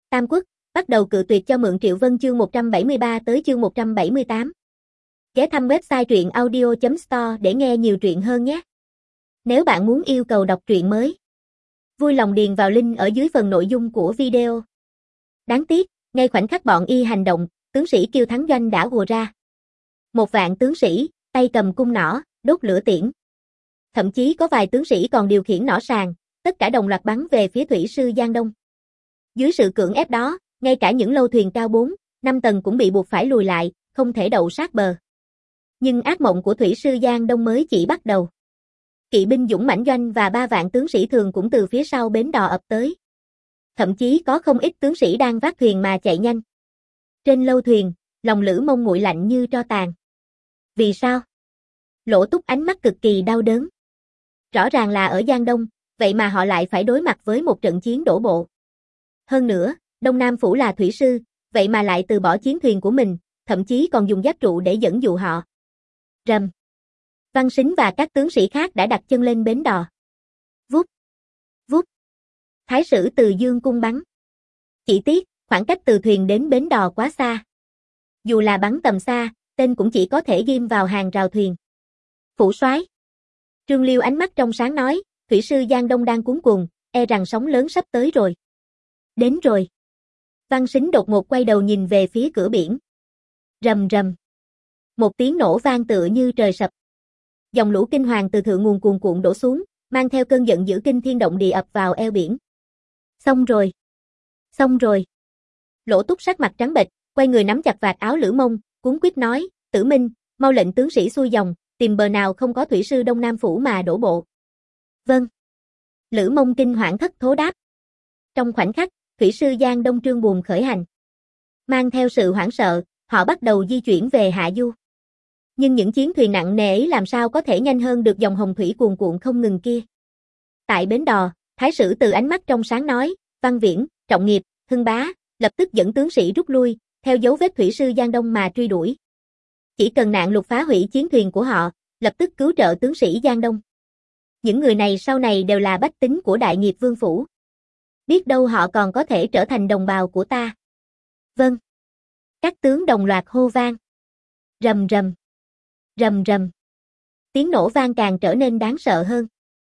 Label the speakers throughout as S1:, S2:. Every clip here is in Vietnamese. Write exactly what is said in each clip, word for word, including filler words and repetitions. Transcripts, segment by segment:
S1: Tam Quốc, bắt đầu cự tuyệt cho mượn Triệu Vân chương một trăm bảy mươi ba tới chương một trăm bảy mươi tám. Ghé thăm website truyện audio chấm store để nghe nhiều truyện hơn nhé. Nếu bạn muốn yêu cầu đọc truyện mới, vui lòng điền vào link ở dưới phần nội dung của video. Đáng tiếc, ngay khoảnh khắc bọn y hành động, tướng sĩ Kiêu Thắng Doanh đã ùa ra. Một vạn tướng sĩ, tay cầm cung nỏ, đốt lửa tiễn. Thậm chí có vài tướng sĩ còn điều khiển nỏ sàng, tất cả đồng loạt bắn về phía thủy sư Giang Đông. Dưới sự cưỡng ép đó, ngay cả những lâu thuyền cao bốn, năm tầng cũng bị buộc phải lùi lại, không thể đậu sát bờ. Nhưng ác mộng của thủy sư Giang Đông mới chỉ bắt đầu. Kỵ binh Dũng Mãnh Doanh và ba vạn tướng sĩ thường cũng từ phía sau bến đò ập tới. Thậm chí có không ít tướng sĩ đang vác thuyền mà chạy nhanh. Trên lâu thuyền, lòng Lữ Mông nguội lạnh như tro tàn. Vì sao? Lỗ Túc ánh mắt cực kỳ đau đớn. Rõ ràng là ở Giang Đông, vậy mà họ lại phải đối mặt với một trận chiến đổ bộ. Hơn nữa, Đông Nam Phủ là thủy sư, vậy mà lại từ bỏ chiến thuyền của mình, thậm chí còn dùng giáp trụ để dẫn dụ họ. Rầm. Văn Sính và các tướng sĩ khác đã đặt chân lên bến đò. Vút. Vút. Thái sử từ dương cung bắn. Chỉ tiếc, khoảng cách từ thuyền đến bến đò quá xa. Dù là bắn tầm xa, tên cũng chỉ có thể ghim vào hàng rào thuyền. Phủ soái. Trương Liêu ánh mắt trong sáng nói, thủy sư Giang Đông đang cuống cuồng, e rằng sóng lớn sắp tới rồi. Đến rồi. Văn Sính đột ngột quay đầu nhìn về phía cửa biển. Rầm rầm. Một tiếng nổ vang tựa như trời sập. Dòng lũ kinh hoàng từ thượng nguồn cuồn cuộn đổ xuống, mang theo cơn giận dữ kinh thiên động địa ập vào eo biển. Xong rồi. Xong rồi. Lỗ Túc sắc mặt trắng bệch, quay người nắm chặt vạt áo Lữ Mông, cuống quýt nói, Tử Minh, mau lệnh tướng sĩ xuôi dòng, tìm bờ nào không có thủy sư Đông Nam Phủ mà đổ bộ. Vâng. Lữ Mông kinh hoảng thất thố đáp. Trong khoảnh khắc, thủy sư Giang Đông Trương buồm khởi hành. Mang theo sự hoảng sợ, họ bắt đầu di chuyển về hạ du. Nhưng những chiến thuyền nặng nề ấy làm sao có thể nhanh hơn được dòng hồng thủy cuồn cuộn không ngừng kia. Tại bến đò, Thái sử từ ánh mắt trong sáng nói, Văn Viễn, Trọng Nghiệp, Hưng Bá, lập tức dẫn tướng sĩ rút lui, theo dấu vết thủy sư Giang Đông mà truy đuổi. Chỉ cần nạn lục phá hủy chiến thuyền của họ, lập tức cứu trợ tướng sĩ Giang Đông. Những người này sau này đều là bách tính của Đại Nghiệp Vương Phủ. Biết đâu họ còn có thể trở thành đồng bào của ta. Vâng. Các tướng đồng loạt hô vang. Rầm rầm. Rầm rầm. Tiếng nổ vang càng trở nên đáng sợ hơn.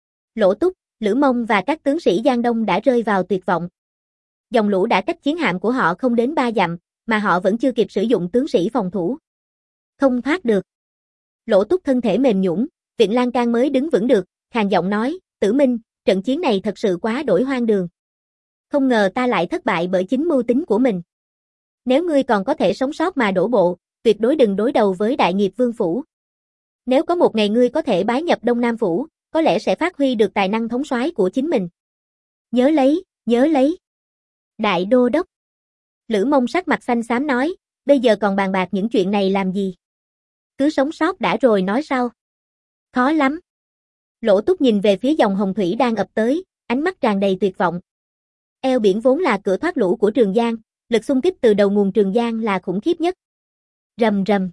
S1: Lỗ Túc, Lữ Mông và các tướng sĩ Giang Đông đã rơi vào tuyệt vọng. Dòng lũ đã cách chiến hạm của họ không đến ba dặm, mà họ vẫn chưa kịp sử dụng tướng sĩ phòng thủ. Không thoát được. Lỗ Túc thân thể mềm nhũn, Viện Lan Can mới đứng vững được, khàn giọng nói, Tử Minh, trận chiến này thật sự quá đổi hoang đường. Không ngờ ta lại thất bại bởi chính mưu tính của mình. Nếu ngươi còn có thể sống sót mà đổ bộ, tuyệt đối đừng đối đầu với Đại Nghiệp Vương Phủ. Nếu có một ngày ngươi có thể bái nhập Đông Nam Phủ, có lẽ sẽ phát huy được tài năng thống soái của chính mình. Nhớ lấy, nhớ lấy. Đại Đô Đốc. Lữ Mông sắc mặt xanh xám nói, bây giờ còn bàn bạc những chuyện này làm gì? Cứ sống sót đã rồi nói sau. Khó lắm. Lỗ Túc nhìn về phía dòng hồng thủy đang ập tới, ánh mắt tràn đầy tuyệt vọng. Eo biển vốn là cửa thoát lũ của Trường Giang, lực xung kích từ đầu nguồn Trường Giang là khủng khiếp nhất. Rầm rầm.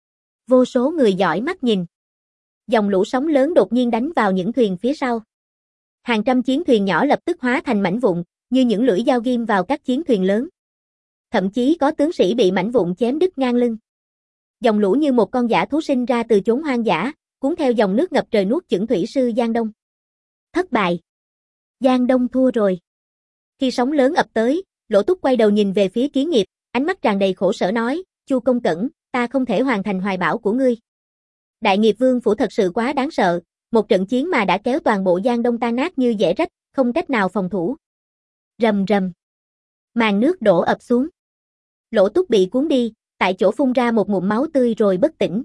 S1: Vô số người dõi mắt nhìn. Dòng lũ sóng lớn đột nhiên đánh vào những thuyền phía sau. Hàng trăm chiến thuyền nhỏ lập tức hóa thành mảnh vụn, như những lưỡi dao ghim vào các chiến thuyền lớn. Thậm chí có tướng sĩ bị mảnh vụn chém đứt ngang lưng. Dòng lũ như một con dã thú sinh ra từ chốn hoang dã, cuốn theo dòng nước ngập trời nuốt chửng thủy sư Giang Đông. Thất bại. Giang Đông thua rồi. Khi sóng lớn ập tới, Lỗ Túc quay đầu nhìn về phía Kiến Nghiệp, ánh mắt tràn đầy khổ sở nói, Chu Công Cẩn, ta không thể hoàn thành hoài bão của ngươi. Đại Nghiệp Vương Phủ thật sự quá đáng sợ, một trận chiến mà đã kéo toàn bộ Giang Đông tan nát như dễ rách, không cách nào phòng thủ. Rầm rầm. Màn nước đổ ập xuống. Lỗ Túc bị cuốn đi, tại chỗ phun ra một ngụm máu tươi rồi bất tỉnh.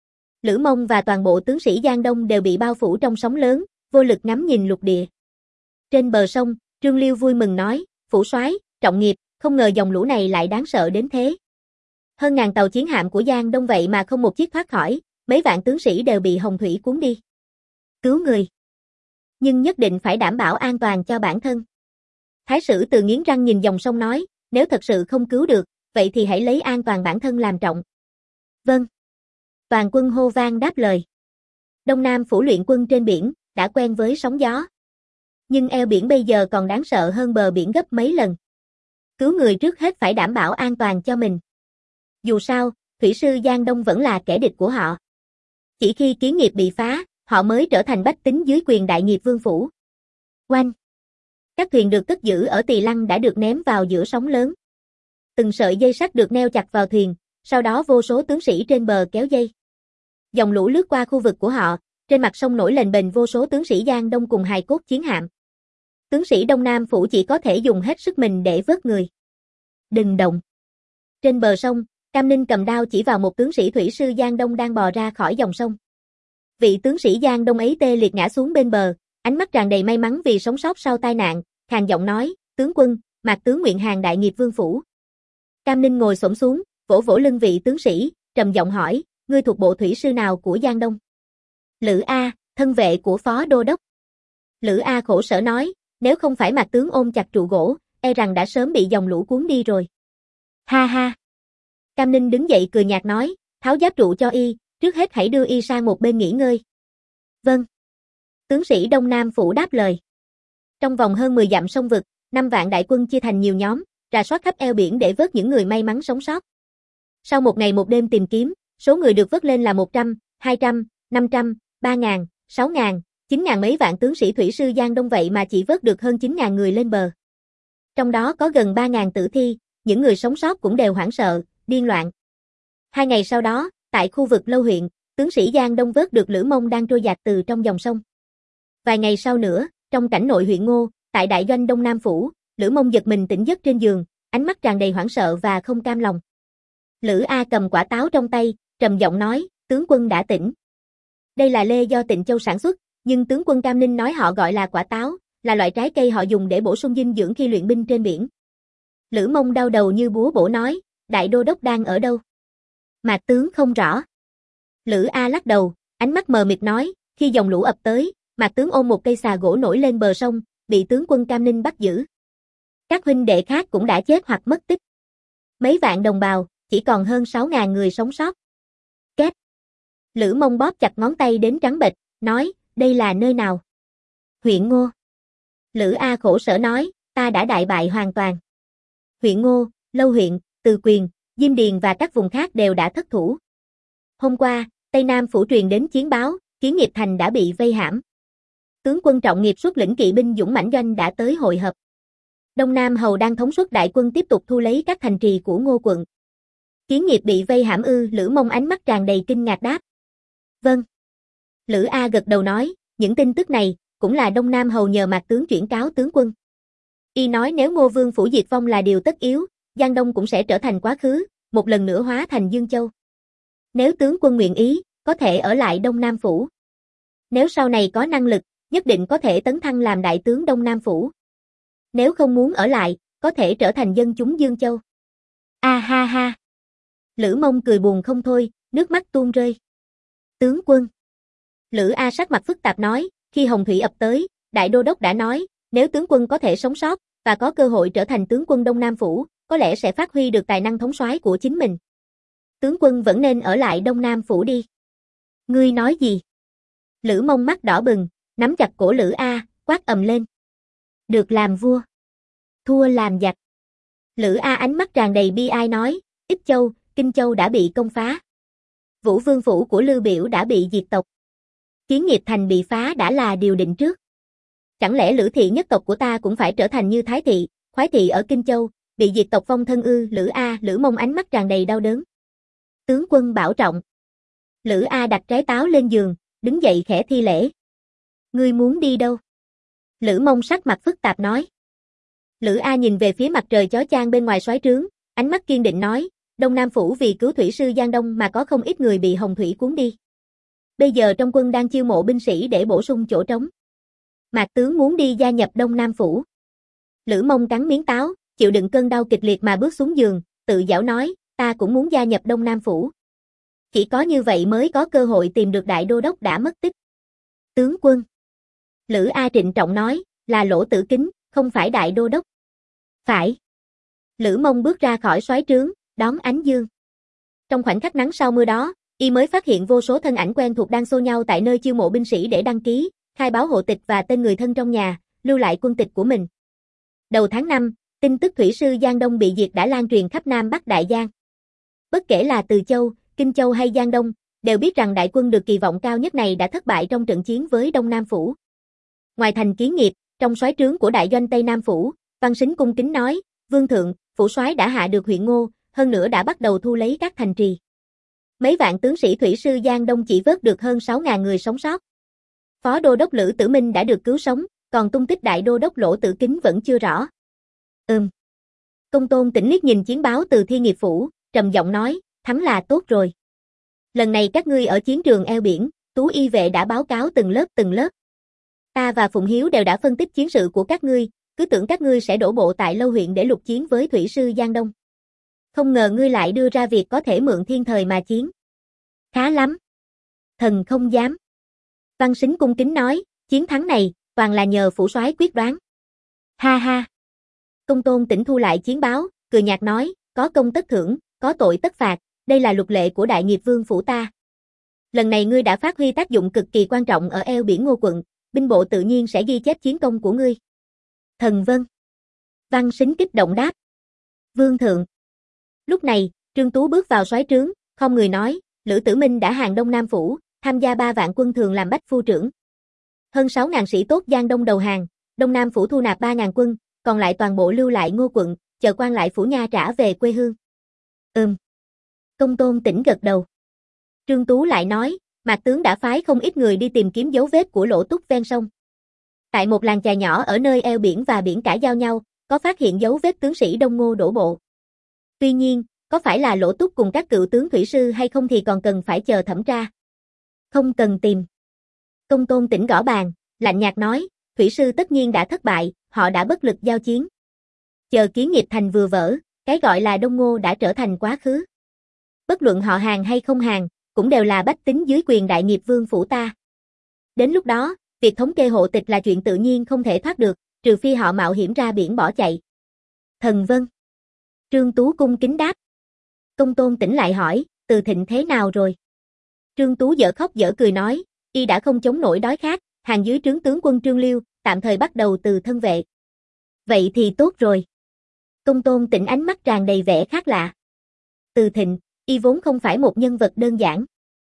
S1: Lữ Mông và toàn bộ tướng sĩ Giang Đông đều bị bao phủ trong sóng lớn, vô lực ngắm nhìn lục địa. Trên bờ sông, Trương Liêu vui mừng nói, Phủ soái, Trọng Nghiệp, không ngờ dòng lũ này lại đáng sợ đến thế. Hơn ngàn tàu chiến hạm của Giang Đông vậy mà không một chiếc thoát khỏi, mấy vạn tướng sĩ đều bị hồng thủy cuốn đi. Cứu người. Nhưng nhất định phải đảm bảo an toàn cho bản thân. Thái sử từ nghiến răng nhìn dòng sông nói, nếu thật sự không cứu được, vậy thì hãy lấy an toàn bản thân làm trọng. Vâng. Toàn quân hô vang đáp lời. Đông Nam Phủ luyện quân trên biển, đã quen với sóng gió. Nhưng eo biển bây giờ còn đáng sợ hơn bờ biển gấp mấy lần. Cứu người trước hết phải đảm bảo an toàn cho mình. Dù sao, thủy sư Giang Đông vẫn là kẻ địch của họ. Chỉ khi Kiến Nghiệp bị phá, họ mới trở thành bách tính dưới quyền Đại Nghiệp Vương phủ. Oanh! Các thuyền được cất giữ ở Tỳ Lăng đã được ném vào giữa sóng lớn. Từng sợi dây sắt được neo chặt vào thuyền, sau đó vô số tướng sĩ trên bờ kéo dây. Dòng lũ lướt qua khu vực của họ, trên mặt sông nổi lềnh bềnh vô số tướng sĩ Giang Đông cùng hài cốt chiến hạm. Tướng sĩ Đông Nam phủ chỉ có thể dùng hết sức mình để vớt người. Đừng động. Trên bờ sông, Cam Ninh cầm đao chỉ vào một tướng sĩ thủy sư Giang Đông đang bò ra khỏi dòng sông. Vị tướng sĩ Giang Đông ấy tê liệt ngã xuống bên bờ, ánh mắt tràn đầy may mắn vì sống sót sau tai nạn, khàn giọng nói, tướng quân, Mạc tướng nguyện hàng Đại Nghiệp Vương phủ. Cam Ninh ngồi xổm xuống, vỗ vỗ lưng vị tướng sĩ, trầm giọng hỏi, ngươi thuộc bộ thủy sư nào của Giang Đông? Lữ A, thân vệ của phó đô đốc. Lữ A khổ sở nói, nếu không phải Mạc tướng ôm chặt trụ gỗ, e rằng đã sớm bị dòng lũ cuốn đi rồi. Ha ha. Cam Ninh đứng dậy cười nhạt nói, tháo giáp trụ cho y, trước hết hãy đưa y sang một bên nghỉ ngơi. Vâng. Tướng sĩ Đông Nam phủ đáp lời. Trong vòng hơn mười dặm sông vực, năm vạn đại quân chia thành nhiều nhóm, rà soát khắp eo biển để vớt những người may mắn sống sót. Sau một ngày một đêm tìm kiếm, số người được vớt lên là một trăm, hai trăm, năm trăm, ba ngàn, sáu ngàn, chín ngàn mấy vạn tướng sĩ thủy sư Giang Đông vậy mà chỉ vớt được hơn chín ngàn người lên bờ. Trong đó có gần ba ngàn tử thi, những người sống sót cũng đều hoảng sợ, điên loạn. Hai ngày sau đó, tại khu vực Lâu huyện, tướng sĩ Giang Đông vớt được Lữ Mông đang trôi dạt từ trong dòng sông. Vài ngày sau nữa, trong cảnh nội huyện Ngô, tại đại doanh Đông Nam phủ, Lữ Mông giật mình tỉnh giấc trên giường, ánh mắt tràn đầy hoảng sợ và không cam lòng. Lữ A cầm quả táo trong tay, trầm giọng nói, tướng quân đã tỉnh. Đây là lê do Tịnh Châu sản xuất, nhưng tướng quân Cam Ninh nói họ gọi là quả táo, là loại trái cây họ dùng để bổ sung dinh dưỡng khi luyện binh trên biển. Lữ Mông đau đầu như búa bổ nói, đại đô đốc đang ở đâu? Mạc tướng không rõ. Lữ A lắc đầu, ánh mắt mờ mịt nói, khi dòng lũ ập tới, Mạc tướng ôm một cây xà gỗ nổi lên bờ sông, bị tướng quân Cam Ninh bắt giữ. Các huynh đệ khác cũng đã chết hoặc mất tích. Mấy vạn đồng bào, chỉ còn hơn sáu ngàn người sống sót. Két. Lữ Mông bóp chặt ngón tay đến trắng bệch, nói, đây là nơi nào? Huyện Ngô. Lữ A khổ sở nói, ta đã đại bại hoàn toàn. Huyện Ngô, Lâu huyện, Từ Quyền, Diêm Điền và các vùng khác đều đã thất thủ. Hôm qua, Tây Nam phủ truyền đến chiến báo, Kiến Nghiệp thành đã bị vây hãm. Tướng quân Trọng Nghiệp xuất lĩnh kỵ binh dũng mãnh doanh đã tới hội hợp. Đông Nam hầu đang thống suất đại quân tiếp tục thu lấy các thành trì của Ngô quận. Kiến Nghiệp bị vây hãm ư? Lữ Mông ánh mắt tràn đầy kinh ngạc đáp. Vâng. Lữ A gật đầu nói, những tin tức này cũng là Đông Nam hầu nhờ Mạc tướng chuyển cáo tướng quân. Y nói nếu Ngô Vương phủ diệt vong là điều tất yếu, Giang Đông cũng sẽ trở thành quá khứ, một lần nữa hóa thành Dương Châu. Nếu tướng quân nguyện ý, có thể ở lại Đông Nam phủ. Nếu sau này có năng lực, nhất định có thể tấn thăng làm đại tướng Đông Nam phủ. Nếu không muốn ở lại, có thể trở thành dân chúng Dương Châu. A ha ha. Lữ Mông cười buồn không thôi, nước mắt tuôn rơi. Tướng quân. Lữ A sắc mặt phức tạp nói, khi Hồng Thủy ập tới, đại đô đốc đã nói, nếu tướng quân có thể sống sót, và có cơ hội trở thành tướng quân Đông Nam phủ, có lẽ sẽ phát huy được tài năng thống soái của chính mình. Tướng quân vẫn nên ở lại Đông Nam phủ đi. Ngươi nói gì? Lữ Mông mắt đỏ bừng, nắm chặt cổ Lữ A, quát ầm lên. Được làm vua, thua làm giặc. Lữ A ánh mắt tràn đầy bi ai nói, Ích Châu, Kinh Châu đã bị công phá. Vũ Vương phủ của Lưu Biểu đã bị diệt tộc. Kiến Nghiệp thành bị phá đã là điều định trước. Chẳng lẽ Lữ thị nhất tộc của ta cũng phải trở thành như Thái thị, Khoái thị ở Kinh Châu, bị diệt tộc vong thân ư? Lữ A, Lữ Mông ánh mắt tràn đầy đau đớn. Tướng quân bảo trọng. Lữ A đặt trái táo lên giường, đứng dậy khẽ thi lễ. Ngươi muốn đi đâu? Lữ Mông sắc mặt phức tạp nói. Lữ A nhìn về phía mặt trời chói chang bên ngoài soái trướng, ánh mắt kiên định nói, Đông Nam phủ vì cứu thủy sư Giang Đông mà có không ít người bị Hồng Thủy cuốn đi. Bây giờ trong quân đang chiêu mộ binh sĩ để bổ sung chỗ trống. Mạc tướng muốn đi gia nhập Đông Nam phủ. Lữ Mông cắn miếng táo, chịu đựng cơn đau kịch liệt mà bước xuống giường, tự giảo nói, ta cũng muốn gia nhập Đông Nam phủ. Chỉ có như vậy mới có cơ hội tìm được đại đô đốc đã mất tích. Tướng quân. Lữ A trịnh trọng nói, là Lỗ Tử Kính, không phải đại đô đốc. Phải. Lữ Mông bước ra khỏi soái trướng, đón ánh dương. Trong khoảnh khắc nắng sau mưa đó, y mới phát hiện vô số thân ảnh quen thuộc đang xô nhau tại nơi chiêu mộ binh sĩ để đăng ký, khai báo hộ tịch và tên người thân trong nhà, lưu lại quân tịch của mình. Đầu tháng năm, Tin tức thủy sư Giang Đông bị diệt đã lan truyền khắp Nam Bắc Đại Giang. Bất kể là Từ Châu, Kinh Châu hay Giang Đông, đều biết rằng đại quân được kỳ vọng cao nhất này đã thất bại trong trận chiến với Đông Nam Phủ. Ngoài thành Kiến Nghiệp, trong soái trướng của đại doanh Tây Nam Phủ, Văn Sính cung kính nói, Vương thượng, phủ soái đã hạ được huyện Ngô, hơn nữa đã bắt đầu thu lấy các thành trì. Mấy vạn tướng sĩ thủy sư Giang Đông chỉ vớt được hơn sáu nghìn người sống sót. Phó đô đốc Lữ Tử Minh đã được cứu sống, còn tung tích đại đô đốc Lỗ Tử Kính vẫn chưa rõ. Ừm. Công Tôn Tĩnh liếc nhìn chiến báo từ Thiên Nghiệp phủ, trầm giọng nói, thắng là tốt rồi. Lần này các ngươi ở chiến trường eo biển, Tú Y vệ đã báo cáo từng lớp từng lớp. Ta và Phụng Hiếu đều đã phân tích chiến sự của các ngươi, cứ tưởng các ngươi sẽ đổ bộ tại Lâu huyện để lục chiến với thủy sư Giang Đông. Không ngờ ngươi lại đưa ra việc có thể mượn thiên thời mà chiến. Khá lắm. Thần không dám. Văn Sính cung kính nói, chiến thắng này, toàn là nhờ phủ soái quyết đoán. Ha ha. Công Tôn Tĩnh thu lại chiến báo, cười nhạt nói, có công tất thưởng, có tội tất phạt, đây là luật lệ của Đại Nghiệp Vương phủ ta. Lần này ngươi đã phát huy tác dụng cực kỳ quan trọng ở eo biển Ngô quận, binh bộ tự nhiên sẽ ghi chép chiến công của ngươi. Thần vâng. Văn Sính kích động đáp. Vương thượng. Lúc này, Trương Tú bước vào soái trướng, không người nói, Lữ Tử Minh đã hàng Đông Nam phủ, tham gia ba vạn quân thường làm bách phu trưởng. Hơn sáu nghìn sĩ tốt Giang Đông đầu hàng, Đông Nam phủ thu nạp ba nghìn quân, còn lại toàn bộ lưu lại Ngô quận, chờ quan lại phủ nha trả về quê hương. Ừm. Công Tôn Tĩnh gật đầu. Trương Tú lại nói, Mạc tướng đã phái không ít người đi tìm kiếm dấu vết của Lỗ Túc ven sông. Tại một làng chài nhỏ ở nơi eo biển và biển cả giao nhau, có phát hiện dấu vết tướng sĩ Đông Ngô đổ bộ. Tuy nhiên, có phải là Lỗ Túc cùng các cựu tướng thủy sư hay không thì còn cần phải chờ thẩm tra. Không cần tìm. Công Tôn Tĩnh gõ bàn, lạnh nhạt nói, thủy sư tất nhiên đã thất bại, họ đã bất lực giao chiến. Chờ Kiến Nghiệp thành vừa vỡ, cái gọi là Đông Ngô đã trở thành quá khứ. Bất luận họ hàng hay không hàng, cũng đều là bách tính dưới quyền Đại Nghiệp Vương phủ ta. Đến lúc đó, việc thống kê hộ tịch là chuyện tự nhiên không thể thoát được, trừ phi họ mạo hiểm ra biển bỏ chạy. Thần vâng. Trương Tú cung kính đáp. Công Tôn Tĩnh lại hỏi, Từ Thịnh thế nào rồi? Trương Tú dở khóc dở cười nói, y đã không chống nổi đói khát, hàng dưới trướng tướng quân Trương Liêu, tạm thời bắt đầu từ thân vệ. Vậy thì tốt rồi. Công Tôn Tĩnh ánh mắt tràn đầy vẻ khác lạ. Từ Thịnh, y vốn không phải một nhân vật đơn giản.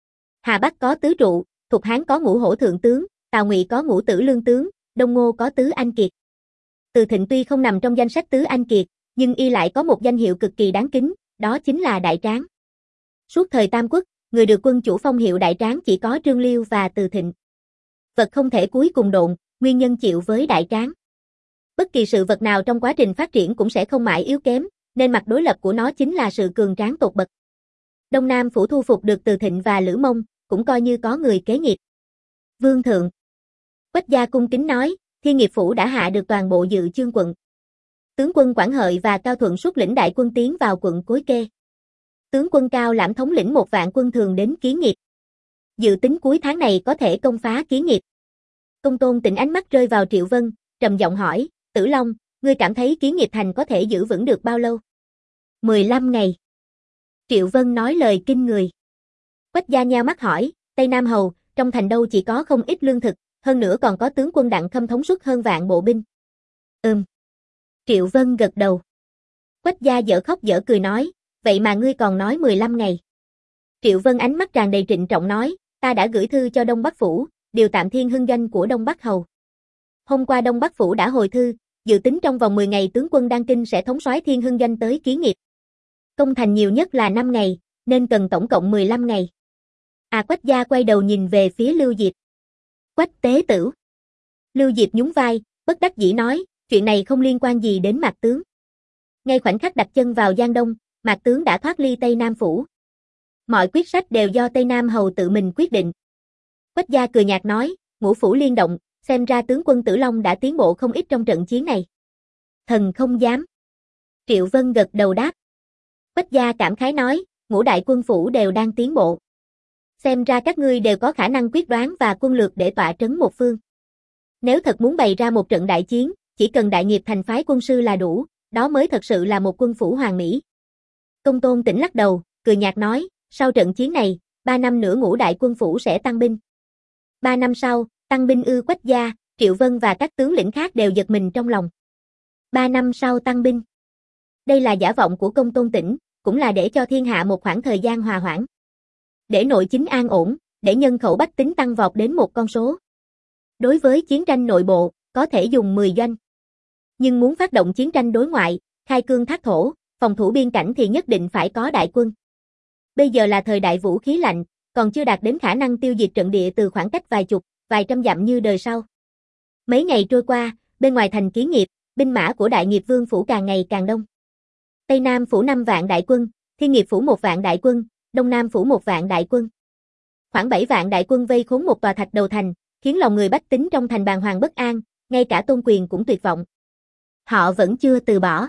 S1: Hà Bắc có tứ trụ, Thục Hán có ngũ hổ thượng tướng, Tào Ngụy có ngũ tử lương tướng, Đông Ngô có tứ anh kiệt. Từ Thịnh tuy không nằm trong danh sách tứ anh kiệt, nhưng y lại có một danh hiệu cực kỳ đáng kính, đó chính là Đại Tráng. Suốt thời Tam Quốc, người được quân chủ phong hiệu Đại Tráng chỉ có Trương Liêu và Từ Thịnh. Vật không thể cuối cùng độn, nguyên nhân chịu với Đại Tráng. Bất kỳ sự vật nào trong quá trình phát triển cũng sẽ không mãi yếu kém, nên mặt đối lập của nó chính là sự cường tráng tột bậc. Đông Nam phủ thu phục được Từ Thịnh và Lữ Mông, cũng coi như có người kế nghiệp. Vương thượng. Quách gia cung kính nói, Thiên Nghiệp phủ đã hạ được toàn bộ dự chương quận. Tướng quân Quảng Hợi và Cao Thuận xuất lĩnh đại quân tiến vào quận Cối Kê. Tướng quân Cao Lãm thống lĩnh một vạn quân thường đến Kiến Nghiệp. Dự tính cuối tháng này có thể công phá Kiến Nghiệp. Công Tôn Tĩnh ánh mắt rơi vào Triệu Vân, trầm giọng hỏi, Tử Long, ngươi cảm thấy Kiến Nghiệp thành có thể giữ vững được bao lâu? mười lăm ngày. Triệu Vân nói lời kinh người. Quách gia nheo mắt hỏi, Tây Nam Hầu, trong thành đâu chỉ có không ít lương thực, hơn nữa còn có tướng quân Đặng Khâm thống suất hơn vạn bộ binh. Ừm. Triệu Vân gật đầu. Quách gia dở khóc dở cười nói, vậy mà ngươi còn nói mười lăm ngày. Triệu Vân ánh mắt tràn đầy trịnh trọng nói, ta đã gửi thư cho Đông Bắc phủ, điều tạm Thiên Hưng doanh của Đông Bắc Hầu. Hôm qua Đông Bắc phủ đã hồi thư, dự tính trong vòng mười ngày tướng quân Đăng Kinh sẽ thống soái Thiên Hưng doanh tới Kiến Nghiệp. Công thành nhiều nhất là năm ngày, nên cần tổng cộng mười lăm ngày. À Quách gia quay đầu nhìn về phía Lưu Diệp. Quách tế tử. Lưu Diệp nhún vai, bất đắc dĩ nói, chuyện này không liên quan gì đến Mạc tướng. Ngay khoảnh khắc đặt chân vào Giang Đông, Mạc tướng đã thoát ly Tây Nam phủ. Mọi quyết sách đều do Tây Nam Hầu tự mình quyết định. Quách gia cười nhạt nói, ngũ phủ liên động, xem ra tướng quân Tử Long đã tiến bộ không ít trong trận chiến này. Thần không dám. Triệu Vân gật đầu đáp. Quách gia cảm khái nói, ngũ đại quân phủ đều đang tiến bộ. Xem ra các ngươi đều có khả năng quyết đoán và quân lược để tọa trấn một phương. Nếu thật muốn bày ra một trận đại chiến, chỉ cần Đại Nghiệp thành phái quân sư là đủ, đó mới thật sự là một quân phủ hoàn mỹ. Công Tôn Tĩnh lắc đầu, cười nhạt nói, sau trận chiến này, ba năm nữa ngũ đại quân phủ sẽ tăng binh. Ba năm sau, tăng binh ư? Quách gia, Triệu Vân và các tướng lĩnh khác đều giật mình trong lòng. Ba năm sau tăng binh. Đây là giả vọng của Công Tôn Tĩnh, cũng là để cho thiên hạ một khoảng thời gian hòa hoãn. Để nội chính an ổn, để nhân khẩu bách tính tăng vọt đến một con số. Đối với chiến tranh nội bộ, có thể dùng mười doanh. Nhưng muốn phát động chiến tranh đối ngoại, khai cương thác thổ, phòng thủ biên cảnh thì nhất định phải có đại quân. Bây giờ là thời đại vũ khí lạnh, còn chưa đạt đến khả năng tiêu diệt trận địa từ khoảng cách vài chục, vài trăm dặm như đời sau. Mấy ngày trôi qua, bên ngoài thành Kiến Nghiệp, binh mã của Đại Nghiệp Vương phủ càng ngày càng đông. Tây Nam phủ năm vạn đại quân, Thiên Nghiệp phủ một vạn đại quân, Đông Nam phủ một vạn đại quân. Khoảng bảy vạn đại quân vây khốn một tòa thạch đầu thành, khiến lòng người bách tính trong thành bàng hoàng bất an, ngay cả Tôn Quyền cũng tuyệt vọng. Họ vẫn chưa từ bỏ.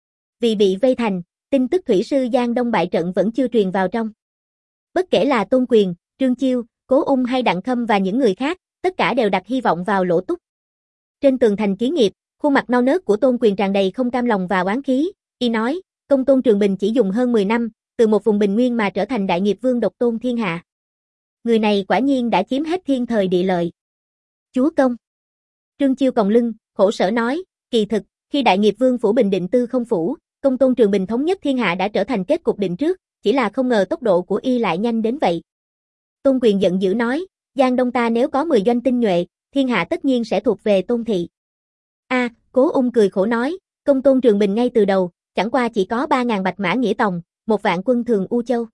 S1: Vì bị vây thành, tin tức thủy sư Giang Đông bại trận vẫn chưa truyền vào trong. Bất kể là Tôn Quyền, Trương Chiêu, Cố Ung hay Đặng Khâm và những người khác, tất cả đều đặt hy vọng vào Lỗ Túc. Trên tường thành Kiến Nghiệp, khuôn mặt non nớt của Tôn Quyền tràn đầy không cam lòng và oán khí, y nói, Công Tôn Trường Bình chỉ dùng hơn mười năm, từ một vùng bình nguyên mà trở thành Đại Nghiệp Vương độc tôn thiên hạ. Người này quả nhiên đã chiếm hết thiên thời địa lợi. Chúa công. Trương Chiêu còng lưng, khổ sở nói, kỳ thực, khi Đại Nghiệp Vương phủ bình định Tư Không phủ, Công Tôn Trường Bình thống nhất thiên hạ đã trở thành kết cục định trước, chỉ là không ngờ tốc độ của y lại nhanh đến vậy. Tôn Quyền giận dữ nói, Giang Đông ta nếu có mười doanh tinh nhuệ, thiên hạ tất nhiên sẽ thuộc về Tôn thị. A, à, Cố Ung cười khổ nói, Công Tôn Trường Bình ngay từ đầu, chẳng qua chỉ có ba ngàn bạch mã nghĩa tòng, một vạn quân thường U Châu.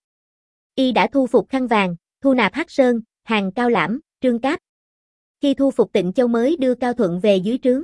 S1: Y đã thu phục Khăn Vàng, thu nạp Hắc Sơn, Hàng Cao Lãm, Trương Cáp. Khi thu phục Tịnh Châu mới đưa Cao Thuận về dưới trướng.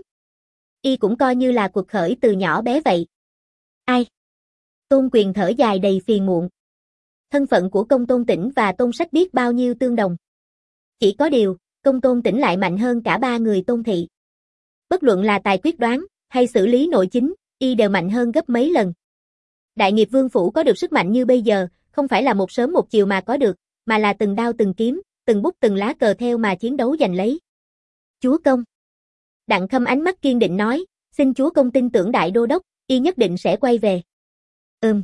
S1: Y cũng coi như là cuộc khởi từ nhỏ bé vậy. Ai? Tôn Quyền thở dài đầy phiền muộn. Thân phận của Công Tôn Tĩnh và Tôn Sách biết bao nhiêu tương đồng. Chỉ có điều, Công Tôn Tĩnh lại mạnh hơn cả ba người Tôn thị. Bất luận là tài quyết đoán, hay xử lý nội chính, y đều mạnh hơn gấp mấy lần. Đại Nghiệp Vương phủ có được sức mạnh như bây giờ, không phải là một sớm một chiều mà có được, mà là từng đao từng kiếm, từng bút từng lá cờ theo mà chiến đấu giành lấy. Chúa công. Đặng Khâm ánh mắt kiên định nói, xin chúa công tin tưởng đại đô đốc, y nhất định sẽ quay về. Ừm.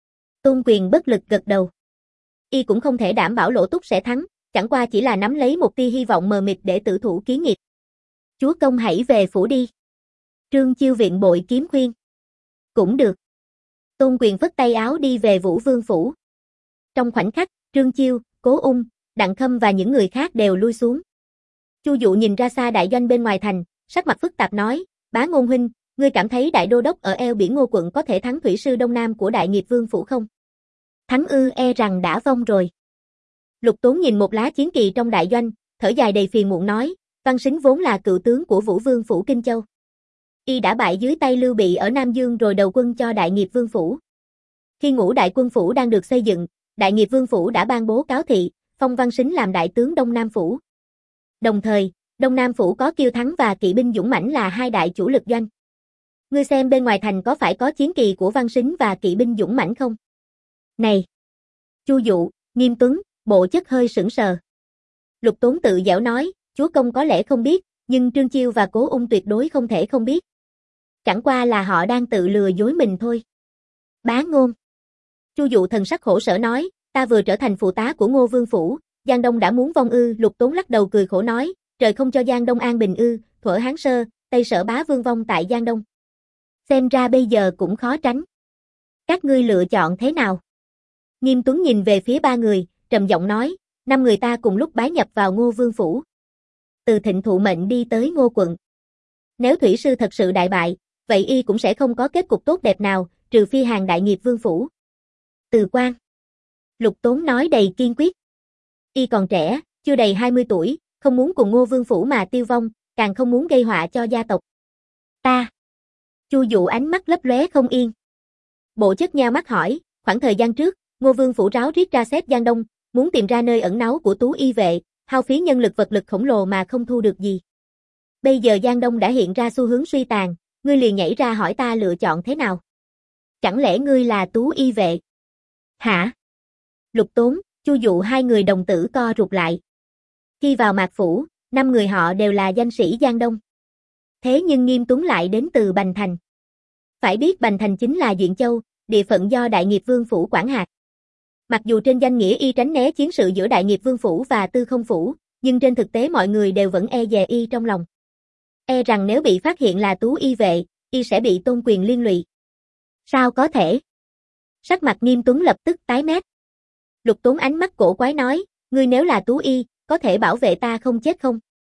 S1: Tôn Quyền bất lực gật đầu. Y cũng không thể đảm bảo Lỗ Túc sẽ thắng, chẳng qua chỉ là nắm lấy một tia hy vọng mờ mịt để tử thủ Kiến Nghiệp. Chúa công hãy về phủ đi. Trương Chiêu viện bội kiếm khuyên. Cũng được. Tôn Quyền phất tay áo đi về Vũ Vương phủ. Trong khoảnh khắc, Trương Chiêu, Cố Ung, Đặng Khâm và những người khác đều lui xuống. Chu Dụ nhìn ra xa đại doanh bên ngoài thành, sắc mặt phức tạp nói, Bá Ngôn huynh, ngươi cảm thấy đại đô đốc ở eo biển Ngô quận có thể thắng thủy sư đông nam của Đại Nghiệp Vương phủ không? Thắng ư, e rằng đã vong rồi. Lục Tốn nhìn một lá chiến kỳ trong đại doanh, thở dài đầy phiền muộn nói, Văn Sính vốn là cựu tướng của Vũ Vương phủ Kinh Châu. Y đã bại dưới tay Lưu Bị ở Nam Dương rồi đầu quân cho Đại Nghiệp Vương phủ. Khi Ngũ Đại Quân phủ đang được xây dựng, Đại Nghiệp Vương phủ đã ban bố cáo thị, phong Văn Sính làm đại tướng Đông Nam phủ. Đồng thời, Đông Nam phủ có Kiêu Thắng và kỵ binh dũng mãnh là hai đại chủ lực doanh. Ngươi xem bên ngoài thành có phải có chiến kỳ của Văn Sính và kỵ binh dũng mãnh không? Này! Chu Dụ, Nghiêm Tuấn, bộ chất hơi sững sờ. Lục Tốn tự giễu nói, chúa công có lẽ không biết, nhưng Trương Chiêu và Cố Ung tuyệt đối không thể không biết. Chẳng qua là họ đang tự lừa dối mình thôi. Bá Ngôn. Chu Dụ thần sắc khổ sở nói, ta vừa trở thành phụ tá của Ngô Vương phủ, Giang Đông đã muốn vong ư. Lục Tốn lắc đầu cười khổ nói, trời không cho Giang Đông an bình ư, thuở Hán Sơ, Tây Sở bá vương vong tại Giang Đông. Xem ra bây giờ cũng khó tránh. Các ngươi lựa chọn thế nào? Nghiêm Tuấn nhìn về phía ba người, trầm giọng nói, năm người ta cùng lúc bái nhập vào Ngô Vương phủ. Từ Thịnh thụ mệnh đi tới Ngô quận. Nếu thủy sư thật sự đại bại, vậy y cũng sẽ không có kết cục tốt đẹp nào, trừ phi hàng Đại Nghiệp Vương phủ. Từ Quan. Lục Tốn nói đầy kiên quyết. Y còn trẻ, chưa đầy hai mươi tuổi, không muốn cùng Ngô Vương phủ mà tiêu vong, càng không muốn gây họa cho gia tộc. Ta. Chu Dụ ánh mắt lấp lóe không yên. Bộ chất nheo mắt hỏi, khoảng thời gian trước, Ngô Vương phủ ráo riết ra xếp Giang Đông, muốn tìm ra nơi ẩn náu của Tú Y vệ, hao phí nhân lực vật lực khổng lồ mà không thu được gì. Bây giờ Giang Đông đã hiện ra xu hướng suy tàn, ngươi liền nhảy ra hỏi ta lựa chọn thế nào? Chẳng lẽ ngươi là Tú Y vệ? Hả? Lục Tốn, Chu Dụ hai người đồng tử co rụt lại. Khi vào Mạc phủ, năm người họ đều là danh sĩ Giang Đông. Thế nhưng Nghiêm Tuấn lại đến từ Bành Thành. Phải biết Bành Thành chính là Duyện Châu, địa phận do Đại Nghiệp Vương phủ quản hạt. Mặc dù trên danh nghĩa y tránh né chiến sự giữa Đại Nghiệp Vương phủ và Tư Không phủ, nhưng trên thực tế mọi người đều vẫn e dè y trong lòng. E rằng nếu bị phát hiện là Tú Y vệ, y sẽ bị Tôn Quyền liên lụy. Sao có thể? Sắc mặt Nghiêm Tuấn lập tức tái mét. Lục Tốn ánh mắt cổ quái nói, ngươi nếu là Tú Y, có thể bảo vệ ta không chết không?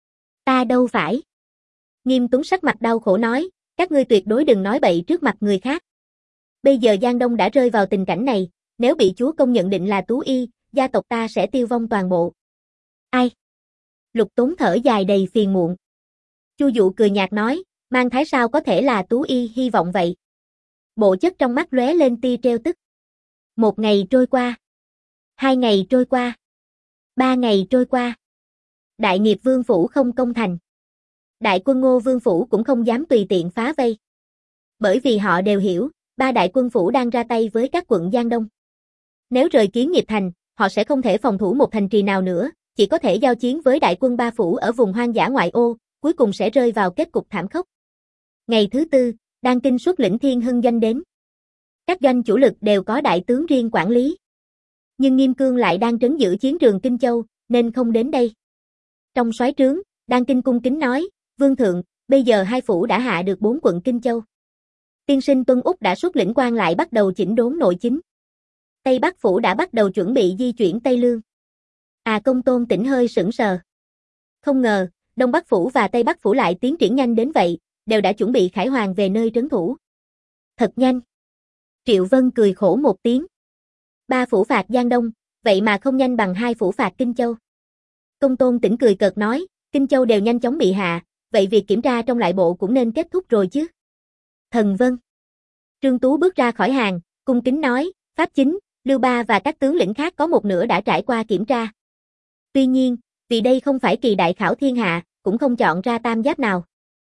S1: Ta đâu phải. Nghiêm Tuấn sắc mặt đau khổ nói, các ngươi tuyệt đối đừng nói bậy trước mặt người khác. Bây giờ Giang Đông đã rơi vào tình cảnh này, nếu bị chúa công nhận định là Tú Y, gia tộc ta sẽ tiêu vong toàn bộ. Ai? Lục Tốn thở dài đầy phiền muộn. Chu Dụ cười nhạt nói, Mang Thái sao có thể là Tú Y hy vọng vậy? Bộ chất trong mắt lóe lên tia trêu tức. Một ngày trôi qua. Hai ngày trôi qua. Ba ngày trôi qua. Đại nghiệp vương phủ không công thành. Đại quân Ngô vương phủ cũng không dám tùy tiện phá vây. Bởi vì họ đều hiểu, ba đại quân phủ đang ra tay với các quận Giang Đông. Nếu rời Kiến Nghiệp thành, họ sẽ không thể phòng thủ một thành trì nào nữa, chỉ có thể giao chiến với đại quân ba phủ ở vùng hoang dã ngoại ô, cuối cùng sẽ rơi vào kết cục thảm khốc. Ngày thứ tư, Đan Kinh xuất lĩnh Thiên Hưng doanh đến. Các doanh chủ lực đều có đại tướng riêng quản lý. Nhưng Nghiêm Cương lại đang trấn giữ chiến trường Kinh Châu, nên không đến đây. Trong soái trướng, Đan Kinh cung kính nói, Vương thượng, bây giờ hai phủ đã hạ được bốn quận Kinh Châu. Tiên sinh Tuân Úc đã xuất lĩnh quan lại bắt đầu chỉnh đốn nội chính. Tây Bắc phủ đã bắt đầu chuẩn bị di chuyển Tây Lương. À Công Tôn Tĩnh hơi sững sờ. Không ngờ, Đông Bắc phủ và Tây Bắc phủ lại tiến triển nhanh đến vậy, đều đã chuẩn bị khải hoàn về nơi trấn thủ. Thật nhanh. Triệu Vân cười khổ một tiếng. Ba phủ phạt Giang Đông, vậy mà không nhanh bằng hai phủ phạt Kinh Châu. Công Tôn Tĩnh cười cợt nói, Kinh Châu đều nhanh chóng bị hạ, vậy việc kiểm tra trong lại bộ cũng nên kết thúc rồi chứ. Thần vâng. Trương Tú bước ra khỏi hàng, cung kính nói, Pháp Chính, Lưu Ba và các tướng lĩnh khác có một nửa đã trải qua kiểm tra. Tuy nhiên, vì đây không phải kỳ đại khảo thiên hạ, cũng không chọn ra tam giáp nào.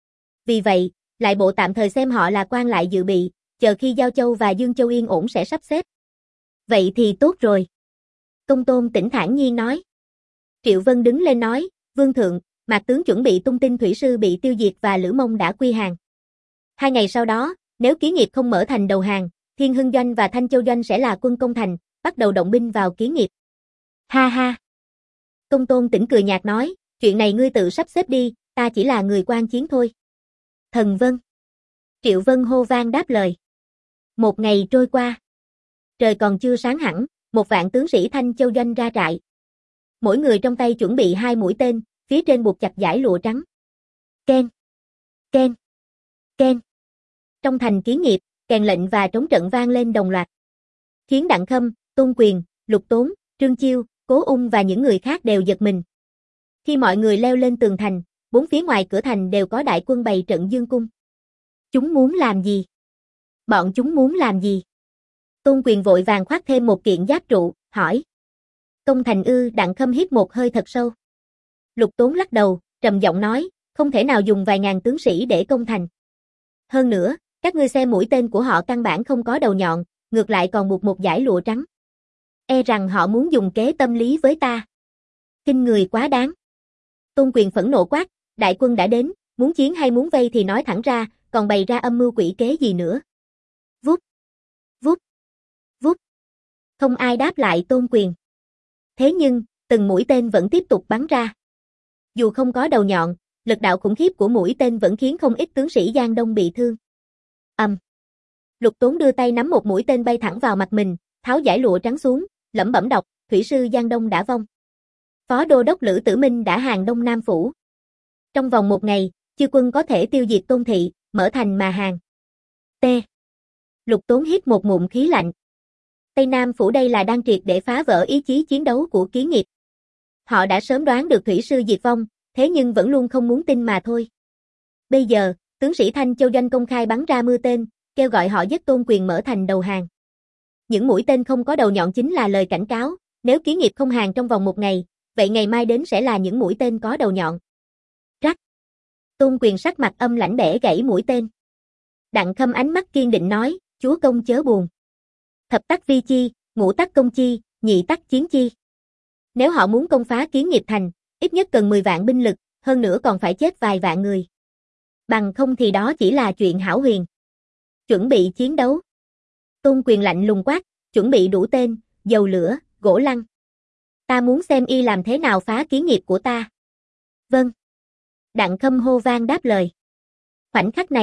S1: Vì vậy, lại bộ tạm thời xem họ là quan lại dự bị, chờ khi Giao Châu và Dương Châu yên ổn sẽ sắp xếp. Vậy thì tốt rồi. Công Tôn Tĩnh thản nhiên nói. Triệu Vân đứng lên nói, Vương thượng, Mạc tướng chuẩn bị tung tin thủy sư bị tiêu diệt và Lữ Mông đã quy hàng. Hai ngày sau đó, nếu Kiến Nghiệp không mở thành đầu hàng, Thiên Hưng doanh và Thanh Châu doanh sẽ là quân công thành, bắt đầu động binh vào Kiến Nghiệp. Ha ha. Công Tôn Tĩnh cười nhạt nói, chuyện này ngươi tự sắp xếp đi, ta chỉ là người quan chiến thôi. Thần vâng. Triệu Vân hô vang đáp lời. Một ngày trôi qua. Trời còn chưa sáng hẳn, một vạn tướng sĩ Thanh Châu doanh ra trại. Mỗi người trong tay chuẩn bị hai mũi tên, phía trên buộc chặt dải lụa trắng. Ken, ken, ken. Trong thành Kiến Nghiệp, kèn lệnh và trống trận vang lên đồng loạt. Khiến Đặng Khâm, Tôn Quyền, Lục Tốn, Trương Chiêu, Cố Ung và những người khác đều giật mình. Khi mọi người leo lên tường thành, bốn phía ngoài cửa thành đều có đại quân bày trận dương cung. Chúng muốn làm gì? Bọn chúng muốn làm gì? Tôn Quyền vội vàng khoác thêm một kiện giáp trụ, hỏi. Công thành ư? Đặng Khâm hít một hơi thật sâu. Lục Tốn lắc đầu, trầm giọng nói, không thể nào dùng vài ngàn tướng sĩ để công thành. Hơn nữa, các ngươi xem mũi tên của họ căn bản không có đầu nhọn, ngược lại còn buộc một dải lụa trắng. E rằng họ muốn dùng kế tâm lý với ta. Kinh người quá đáng. Tôn Quyền phẫn nộ quát, đại quân đã đến, muốn chiến hay muốn vây thì nói thẳng ra, còn bày ra âm mưu quỷ kế gì nữa. Vút, vút, vút. Không ai đáp lại Tôn Quyền. Thế nhưng, từng mũi tên vẫn tiếp tục bắn ra. Dù không có đầu nhọn, lực đạo khủng khiếp của mũi tên vẫn khiến không ít tướng sĩ Giang Đông bị thương. Ầm. Um. Lục Tốn đưa tay nắm một mũi tên bay thẳng vào mặt mình, tháo dải lụa trắng xuống, lẩm bẩm đọc, thủy sư Giang Đông đã vong. Phó đô đốc Lữ Tử Minh đã hàng Đông Nam phủ. Trong vòng một ngày, chư quân có thể tiêu diệt Tôn thị, mở thành mà hàng. T. Lục Tốn hít một ngụm khí lạnh. Tây Nam phủ đây là đang triệt để phá vỡ ý chí chiến đấu của Kiến Nghiệp. Họ đã sớm đoán được thủy sư diệt vong, thế nhưng vẫn luôn không muốn tin mà thôi. Bây giờ, tướng sĩ Thanh Châu doanh công khai bắn ra mưa tên, kêu gọi họ giết Tôn Quyền mở thành đầu hàng. Những mũi tên không có đầu nhọn chính là lời cảnh cáo, nếu Kiến Nghiệp không hàng trong vòng một ngày, vậy ngày mai đến sẽ là những mũi tên có đầu nhọn. Rắc. Tôn Quyền sắc mặt âm lãnh bẻ gãy mũi tên. Đặng Khâm ánh mắt kiên định nói, chúa công chớ buồn. Thập tắc vi chi, ngũ tắc công chi, nhị tắc chiến chi. Nếu họ muốn công phá Kiến Nghiệp thành, ít nhất cần mười vạn binh lực, hơn nữa còn phải chết vài vạn người. Bằng không thì đó chỉ là chuyện hão huyền. Chuẩn bị chiến đấu. Tôn Quyền lạnh lùng quát, chuẩn bị đủ tên, dầu lửa, gỗ lăng. Ta muốn xem y làm thế nào phá Kiến Nghiệp của ta. Vâng. Đặng Khâm hô vang đáp lời. Khoảnh khắc này,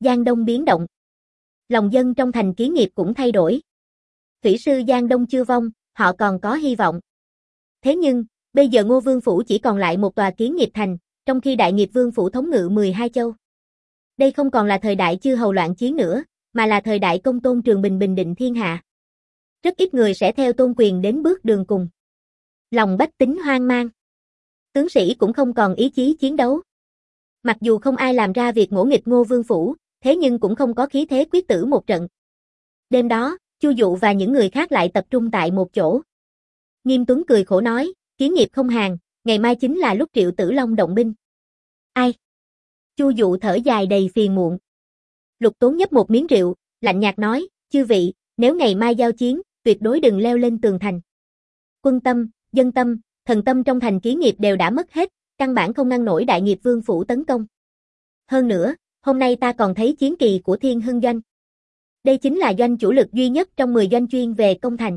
S1: Giang Đông biến động. Lòng dân trong thành Kiến Nghiệp cũng thay đổi. Thủy sư Giang Đông chưa vong, họ còn có hy vọng. Thế nhưng, bây giờ Ngô Vương Phủ chỉ còn lại một tòa Kiến Nghiệp thành, trong khi Đại Nghiệp Vương Phủ thống ngự mười hai châu. Đây không còn là thời đại chư hầu loạn chiến nữa, mà là thời đại công tôn Trường Bình bình định thiên hạ. Rất ít người sẽ theo tôn quyền đến bước đường cùng. Lòng bách tính hoang mang. Tướng sĩ cũng không còn ý chí chiến đấu. Mặc dù không ai làm ra việc ngỗ nghịch Ngô Vương Phủ, thế nhưng cũng không có khí thế quyết tử một trận. Đêm đó, Chu Dụ và những người khác lại tập trung tại một chỗ. Nghiêm Tuấn cười khổ nói, Kiến Nghiệp không hàng, ngày mai chính là lúc Triệu Tử Long động binh. Ai? Chu Dụ thở dài đầy phiền muộn. Lục Tốn nhấp một miếng rượu, lạnh nhạt nói, chư vị, nếu ngày mai giao chiến, tuyệt đối đừng leo lên tường thành. Quân tâm, dân tâm, thần tâm trong thành Kiến Nghiệp đều đã mất hết, căn bản không ngăn nổi Đại Nghiệp Vương Phủ tấn công. Hơn nữa, hôm nay ta còn thấy chiến kỳ của Thiên Hưng Doanh. Đây chính là doanh chủ lực duy nhất trong mười doanh chuyên về công thành.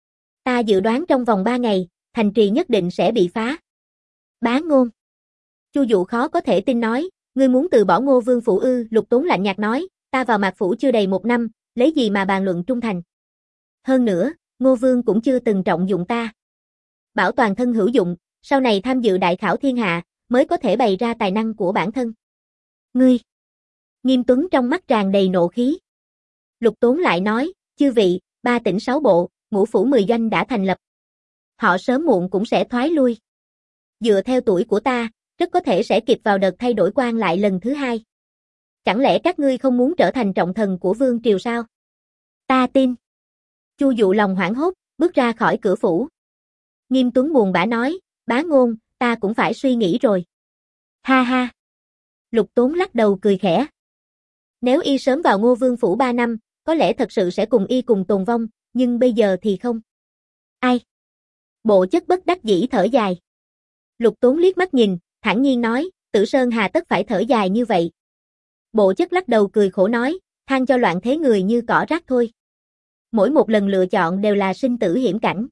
S1: Ta dự đoán trong vòng ba ngày, thành trì nhất định sẽ bị phá. Bá Ngôn. Chu Dụ khó có thể tin nói, ngươi muốn từ bỏ Ngô Vương Phủ ư? Lục Tốn lạnh nhạt nói, ta vào Mạc Phủ chưa đầy một năm, lấy gì mà bàn luận trung thành. Hơn nữa, Ngô Vương cũng chưa từng trọng dụng ta. Bảo toàn thân hữu dụng, sau này tham dự đại khảo thiên hạ, mới có thể bày ra tài năng của bản thân. Ngươi. Nghiêm Tuấn trong mắt tràn đầy nộ khí. Lục Tốn lại nói, chư vị, ba tỉnh sáu bộ, ngũ phủ mười doanh đã thành lập. Họ sớm muộn cũng sẽ thoái lui. Dựa theo tuổi của ta, rất có thể sẽ kịp vào đợt thay đổi quan lại lần thứ hai. Chẳng lẽ các ngươi không muốn trở thành trọng thần của vương triều sao? Ta tin. Chu Dụ lòng hoảng hốt, bước ra khỏi cửa phủ. Nghiêm Tuấn buồn bã nói, Bá Ngôn, ta cũng phải suy nghĩ rồi. Ha ha. Lục Tốn lắc đầu cười khẽ. Nếu y sớm vào Ngô Vương Phủ ba năm, có lẽ thật sự sẽ cùng y cùng tồn vong, nhưng bây giờ thì không. Ai? Bộ Chất bất đắc dĩ thở dài. Lục Tốn liếc mắt nhìn, thản nhiên nói, Tử Sơn hà tất phải thở dài như vậy. Bộ Chất lắc đầu cười khổ nói, than cho loạn thế người như cỏ rác thôi. Mỗi một lần lựa chọn đều là sinh tử hiểm cảnh.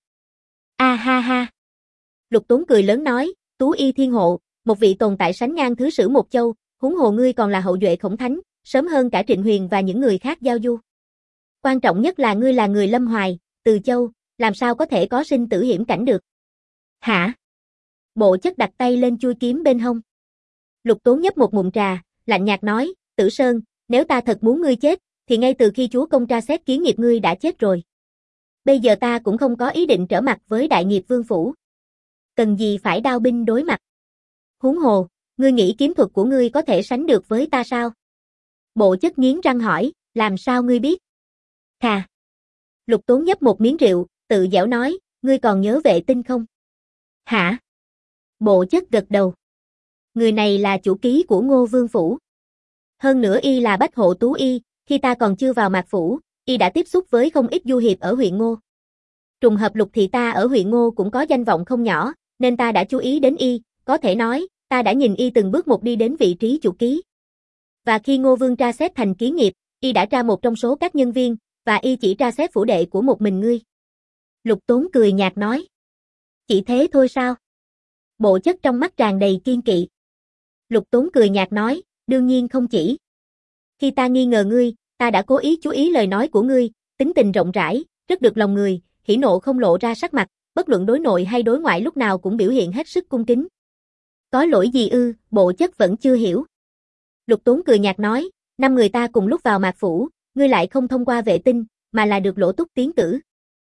S1: A ha ha. Lục Tốn cười lớn nói, Tú Y Thiên Hộ, một vị tồn tại sánh ngang thứ sử một châu, huống hồ ngươi còn là hậu duệ Khổng Thánh, sớm hơn cả Trịnh Huyền và những người khác giao du. Quan trọng nhất là ngươi là người Lâm Hoài, Từ Châu, làm sao có thể có sinh tử hiểm cảnh được? Hả? Bộ Chất đặt tay lên chuôi kiếm bên hông. Lục Tốn nhấp một ngụm trà, lạnh nhạt nói, Tử Sơn, nếu ta thật muốn ngươi chết, thì ngay từ khi chúa công tra xét Kiến Nghiệp ngươi đã chết rồi. Bây giờ ta cũng không có ý định trở mặt với Đại Nghiệp Vương Phủ. Cần gì phải đao binh đối mặt? Huống hồ, ngươi nghĩ kiếm thuật của ngươi có thể sánh được với ta sao? Bộ Chất nghiến răng hỏi, làm sao ngươi biết? Thà. Lục Tốn nhấp một miếng rượu, tự dẻo nói, ngươi còn nhớ Vệ Tinh không? Hả? Bộ Chất gật đầu. Người này là chủ ký của Ngô Vương Phủ. Hơn nữa y là bách hộ tú y, khi ta còn chưa vào Mạc Phủ, y đã tiếp xúc với không ít du hiệp ở huyện Ngô. Trùng hợp Lục thị ta ở huyện Ngô cũng có danh vọng không nhỏ, nên ta đã chú ý đến y, có thể nói, ta đã nhìn y từng bước một đi đến vị trí chủ ký. Và khi Ngô Vương tra xét thành Kiến Nghiệp, y đã tra một trong số các nhân viên, và y chỉ tra xét phủ đệ của một mình ngươi. Lục Tốn cười nhạt nói. Chỉ thế thôi sao? Bộ Chất trong mắt tràn đầy kiên kỵ. Lục Tốn cười nhạt nói, đương nhiên không chỉ. Khi ta nghi ngờ ngươi, ta đã cố ý chú ý lời nói của ngươi, tính tình rộng rãi, rất được lòng người, hỉ nộ không lộ ra sắc mặt, bất luận đối nội hay đối ngoại lúc nào cũng biểu hiện hết sức cung kính. Có lỗi gì ư? Bộ Chất vẫn chưa hiểu. Lục Tốn cười nhạt nói, năm người ta cùng lúc vào Mạc Phủ, ngươi lại không thông qua Vệ Tinh, mà là được Lỗ Túc tiến cử.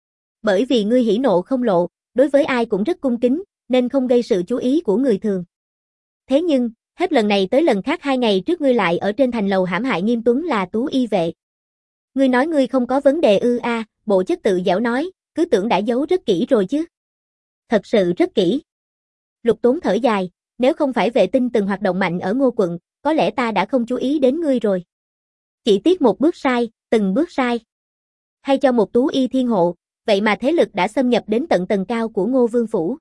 S1: Bởi vì ngươi hỉ nộ không lộ, đối với ai cũng rất cung kính, nên không gây sự chú ý của người thường. Thế nhưng, hết lần này tới lần khác hai ngày trước ngươi lại ở trên thành lầu hãm hại Nghiêm Tuấn là Tú Y vệ. Ngươi nói ngươi không có vấn đề ư? A, Bộ Chất tự dẻo nói, cứ tưởng đã giấu rất kỹ rồi chứ. Thật sự rất kỹ. Lục Tốn thở dài, nếu không phải Vệ Tinh từng hoạt động mạnh ở Ngô quận, có lẽ ta đã không chú ý đến ngươi rồi. Chỉ tiếc một bước sai, từng bước sai. Hay cho một Tú Y Thiên Hộ, vậy mà thế lực đã xâm nhập đến tận tầng cao của Ngô Vương Phủ.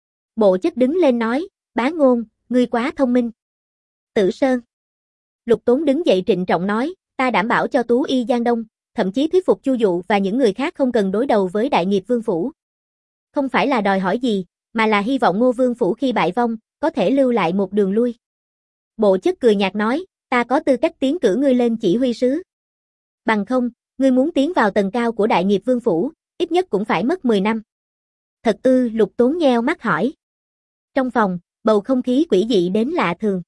S1: Bộ Chất đứng lên nói, Bá Ngôn, ngươi quá thông minh. Tử Sơn. Lục Tốn đứng dậy trịnh trọng nói, ta đảm bảo cho Tú Y Giang Đông, thậm chí thuyết phục Chu Dụ và những người khác không cần đối đầu với Đại Nghiệp Vương Phủ. Không phải là đòi hỏi gì, mà là hy vọng Ngô Vương Phủ khi bại vong, có thể lưu lại một đường lui. Bộ Chất cười nhạt nói, ta có tư cách tiến cử ngươi lên chỉ huy sứ. Bằng không, ngươi muốn tiến vào tầng cao của Đại Nghiệp Vương phủ, ít nhất cũng phải mất mười năm. Thật ư? Lục Tốn nheo mắt hỏi. Trong phòng, bầu không khí quỷ dị đến lạ thường.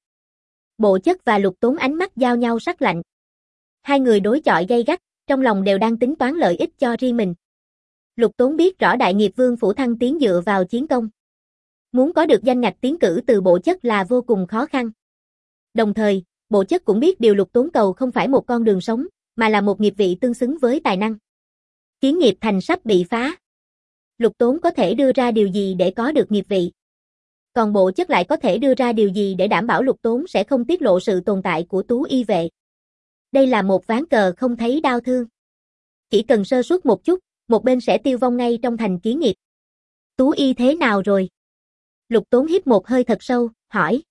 S1: Bộ Chất và Lục Tốn ánh mắt giao nhau sắc lạnh. Hai người đối chọi gay gắt, trong lòng đều đang tính toán lợi ích cho riêng mình. Lục Tốn biết rõ Đại Nghiệp Vương phủ thăng tiến dựa vào chiến công. Muốn có được danh ngạch tiến cử từ Bộ Chất là vô cùng khó khăn. Đồng thời, Bộ Chất cũng biết điều Lục Tốn cầu không phải một con đường sống, mà là một nghiệp vị tương xứng với tài năng. Kiến nghiệp thành sắp bị phá. Lục Tốn có thể đưa ra điều gì để có được nghiệp vị? Còn Bộ Chất lại có thể đưa ra điều gì để đảm bảo Lục Tốn sẽ không tiết lộ sự tồn tại của Tú Y vệ? Đây là một ván cờ không thấy đau thương. Chỉ cần sơ suất một chút, một bên sẽ tiêu vong ngay trong thành Kiến nghiệp. Tú Y thế nào rồi? Lục Tốn hít một hơi thật sâu, hỏi.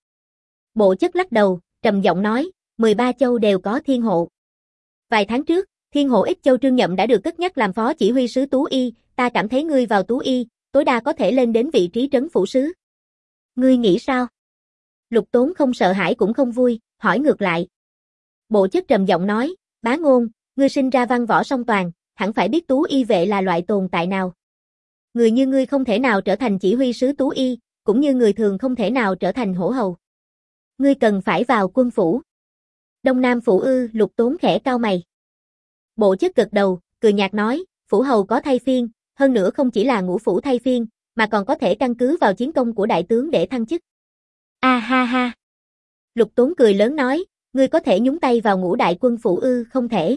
S1: Bộ Chất lắc đầu, trầm giọng nói, mười ba châu đều có thiên hộ. Vài tháng trước, thiên hộ Ích Châu Trương Nhậm đã được cất nhắc làm phó chỉ huy sứ Tú Y, ta cảm thấy ngươi vào Tú Y, tối đa có thể lên đến vị trí trấn phủ sứ. Ngươi nghĩ sao? Lục Tốn không sợ hãi cũng không vui, hỏi ngược lại. Bộ Chất trầm giọng nói, Bá Ngôn, ngươi sinh ra văn võ song toàn, hẳn phải biết Tú Y vệ là loại tồn tại nào. Người như ngươi không thể nào trở thành chỉ huy sứ Tú Y, cũng như người thường không thể nào trở thành hổ hầu. Ngươi cần phải vào quân phủ. Đông Nam phủ ư? Lục Tốn khẽ cau mày. Bộ Chất gật đầu, cười nhạt nói, phủ hầu có thay phiên, hơn nữa không chỉ là ngũ phủ thay phiên, mà còn có thể căn cứ vào chiến công của đại tướng để thăng chức. A ha ha. Lục Tốn cười lớn nói, ngươi có thể nhúng tay vào ngũ đại quân phủ ư? Không thể.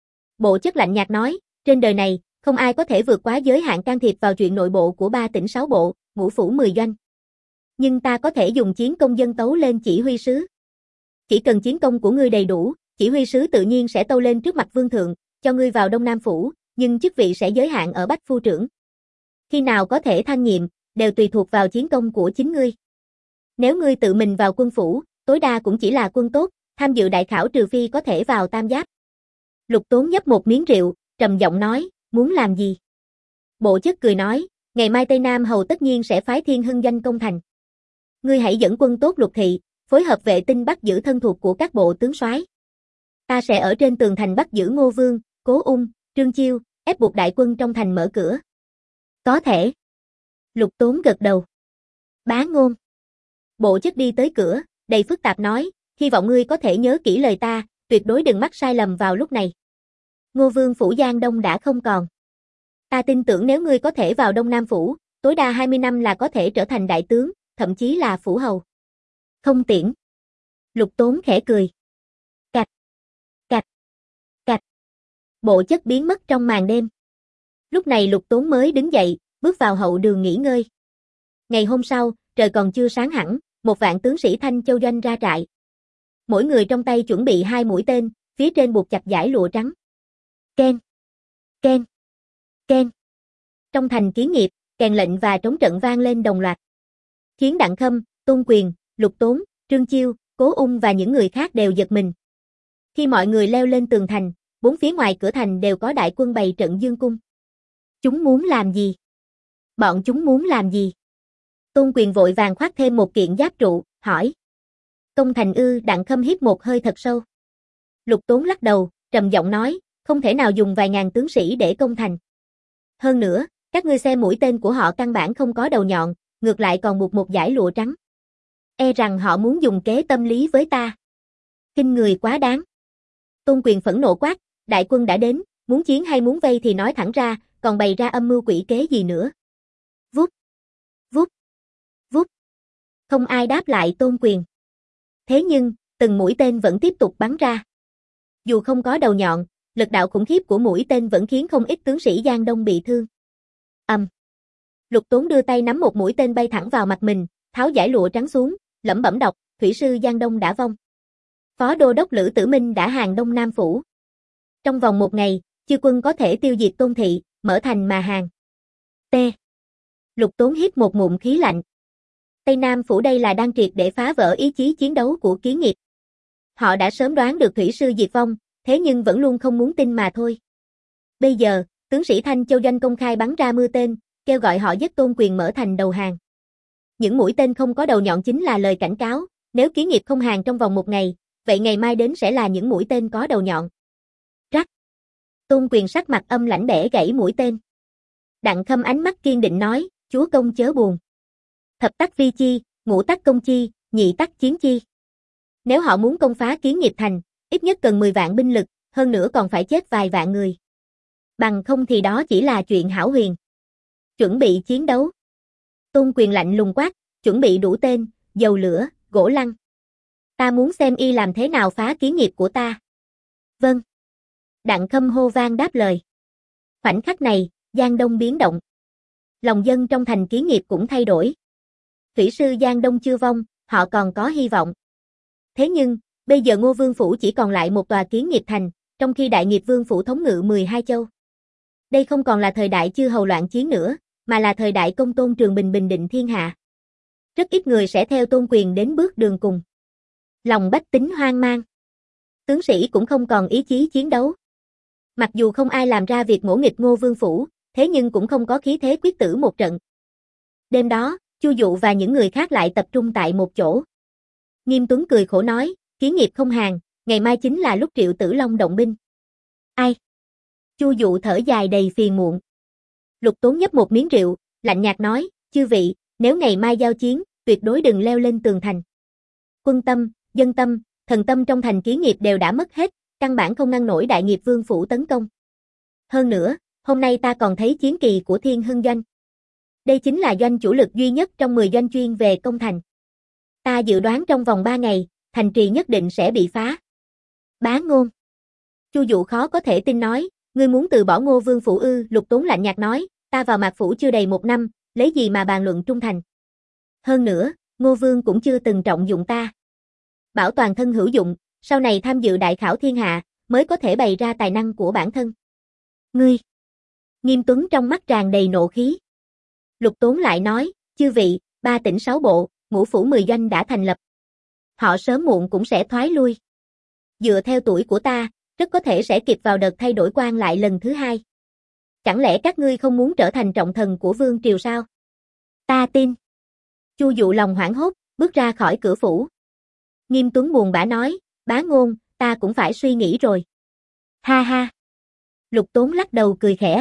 S1: Bộ Chất lạnh nhạt nói, trên đời này, không ai có thể vượt quá giới hạn can thiệp vào chuyện nội bộ của ba tỉnh sáu bộ, ngũ phủ mười doanh. Nhưng ta có thể dùng chiến công dân tấu lên chỉ huy sứ. Chỉ cần chiến công của ngươi đầy đủ, chỉ huy sứ tự nhiên sẽ tâu lên trước mặt vương thượng, cho ngươi vào Đông Nam phủ, nhưng chức vị sẽ giới hạn ở bách phu trưởng. Khi nào có thể thăng nhiệm, đều tùy thuộc vào chiến công của chính ngươi. Nếu ngươi tự mình vào quân phủ, tối đa cũng chỉ là quân tốt, tham dự đại khảo trừ phi có thể vào tam giáp. Lục Tốn nhấp một miếng rượu, trầm giọng nói, muốn làm gì? Bộ Chất cười nói, ngày mai Tây Nam hầu tất nhiên sẽ phái Thiên Hưng Doanh công thành. Ngươi hãy dẫn quân tốt Lục thị, phối hợp vệ tinh bắt giữ thân thuộc của các bộ tướng soái. Ta sẽ ở trên tường thành bắt giữ Ngô Vương, Cố Ung, Trương Chiêu, ép buộc đại quân trong thành mở cửa. Có thể. Lục Tốn gật đầu. Bá Ngôn. Bộ Chất đi tới cửa, đầy phức tạp nói, hy vọng ngươi có thể nhớ kỹ lời ta, tuyệt đối đừng mắc sai lầm vào lúc này. Ngô Vương phủ Giang Đông đã không còn. Ta tin tưởng nếu ngươi có thể vào Đông Nam phủ, tối đa hai mươi năm là có thể trở thành đại tướng, thậm chí là phủ hầu. Không tiễn. Lục Tốn khẽ cười. Cạch. Cạch. Cạch. Bộ Chất biến mất trong màn đêm. Lúc này Lục Tốn mới đứng dậy, bước vào hậu đường nghỉ ngơi. Ngày hôm sau, trời còn chưa sáng hẳn, một vạn tướng sĩ Thanh Châu doanh ra trại. Mỗi người trong tay chuẩn bị hai mũi tên, phía trên buộc chặt dải lụa trắng. Keng. Keng. Keng. Trong thành Kiến nghiệp, kèn lệnh và trống trận vang lên đồng loạt. Khiến Đặng Khâm, Tôn Quyền, Lục Tốn, Trương Chiêu, Cố Ung và những người khác đều giật mình. Khi mọi người leo lên tường thành, bốn phía ngoài cửa thành đều có đại quân bày trận dương cung. Chúng muốn làm gì? Bọn chúng muốn làm gì? Tôn Quyền vội vàng khoác thêm một kiện giáp trụ, hỏi. Công thành ư? Đặng Khâm hít một hơi thật sâu. Lục Tốn lắc đầu, trầm giọng nói, không thể nào dùng vài ngàn tướng sĩ để công thành. Hơn nữa, các ngươi xem mũi tên của họ căn bản không có đầu nhọn, ngược lại còn buộc một dải lụa trắng. E rằng họ muốn dùng kế tâm lý với ta. Kinh người quá đáng. Tôn Quyền phẫn nộ quát, đại quân đã đến, muốn chiến hay muốn vây thì nói thẳng ra, còn bày ra âm mưu quỷ kế gì nữa. Vút. Vút. Vút. Không ai đáp lại Tôn Quyền. Thế nhưng, từng mũi tên vẫn tiếp tục bắn ra. Dù không có đầu nhọn, lực đạo khủng khiếp của mũi tên vẫn khiến không ít tướng sĩ Giang Đông bị thương. Ầm. Um. Lục Tốn đưa tay nắm một mũi tên bay thẳng vào mặt mình, tháo dải lụa trắng xuống, lẩm bẩm đọc, thủy sư Giang Đông đã vong. Phó đô đốc Lữ Tử Minh đã hàng Đông Nam phủ. Trong vòng một ngày, chư quân có thể tiêu diệt Tôn thị, mở thành mà hàng. T. Lục Tốn hít một ngụm khí lạnh. Tây Nam phủ đây là đang triệt để phá vỡ ý chí chiến đấu của Kiến nghiệp. Họ đã sớm đoán được thủy sư diệt vong, thế nhưng vẫn luôn không muốn tin mà thôi. Bây giờ, tướng sĩ Thanh Châu doanh công khai bắn ra mưa tên, kêu gọi họ giết Tôn Quyền mở thành đầu hàng. Những mũi tên không có đầu nhọn chính là lời cảnh cáo, nếu Kiến nghiệp không hàng trong vòng một ngày, vậy ngày mai đến sẽ là những mũi tên có đầu nhọn. Rắc. Tôn Quyền sắc mặt âm lãnh bẻ gãy mũi tên. Đặng Khâm ánh mắt kiên định nói, chúa công chớ buồn. Thập tắc vi chi, ngũ tắc công chi, nhị tắc chiến chi. Nếu họ muốn công phá Kiến Nghiệp thành, ít nhất cần mười vạn binh lực, hơn nữa còn phải chết vài vạn người. Bằng không thì đó chỉ là chuyện hão huyền. Chuẩn bị chiến đấu. Tôn Quyền lạnh lùng quát, chuẩn bị đủ tên, dầu lửa, gỗ lăng. Ta muốn xem y làm thế nào phá Kiến Nghiệp của ta. Vâng. Đặng Khâm hô vang đáp lời. Khoảnh khắc này, Giang Đông biến động. Lòng dân trong thành Kiến Nghiệp cũng thay đổi. Thủy sư Giang Đông chưa vong, họ còn có hy vọng. Thế nhưng, bây giờ Ngô Vương Phủ chỉ còn lại một tòa Kiến Nghiệp thành, trong khi Đại Nghiệp Vương Phủ thống ngự mười hai châu. Đây không còn là thời đại chư hầu loạn chiến nữa, mà là thời đại công tôn Trường Bình bình định thiên hạ. Rất ít người sẽ theo Tôn Quyền đến bước đường cùng. Lòng bách tính hoang mang. Tướng sĩ cũng không còn ý chí chiến đấu. Mặc dù không ai làm ra việc ngỗ nghịch Ngô Vương Phủ, thế nhưng cũng không có khí thế quyết tử một trận. Đêm đó, Chu Dụ và những người khác lại tập trung tại một chỗ. Nghiêm Tuấn cười khổ nói, Kiến Nghiệp không hàng, ngày mai chính là lúc Triệu Tử Long động binh. Ai? Chu Dụ thở dài đầy phiền muộn. Lục Tốn nhấp một miếng rượu, lạnh nhạt nói, chư vị, nếu ngày mai giao chiến, tuyệt đối đừng leo lên tường thành. Quân tâm, dân tâm, thần tâm trong thành Kiến Nghiệp đều đã mất hết, căn bản không ngăn nổi Đại Nghiệp Vương Phủ tấn công. Hơn nữa, hôm nay ta còn thấy chiến kỳ của Thiên Hưng Doanh. Đây chính là doanh chủ lực duy nhất trong mười doanh chuyên về công thành. Ta dự đoán trong vòng ba ngày, thành trì nhất định sẽ bị phá. Bá Ngôn. Chu Dụ khó có thể tin nói, ngươi muốn từ bỏ Ngô Vương Phủ ư? Lục Tốn lạnh nhạt nói, ta vào Mạc Phủ chưa đầy một năm, lấy gì mà bàn luận trung thành. Hơn nữa, Ngô Vương cũng chưa từng trọng dụng ta. Bảo toàn thân hữu dụng, sau này tham dự đại khảo thiên hạ, mới có thể bày ra tài năng của bản thân. Ngươi. Nghiêm Tuấn trong mắt tràn đầy nộ khí. Lục Tốn lại nói, chư vị, ba tỉnh sáu bộ, ngũ phủ mười doanh đã thành lập. Họ sớm muộn cũng sẽ thoái lui. Dựa theo tuổi của ta, rất có thể sẽ kịp vào đợt thay đổi quan lại lần thứ hai. Chẳng lẽ các ngươi không muốn trở thành trọng thần của vương triều sao? Ta tin. Chu Dụ lòng hoảng hốt, bước ra khỏi cửa phủ. Nghiêm Tuấn buồn bã nói, Bá Ngôn, ta cũng phải suy nghĩ rồi. Ha ha. Lục Tốn lắc đầu cười khẽ.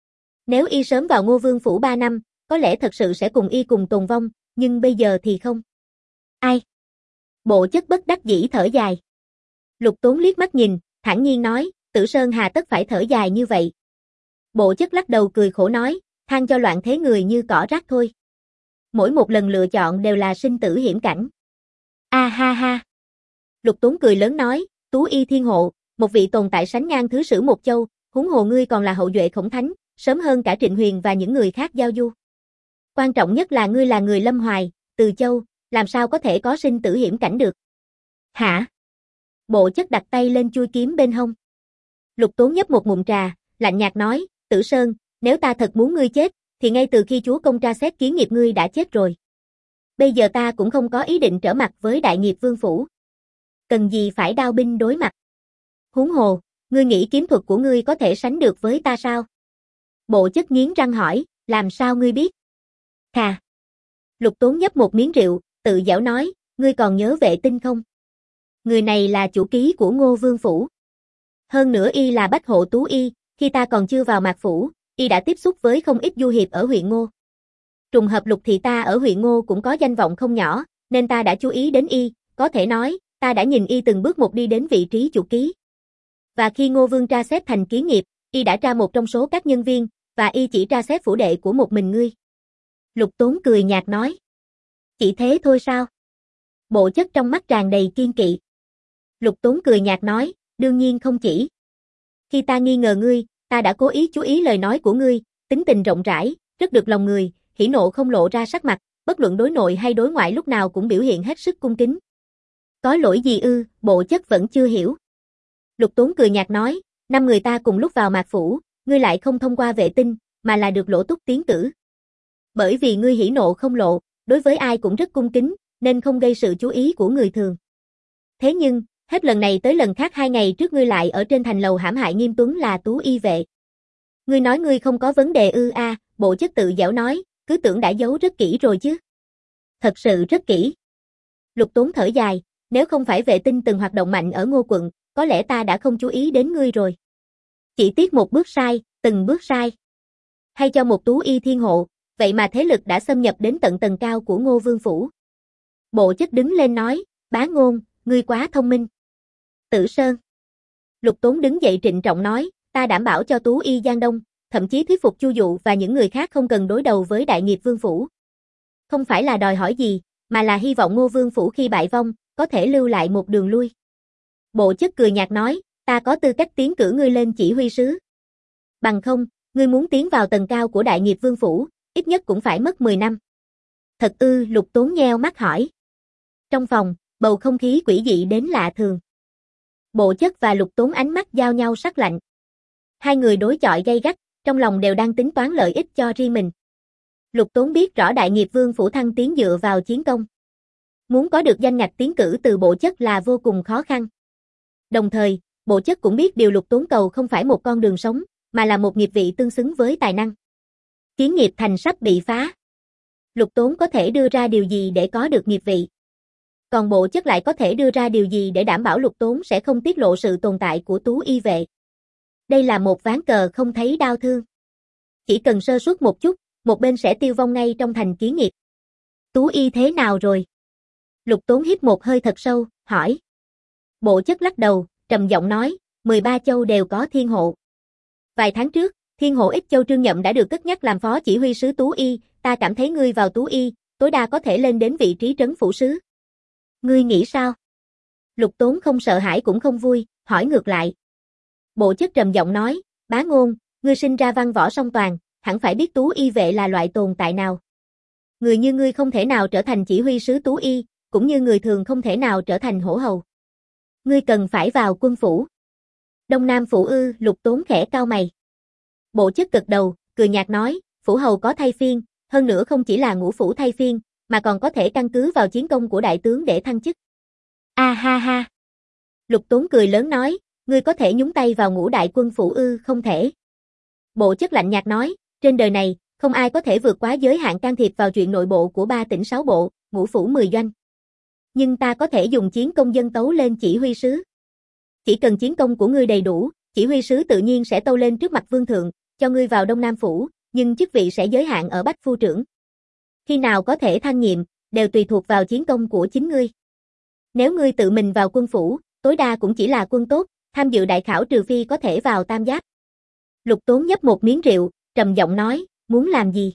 S1: Nếu y sớm vào Ngô Vương Phủ ba năm, có lẽ thật sự sẽ cùng y cùng tồn vong, nhưng bây giờ thì không. Ai? Bộ Chất bất đắc dĩ thở dài. Lục Tốn liếc mắt nhìn, thản nhiên nói, Tử Sơn hà tất phải thở dài như vậy. Bộ Chất lắc đầu cười khổ nói, than cho loạn thế người như cỏ rác thôi. Mỗi một lần lựa chọn đều là sinh tử hiểm cảnh. A ha ha. Lục Tốn cười lớn nói, Tú Y Thiên Hộ, một vị tồn tại sánh ngang thứ sử một châu, huống hồ ngươi còn là hậu duệ Khổng Thánh, sớm hơn cả Trịnh Huyền và những người khác giao du. Quan trọng nhất là ngươi là người Lâm Hoài, Từ Châu, làm sao có thể có sinh tử hiểm cảnh được? Hả? Bộ Chất đặt tay lên chuôi kiếm bên hông. Lục Tốn nhấp một ngụm trà, lạnh nhạt nói, Tử Sơn, nếu ta thật muốn ngươi chết, thì ngay từ khi chúa công tra xét Kiến Nghiệp ngươi đã chết rồi. Bây giờ ta cũng không có ý định trở mặt với Đại Nghiệp Vương Phủ. Cần gì phải đao binh đối mặt? Huống hồ, ngươi nghĩ kiếm thuật của ngươi có thể sánh được với ta sao? Bộ Chất nghiến răng hỏi, làm sao ngươi biết? Thà. Lục Tốn nhấp một miếng rượu, tự giễu nói, ngươi còn nhớ Vệ Tinh không? Người này là chủ ký của Ngô Vương Phủ. Hơn nữa y là bách hộ tú y, khi ta còn chưa vào Mạc Phủ, y đã tiếp xúc với không ít du hiệp ở huyện Ngô. Trùng hợp Lục thị ta ở huyện Ngô cũng có danh vọng không nhỏ, nên ta đã chú ý đến y, có thể nói, ta đã nhìn y từng bước một đi đến vị trí chủ ký. Và khi Ngô Vương tra xét thành Kiến Nghiệp, y đã tra một trong số các nhân viên, và y chỉ tra xét phủ đệ của một mình ngươi. Lục Tốn cười nhạt nói. Chỉ thế thôi sao? Bộ Chất trong mắt tràn đầy kiên kỵ. Lục Tốn cười nhạt nói, đương nhiên không chỉ. Khi ta nghi ngờ ngươi, ta đã cố ý chú ý lời nói của ngươi, tính tình rộng rãi, rất được lòng người, hỉ nộ không lộ ra sắc mặt, bất luận đối nội hay đối ngoại lúc nào cũng biểu hiện hết sức cung kính. Có lỗi gì ư? Bộ Chất vẫn chưa hiểu. Lục Tốn cười nhạt nói, năm người ta cùng lúc vào Mạc Phủ, ngươi lại không thông qua Vệ Tinh, mà là được Lỗ Túc tiến cử. Bởi vì ngươi hỉ nộ không lộ, đối với ai cũng rất cung kính, nên không gây sự chú ý của người thường. Thế nhưng, hết lần này tới lần khác hai ngày trước ngươi lại ở trên thành lầu hãm hại Nghiêm Tuấn là Tú Y vệ. Ngươi nói ngươi không có vấn đề ư? A, Bộ Chất tự giễu nói, cứ tưởng đã giấu rất kỹ rồi chứ. Thật sự rất kỹ. Lục Tốn thở dài, Nếu không phải vệ tinh từng hoạt động mạnh ở Ngô quận, có lẽ ta đã không chú ý đến ngươi rồi. Chỉ tiếc một bước sai, từng bước sai. Hay cho một Tú Y thiên hộ, vậy mà thế lực đã xâm nhập đến tận tầng cao của Ngô Vương phủ. Bộ Chất đứng lên nói, Bá Ngôn, ngươi quá thông minh. Tử Sơn. Lục Tốn đứng dậy trịnh trọng nói, ta đảm bảo cho Tú Y Giang Đông, thậm chí thuyết phục Chu Dụ và những người khác không cần đối đầu với Đại Nghiệp Vương phủ. Không phải là đòi hỏi gì, mà là hy vọng Ngô Vương phủ khi bại vong, có thể lưu lại một đường lui. Bộ Chất cười nhạt nói, ta có tư cách tiến cử ngươi lên chỉ huy sứ. Bằng không, ngươi muốn tiến vào tầng cao của Đại Nghiệp Vương phủ, ít nhất cũng phải mất mười năm. Thật ư? Lục Tốn nheo mắt hỏi. Trong phòng, bầu không khí quỷ dị đến lạ thường. Bộ Chất và Lục Tốn ánh mắt giao nhau sắc lạnh. Hai người đối chọi gay gắt, trong lòng đều đang tính toán lợi ích cho riêng mình. Lục Tốn biết rõ Đại Nghiệp Vương phủ thăng tiến dựa vào chiến công. Muốn có được danh ngạch tiến cử từ Bộ Chất là vô cùng khó khăn. Đồng thời, Bộ Chất cũng biết điều Lục Tốn cầu không phải một con đường sống, mà là một nghiệp vị tương xứng với tài năng. Kiến nghiệp thành sắp bị phá. Lục Tốn có thể đưa ra điều gì để có được nghiệp vị? Còn Bộ Chất lại có thể đưa ra điều gì để đảm bảo Lục Tốn sẽ không tiết lộ sự tồn tại của Tú Y vệ? Đây là một ván cờ không thấy đau thương. Chỉ cần sơ suất một chút, một bên sẽ tiêu vong ngay trong thành Kiến nghiệp. Tú Y thế nào rồi? Lục Tốn hít một hơi thật sâu, hỏi. Bộ Chất lắc đầu, trầm giọng nói, mười ba châu đều có thiên hộ. Vài tháng trước, thiên hộ Ích Châu Trương Nhậm đã được cất nhắc làm phó chỉ huy sứ Tú Y, ta cảm thấy ngươi vào Tú Y, tối đa có thể lên đến vị trí trấn phủ sứ. Ngươi nghĩ sao? Lục Tốn không sợ hãi cũng không vui, hỏi ngược lại. Bộ Chất trầm giọng nói, Bá Ngôn, ngươi sinh ra văn võ song toàn, hẳn phải biết Tú Y vệ là loại tồn tại nào. Người như ngươi không thể nào trở thành chỉ huy sứ Tú Y, cũng như người thường không thể nào trở thành hổ hầu. Ngươi cần phải vào quân phủ. Đông Nam phủ ư? Lục Tốn khẽ cau mày. Bộ Chất gật đầu, cười nhạt nói, phủ hầu có thay phiên, hơn nữa không chỉ là ngũ phủ thay phiên, mà còn có thể căn cứ vào chiến công của đại tướng để thăng chức. A ha ha. Lục Tốn cười lớn nói, ngươi có thể nhúng tay vào ngũ đại quân phủ ư? Không thể. Bộ Chất lạnh nhạt nói, trên đời này, không ai có thể vượt quá giới hạn can thiệp vào chuyện nội bộ của ba tỉnh sáu bộ, ngũ phủ mười doanh. Nhưng ta có thể dùng chiến công dân tấu lên chỉ huy sứ. Chỉ cần chiến công của ngươi đầy đủ, chỉ huy sứ tự nhiên sẽ tâu lên trước mặt vương thượng, cho ngươi vào Đông Nam phủ, nhưng chức vị sẽ giới hạn ở bách phu trưởng. Khi nào có thể thăng nhiệm, đều tùy thuộc vào chiến công của chính ngươi. Nếu ngươi tự mình vào quân phủ, tối đa cũng chỉ là quân tốt, tham dự đại khảo trừ phi có thể vào tam giáp. Lục Tốn nhấp một miếng rượu, trầm giọng nói, muốn làm gì?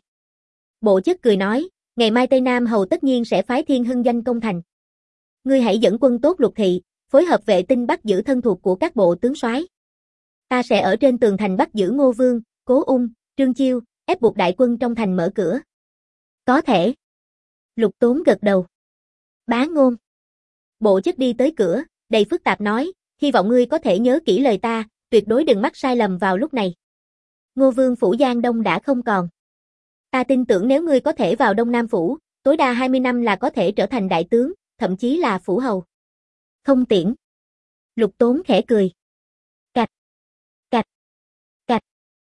S1: Bộ Chất cười nói, ngày mai Tây Nam hầu tất nhiên sẽ phái Thiên Hưng doanh công thành. Ngươi hãy dẫn quân tốt Lục thị, phối hợp vệ tinh bắt giữ thân thuộc của các bộ tướng soái. Ta sẽ ở trên tường thành bắt giữ Ngô Vương, Cố Ung, Trương Chiêu, ép buộc đại quân trong thành mở cửa. Có thể. Lục Tốn gật đầu. Bá Ngôn. Bộ Chất đi tới cửa, đầy phức tạp nói, hy vọng ngươi có thể nhớ kỹ lời ta, tuyệt đối đừng mắc sai lầm vào lúc này. Ngô Vương phủ Giang Đông đã không còn. Ta tin tưởng nếu ngươi có thể vào Đông Nam phủ, tối đa hai mươi năm là có thể trở thành đại tướng, thậm chí là phủ hầu. Không tiễn. Lục Tốn khẽ cười. Cạch. Cạch. Cạch.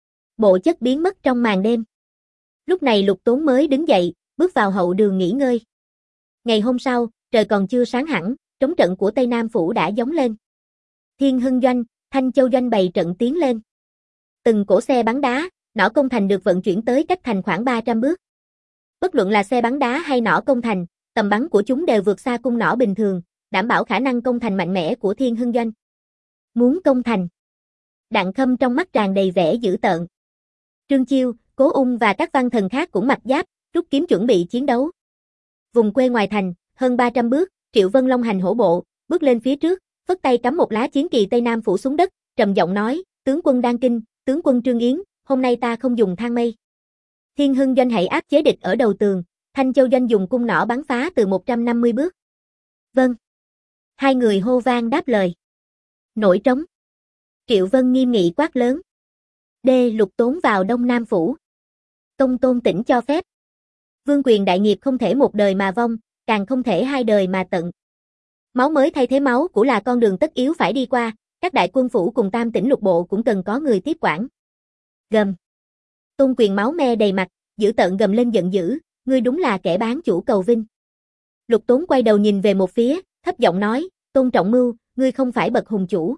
S1: Bộ Chất biến mất trong màn đêm. Lúc này Lục Tốn mới đứng dậy, bước vào hậu đường nghỉ ngơi. Ngày hôm sau, trời còn chưa sáng hẳn, trống trận của Tây Nam phủ đã gióng lên. Thiên Hưng doanh, Thanh Châu doanh bày trận tiến lên. Từng cỗ xe bắn đá, nỏ công thành được vận chuyển tới cách thành khoảng ba trăm bước. Bất luận là xe bắn đá hay nỏ công thành, tầm bắn của chúng đều vượt xa cung nỏ bình thường, đảm bảo khả năng công thành mạnh mẽ của Thiên Hưng doanh. Muốn công thành. Đặng Khâm trong mắt tràn đầy vẻ dữ tợn. Trương Chiêu, Cố Ung và các văn thần khác cũng mặc giáp, rút kiếm chuẩn bị chiến đấu. Vùng quê ngoài thành, hơn ba trăm bước, Triệu Vân Long hành hổ bộ, bước lên phía trước, phất tay cắm một lá chiến kỳ Tây Nam phủ xuống đất, trầm giọng nói, tướng quân Đan Kinh, tướng quân Trương Yến, hôm nay ta không dùng thang mây. Thiên Hưng doanh hãy áp chế địch ở đầu tường, Thanh Châu doanh dùng cung nỏ bắn phá từ một trăm năm mươi bước. Vâng. Hai người hô vang đáp lời. Nổi trống. Triệu Vân nghiêm nghị quát lớn. D. Lục Tốn vào Đông Nam phủ. Công tôn tỉnh cho phép. Vương quyền đại nghiệp không thể một đời mà vong, càng không thể hai đời mà tận. Máu mới thay thế máu cũ là con đường tất yếu phải đi qua, các đại quân phủ cùng tam tỉnh lục bộ cũng cần có người tiếp quản. Gầm. Tôn Quyền máu me đầy mặt, dữ tợn gầm lên giận dữ, ngươi đúng là kẻ bán chủ cầu vinh. Lục Tốn quay đầu nhìn về một phía, thấp giọng nói, Tôn Trọng Mưu, ngươi không phải bậc hùng chủ.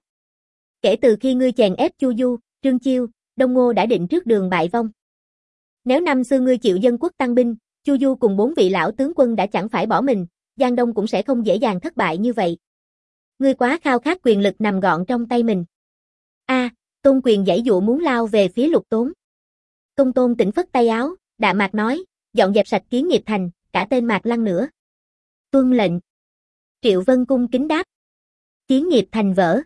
S1: Kể từ khi ngươi chèn ép Chu Du, Trương Chiêu, Đông Ngô đã định trước đường bại vong. Nếu năm xưa ngươi chịu dân quốc tăng binh, Chu Du cùng bốn vị lão tướng quân đã chẳng phải bỏ mình, Giang Đông cũng sẽ không dễ dàng thất bại như vậy. Ngươi quá khao khát quyền lực nằm gọn trong tay mình. A, à, Tôn Quyền giãy dụa muốn lao về phía Lục Tốn. Công Tôn Tĩnh phất tay áo, đạm mạc nói, dọn dẹp sạch Kiến Nghiệp Thành, cả tên Mạc Lăng nữa. Tuân lệnh. Triệu Vân cung kính đáp. Kiến Nghiệp Thành vỡ.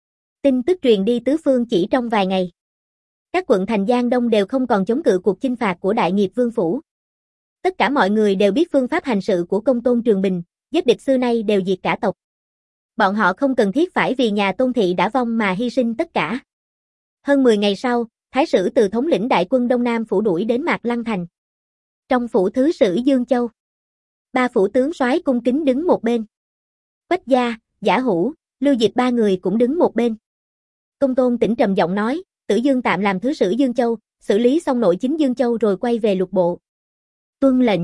S1: Tin tức truyền đi tứ phương chỉ trong vài ngày. Các quận thành Giang Đông đều không còn chống cự cuộc chinh phạt của Đại Nghiệp Vương phủ. Tất cả mọi người đều biết phương pháp hành sự của Công Tôn Trường Bình, giết địch xưa nay đều diệt cả tộc. Bọn họ không cần thiết phải vì nhà Tôn thị đã vong mà hy sinh tất cả. Hơn mười ngày sau, Thái sử từ thống lĩnh đại quân Đông Nam phủ đuổi đến Mạc Lăng thành. Trong phủ thứ sử Dương Châu, ba phủ tướng soái cung kính đứng một bên. Quách Gia, Giả Hữu, Lưu Dịch ba người cũng đứng một bên. Công Tôn Tĩnh trầm giọng nói, Tử Dương tạm làm thứ sử Dương Châu, xử lý xong nội chính Dương Châu rồi quay về lục bộ. Tuân lệnh.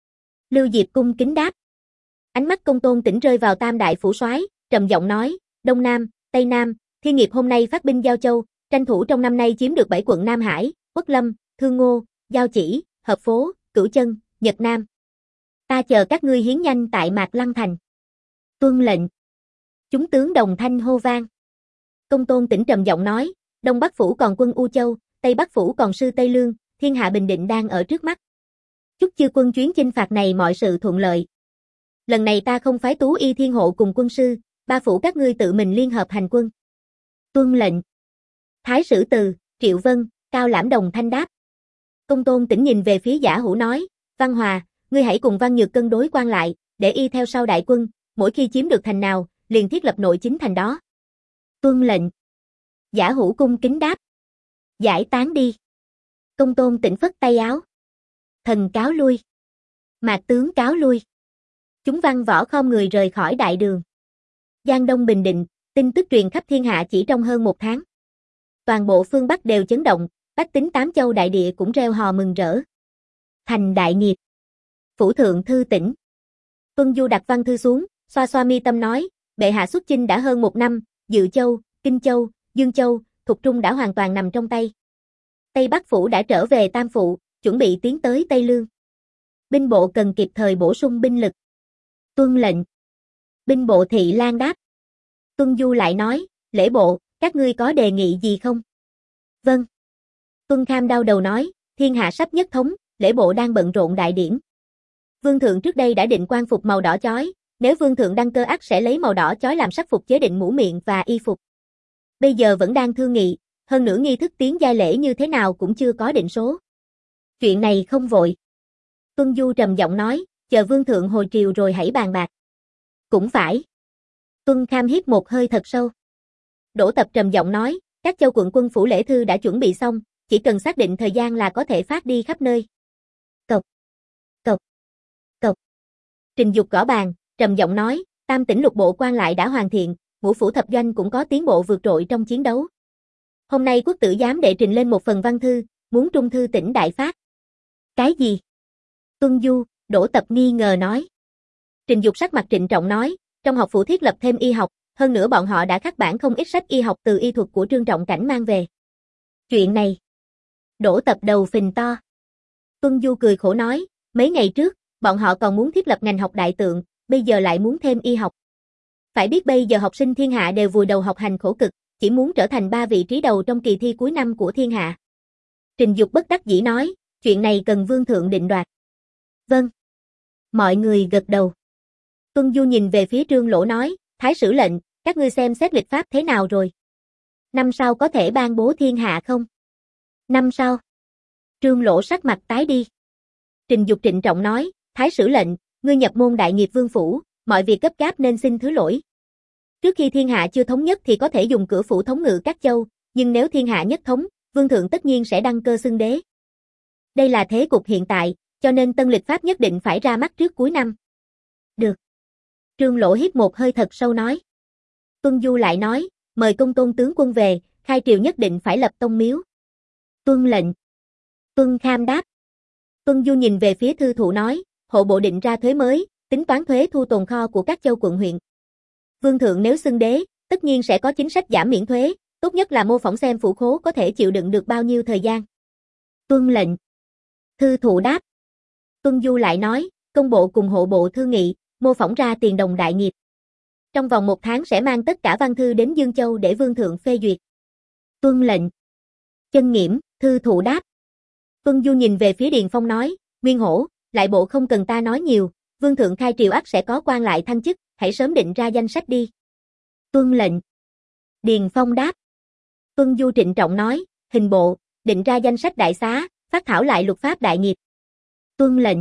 S1: Lưu Diệp cung kính đáp. Ánh mắt Công Tôn Tĩnh rơi vào tam đại phủ soái, trầm giọng nói, Đông Nam, Tây Nam, Thiên Nghiệp hôm nay phát binh Giao Châu, tranh thủ trong năm nay chiếm được bảy quận Nam Hải, Uất Lâm, Thương Ngô, Giao Chỉ, Hợp Phố, Cửu Chân, Nhật Nam. Ta chờ các ngươi hiến nhanh tại Mạc Lăng thành. Tuân lệnh. Chúng tướng đồng thanh hô vang. Công Tôn Tĩnh trầm giọng nói, Đông Bắc phủ còn quân U Châu, Tây Bắc phủ còn sư Tây Lương, thiên hạ bình định đang ở trước mắt. Chúc chư quân chuyến chinh phạt này mọi sự thuận lợi. Lần này ta không phái Tú Y Thiên Hộ cùng quân sư, ba phủ các ngươi tự mình liên hợp hành quân. Tuân lệnh. Thái sử Từ, Triệu Vân, Cao Lãm đồng thanh đáp. Công Tôn Tĩnh nhìn về phía Giả Hữu nói, Văn Hòa, ngươi hãy cùng Văn Nhược cân đối quan lại, để y theo sau đại quân, mỗi khi chiếm được thành nào, liền thiết lập nội chính thành đó. Tuân lệnh. Giả Hữu cung kính đáp. Giải tán đi. Công Tôn Tĩnh phất tay áo. Thần cáo lui. Mạc tướng cáo lui. Chúng văn võ khom người rời khỏi đại đường. Giang Đông bình định, tin tức truyền khắp thiên hạ chỉ trong hơn một tháng. Toàn bộ phương Bắc đều chấn động, bách tính tám châu đại địa cũng reo hò mừng rỡ. Thành Đại Nghiệp. Phủ thượng thư tỉnh. Tuân Du đặt văn thư xuống, xoa xoa mi tâm nói, bệ hạ xuất chinh đã hơn một năm, Dự Châu, Kinh Châu, Dương Châu, Thục Trung đã hoàn toàn nằm trong tay. Tây Bắc phủ đã trở về Tam Phụ, chuẩn bị tiến tới Tây Lương. Binh bộ cần kịp thời bổ sung binh lực. Tuân lệnh. Binh bộ Thị Lan đáp. Tuân Du lại nói, lễ bộ, các ngươi có đề nghị gì không? Vâng. Tuân Kham đau đầu nói, thiên hạ sắp nhất thống, lễ bộ đang bận rộn đại điển. Vương thượng trước đây đã định quan phục màu đỏ chói, nếu vương thượng đăng cơ ắt sẽ lấy màu đỏ chói làm sắc phục chế định mũ miệng và y phục. Bây giờ vẫn đang thương nghị, hơn nữa nghi thức tiến giai lễ như thế nào cũng chưa có định số. Chuyện này không vội. Tuân Du trầm giọng nói, chờ vương thượng hồi triều rồi hãy bàn bạc. Cũng phải. Tuân Kham hít một hơi thật sâu. Đỗ Tập trầm giọng nói, các châu quận quân phủ lễ thư đã chuẩn bị xong, chỉ cần xác định thời gian là có thể phát đi khắp nơi. Cộc, cộc, cộc. Trình Dục gõ bàn, trầm giọng nói, tam tỉnh lục bộ quan lại đã hoàn thiện, ngũ phủ thập doanh cũng có tiến bộ vượt trội trong chiến đấu. Hôm nay quốc tử giám đệ trình lên một phần văn thư, muốn trung thư tỉnh đại phát. Cái gì? Tuân Du, Đỗ Tập nghi ngờ nói. Trình Dục sắc mặt trịnh trọng nói, trong học phủ thiết lập thêm y học, hơn nữa bọn họ đã khắc bản không ít sách y học từ y thuật của Trương Trọng Cảnh mang về. Chuyện này. Đỗ Tập đầu phình to. Tuân Du cười khổ nói, mấy ngày trước, bọn họ còn muốn thiết lập ngành học đại tượng, bây giờ lại muốn thêm y học. Phải biết bây giờ học sinh thiên hạ đều vùi đầu học hành khổ cực, chỉ muốn trở thành ba vị trí đầu trong kỳ thi cuối năm của thiên hạ. Trình Dục bất đắc dĩ nói, chuyện này cần vương thượng định đoạt. Vâng. Mọi người gật đầu. Tuân Du nhìn về phía Trương Lỗ nói, Thái sử lệnh, các ngươi xem xét lịch pháp thế nào rồi? Năm sau có thể ban bố thiên hạ không? Năm sau. Trương Lỗ sắc mặt tái đi. Trình Dục trịnh trọng nói, Thái sử lệnh, ngươi nhập môn Đại Nghiệp Vương phủ, mọi việc gấp gáp nên xin thứ lỗi. Trước khi thiên hạ chưa thống nhất thì có thể dùng cửa phủ thống ngự các châu, nhưng nếu thiên hạ nhất thống, vương thượng tất nhiên sẽ đăng cơ xưng đế. Đây là thế cục hiện tại, cho nên tân lịch pháp nhất định phải ra mắt trước cuối năm. Được. Trương Lỗ hít một hơi thật sâu nói. Tuân Du lại nói, mời Công Tôn tướng quân về, khai triều nhất định phải lập tông miếu. Tuân lệnh. Tuân Kham đáp. Tuân Du nhìn về phía thư thụ nói, hộ bộ định ra thuế mới, tính toán thuế thu tồn kho của các châu quận huyện. Vương thượng nếu xưng đế, tất nhiên sẽ có chính sách giảm miễn thuế, tốt nhất là mô phỏng xem phủ khố có thể chịu đựng được bao nhiêu thời gian. Tuân lệnh. Thư thụ đáp. Tuân Du lại nói, công bộ cùng hộ bộ thương nghị, mô phỏng ra tiền đồng đại nghiệp. Trong vòng một tháng sẽ mang tất cả văn thư đến Dương Châu để vương thượng phê duyệt. Tuân lệnh. Chân Nghiễm, thư thụ đáp. Tuân Du nhìn về phía Điền Phong nói, Nguyên Hổ, lại bộ không cần ta nói nhiều, vương thượng khai triều ắt sẽ có quan lại thăng chức, hãy sớm định ra danh sách đi. Tuân lệnh. Điền Phong đáp. Tuân Du trịnh trọng nói, hình bộ, định ra danh sách đại xá, phát thảo lại luật pháp đại nghiệp. Tuân lệnh.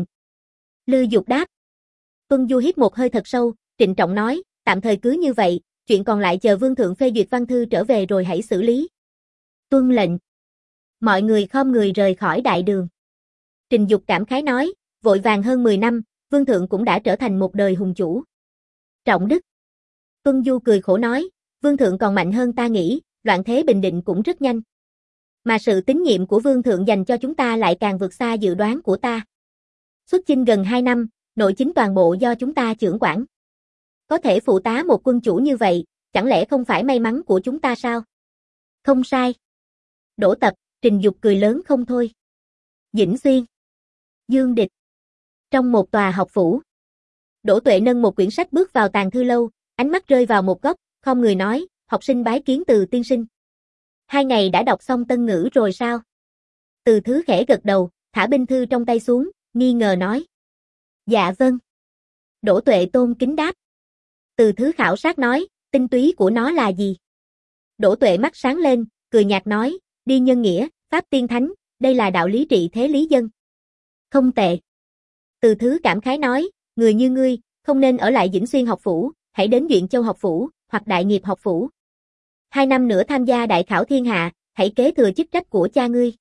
S1: Lư Dục đáp. Tuân Du hít một hơi thật sâu, trịnh trọng nói, tạm thời cứ như vậy, chuyện còn lại chờ vương thượng phê duyệt văn thư trở về rồi hãy xử lý. Tuân lệnh. Mọi người khom người rời khỏi đại đường. Trình Dục cảm khái nói, vội vàng hơn mười năm, vương thượng cũng đã trở thành một đời hùng chủ. Trọng đức. Tuân Du cười khổ nói, vương thượng còn mạnh hơn ta nghĩ, loạn thế bình định cũng rất nhanh. Mà sự tín nhiệm của vương thượng dành cho chúng ta lại càng vượt xa dự đoán của ta. Xuất chinh gần hai năm, nội chính toàn bộ do chúng ta chưởng quản. Có thể phụ tá một quân chủ như vậy, chẳng lẽ không phải may mắn của chúng ta sao? Không sai. Đỗ Tập, Trình Dục cười lớn không thôi. Dĩnh Xuyên. Dương Địch. Trong một tòa học phủ. Đỗ Tuệ nâng một quyển sách bước vào tàng thư lâu, ánh mắt rơi vào một góc, không người nói, học sinh bái kiến Từ tiên sinh. Hai ngày đã đọc xong Tân Ngữ rồi sao? Từ Thứ khẽ gật đầu, thả binh thư trong tay xuống, nghi ngờ nói. Dạ vâng. Đỗ Tuệ tôn kính đáp. Từ Thứ khảo sát nói, tinh túy của nó là gì? Đỗ Tuệ mắt sáng lên, cười nhạt nói, đi nhân nghĩa, pháp tiên thánh, đây là đạo lý trị thế lý dân. Không tệ. Từ Thứ cảm khái nói, người như ngươi, không nên ở lại Dĩnh Xuyên học phủ, hãy đến Duyện Châu học phủ, hoặc Đại Nghiệp học phủ. Hai năm nữa tham gia đại khảo thiên hạ, hãy kế thừa chức trách của cha ngươi.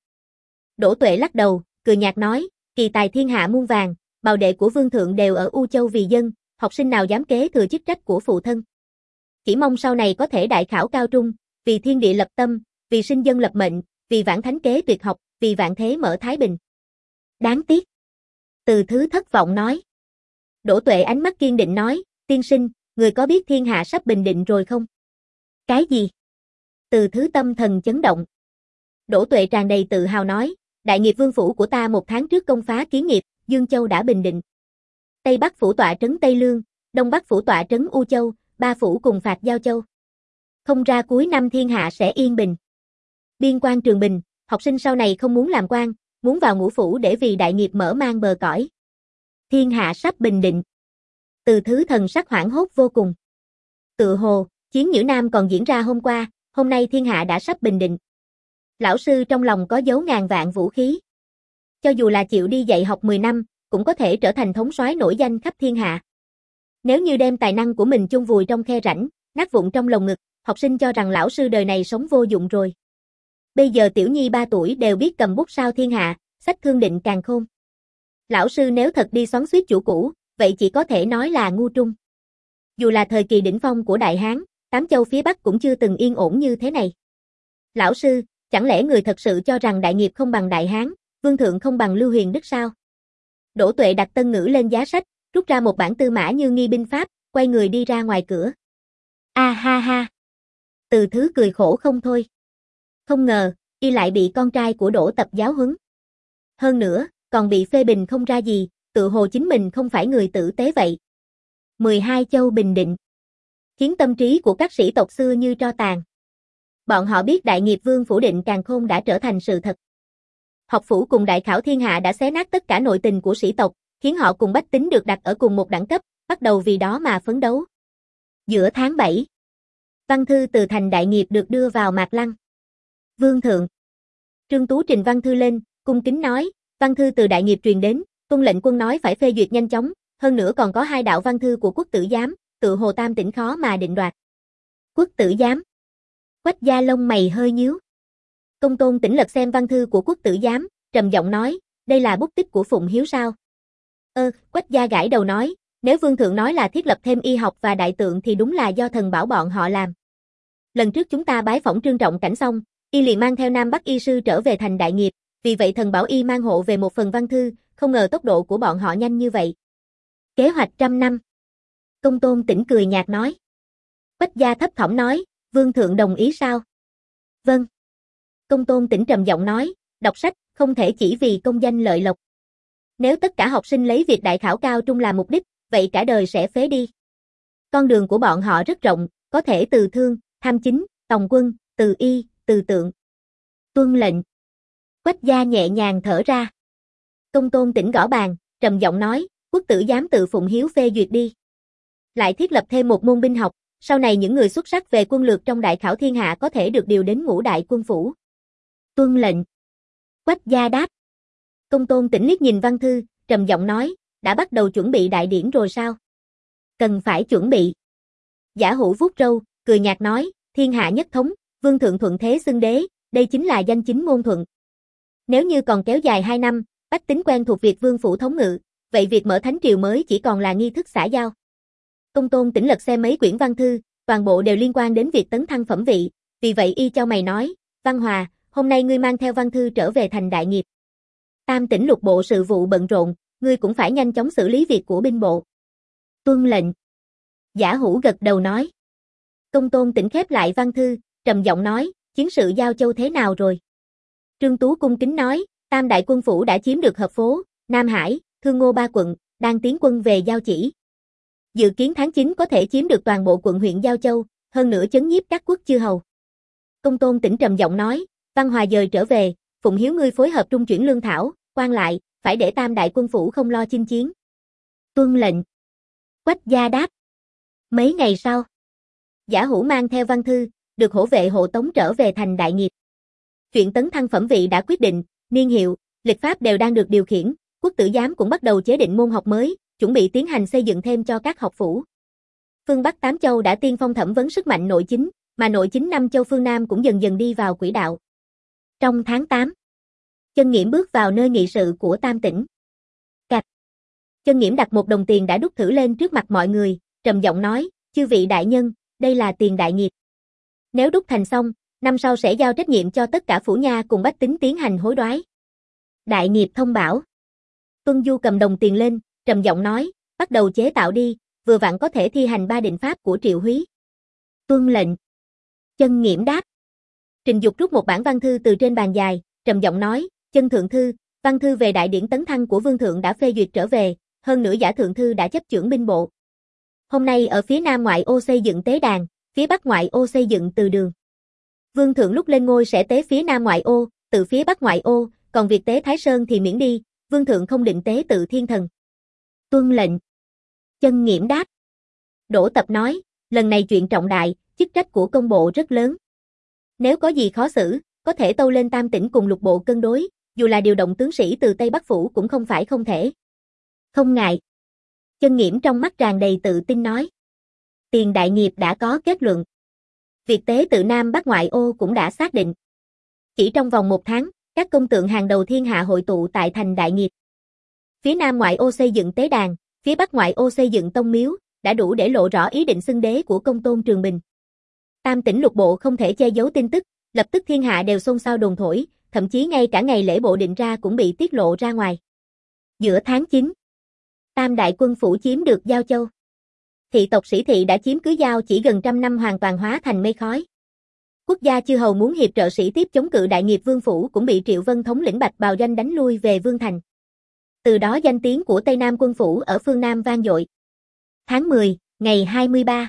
S1: Đỗ Tuệ lắc đầu, cười nhạt nói, kỳ tài thiên hạ muôn vàng, bào đệ của vương thượng đều ở U Châu vì dân, học sinh nào dám kế thừa chức trách của phụ thân. Chỉ mong sau này có thể đại khảo cao trung, vì thiên địa lập tâm, vì sinh dân lập mệnh, vì vãn thánh kế tuyệt học, vì vạn thế mở thái bình. Đáng tiếc. Từ Thứ thất vọng nói. Đỗ Tuệ ánh mắt kiên định nói, tiên sinh, người có biết thiên hạ sắp bình định rồi không? Cái gì? Từ Thứ tâm thần chấn động. Đỗ Tuệ tràn đầy tự hào nói, đại nghiệp vương phủ của ta một tháng trước công phá kiến nghiệp, Dương Châu đã bình định. Tây Bắc phủ tọa trấn Tây Lương, Đông Bắc phủ tọa trấn U Châu, ba phủ cùng phạt Giao Châu. Không ra cuối năm thiên hạ sẽ yên bình. Biên quan trường bình, học sinh sau này không muốn làm quan, muốn vào ngũ phủ để vì đại nghiệp mở mang bờ cõi. Thiên hạ sắp bình định. Từ Thứ thần sắc hoảng hốt vô cùng. Tự hồ, chiến Nhữ Nam còn diễn ra hôm qua, hôm nay thiên hạ đã sắp bình định. Lão sư trong lòng có dấu ngàn vạn vũ khí. Cho dù là chịu đi dạy học mười năm, cũng có thể trở thành thống soái nổi danh khắp thiên hạ. Nếu như đem tài năng của mình chôn vùi trong khe rãnh, nát vụn trong lồng ngực, học sinh cho rằng lão sư đời này sống vô dụng rồi. Bây giờ tiểu nhi ba tuổi đều biết cầm bút sao thiên hạ, sách thương định càn khôn. Lão sư nếu thật đi xoắn xuýt chủ cũ, vậy chỉ có thể nói là ngu trung. Dù là thời kỳ đỉnh phong của Đại Hán, tám châu phía Bắc cũng chưa từng yên ổn như thế này. Lão sư, chẳng lẽ người thật sự cho rằng đại nghiệp không bằng Đại Hán, vương thượng không bằng Lưu Huyền Đức sao? Đỗ Tuệ đặt Tân Ngữ lên giá sách, rút ra một bản tư mã như nghi binh pháp, quay người đi ra ngoài cửa. A ha ha. Từ Thứ cười khổ không thôi. Không ngờ, y lại bị con trai của Đỗ Tập giáo huấn. Hơn nữa, còn bị phê bình không ra gì, tự hồ chính mình không phải người tử tế vậy. mười hai châu bình định. Khiến tâm trí của các sĩ tộc xưa như tro tàn. Bọn họ biết đại nghiệp vương phủ định càn khôn đã trở thành sự thật. Học phủ cùng đại khảo thiên hạ đã xé nát tất cả nội tình của sĩ tộc, khiến họ cùng bách tính được đặt ở cùng một đẳng cấp, bắt đầu vì đó mà phấn đấu. Giữa tháng bảy, văn thư từ thành đại nghiệp được đưa vào Mạc Lăng. Vương thượng. Trương Tú trình văn thư lên, cung kính nói, văn thư từ đại nghiệp truyền đến, tuân lệnh quân nói phải phê duyệt nhanh chóng, hơn nữa còn có hai đạo văn thư của quốc tử giám, tự hồ tam tỉnh khó mà định đoạt. Quốc tử giám. Quách Gia lông mày hơi nhíu. Công tôn Tĩnh lật xem văn thư của quốc tử giám, trầm giọng nói, đây là bút tích của Phụng Hiếu sao? Ơ, Quách Gia gãi đầu nói, nếu vương thượng nói là thiết lập thêm y học và đại tượng thì đúng là do thần bảo bọn họ làm. Lần trước chúng ta bái phỏng Trương Trọng Cảnh xong, y liền mang theo Nam Bắc y sư trở về thành đại nghiệp, vì vậy thần bảo y mang hộ về một phần văn thư, không ngờ tốc độ của bọn họ nhanh như vậy. Kế hoạch trăm năm. Công tôn Tĩnh cười nhạt nói. Quách gia thấp thỏm nói, vương thượng đồng ý sao? Vâng. Công tôn Tĩnh trầm giọng nói, đọc sách, không thể chỉ vì công danh lợi lộc. Nếu tất cả học sinh lấy việc đại khảo cao trung làm mục đích, vậy cả đời sẽ phế đi. Con đường của bọn họ rất rộng, có thể từ thương, tham chính, tòng quân, từ y, từ tượng. Tuân lệnh. Quách gia nhẹ nhàng thở ra. Công tôn Tĩnh gõ bàn, trầm giọng nói, quốc tử giám tự phụng hiếu phê duyệt đi. Lại thiết lập thêm một môn binh học, sau này những người xuất sắc về quân lược trong đại khảo thiên hạ có thể được điều đến ngũ đại quân phủ. Tuân lệnh. Quách gia đáp. Công tôn Tĩnh liếc nhìn văn thư, trầm giọng nói, đã bắt đầu chuẩn bị đại điển rồi sao? Cần phải chuẩn bị. Giả Hữu vuốt râu, cười nhạt nói, thiên hạ nhất thống, vương thượng thuận thế xưng đế, đây chính là danh chính ngôn thuận. Nếu như còn kéo dài hai năm, bách tính quen thuộc việc vương phủ thống ngự, vậy việc mở thánh triều mới chỉ còn là nghi thức xã giao. Công tôn Tĩnh lật xem mấy quyển văn thư, toàn bộ đều liên quan đến việc tấn thăng phẩm vị, vì vậy y chau mày nói, Văn Hòa, hôm nay ngươi mang theo văn thư trở về thành đại nghiệp. Tam tỉnh lục bộ sự vụ bận rộn, ngươi cũng phải nhanh chóng xử lý việc của binh bộ. Tuân lệnh. Giả Hữu gật đầu nói. Công tôn Tĩnh khép lại văn thư, trầm giọng nói, chiến sự Giao Châu thế nào rồi? Trương Tú cung kính nói, Tam đại quân phủ đã chiếm được Hợp Phố, Nam Hải, Thương Ngô ba quận, đang tiến quân về Giao Chỉ. Dự kiến tháng chín có thể chiếm được toàn bộ quận huyện Giao Châu, hơn nữa chấn nhiếp các quốc chư hầu. Công tôn Tĩnh trầm giọng nói, Văn Hòa dời trở về, phụng hiếu ngươi phối hợp trung chuyển lương thảo, quan lại, phải để Tam đại quân phủ không lo chinh chiến. Tuân lệnh. Quách gia đáp. Mấy ngày sau, Giả Hữu mang theo văn thư, được hổ vệ hộ tống trở về thành đại nghiệp. Chuyện tấn thăng phẩm vị đã quyết định, niên hiệu, lịch pháp đều đang được điều khiển, quốc tử giám cũng bắt đầu chế định môn học mới, chuẩn bị tiến hành xây dựng thêm cho các học phủ. Phương Bắc tám châu đã tiên phong thẩm vấn sức mạnh nội chính, mà nội chính năm châu phương Nam cũng dần dần đi vào quỹ đạo. Trong tháng tám, Chân Nghiễm bước vào nơi nghị sự của Tam tỉnh. Cạch. Chân Nghiễm đặt một đồng tiền đã đúc thử lên trước mặt mọi người, trầm giọng nói, chư vị đại nhân, đây là tiền đại nghiệp. Nếu đúc thành xong, năm sau sẽ giao trách nhiệm cho tất cả phủ nha cùng bách tính tiến hành hối đoái. Đại nghiệp thông bảo. Tuân Du cầm đồng tiền lên, trầm giọng nói, bắt đầu chế tạo đi, vừa vặn có thể thi hành ba định pháp của Triệu Húy. Tuân lệnh. Chân Nghiễm đáp. Trình Dục rút một bản văn thư từ trên bàn dài, trầm giọng nói, Chân thượng thư, văn thư về đại điển tấn thăng của vương thượng đã phê duyệt trở về, hơn nữa Giả thượng thư đã chấp chưởng binh bộ. Hôm nay ở phía nam ngoại ô xây dựng tế đàn, phía bắc ngoại ô xây dựng từ đường. Vương thượng lúc lên ngôi sẽ tế phía nam ngoại ô, từ phía bắc ngoại ô, còn việc tế Thái Sơn thì miễn đi, vương thượng không định tế tự thiên thần. Tuân lệnh. Chân Nghiễm đáp. Đỗ Tập nói, lần này chuyện trọng đại, chức trách của công bộ rất lớn. Nếu có gì khó xử, có thể tâu lên Tam tỉnh cùng lục bộ cân đối, dù là điều động tướng sĩ từ Tây Bắc Phủ cũng không phải không thể. Không ngại. Chân Nghiễm trong mắt tràn đầy tự tin nói. Tiền đại nghiệp đã có kết luận. Việc tế tự Nam Bắc ngoại ô cũng đã xác định. Chỉ trong vòng một tháng, các công tượng hàng đầu thiên hạ hội tụ tại thành đại nghiệp. Phía Nam ngoại ô xây dựng tế đàn, phía Bắc ngoại ô xây dựng tông miếu, đã đủ để lộ rõ ý định xưng đế của công tôn Trường Bình. Tam tỉnh lục bộ không thể che giấu tin tức, lập tức thiên hạ đều xôn xao đồn thổi, thậm chí ngay cả ngày lễ bộ định ra cũng bị tiết lộ ra ngoài. Giữa tháng chín, Tam đại quân phủ chiếm được Giao Châu. Thị tộc Sĩ Thị đã chiếm cứ Giao chỉ gần trăm năm hoàn toàn hóa thành mây khói. Quốc gia chư hầu muốn hiệp trợ sĩ tiếp chống cự đại nghiệp vương phủ cũng bị Triệu Vân thống lĩnh Bạch Bào Doanh đánh lui về Vương Thành. Từ đó danh tiếng của Tây Nam quân phủ ở phương Nam vang dội. Tháng mười, ngày hai mươi ba,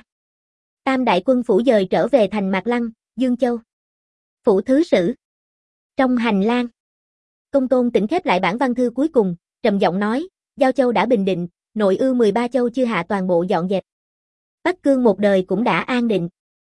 S1: Tam đại quân phủ dời trở về thành Mạc Lăng, Dương Châu. Phủ thứ sử. Trong hành lang, Công tôn Tĩnh khép lại bản văn thư cuối cùng, trầm giọng nói, Giao Châu đã bình định, nội ư mười ba châu chư hạ toàn bộ dọn dẹp. Bắc Cương một đời cũng đã an định.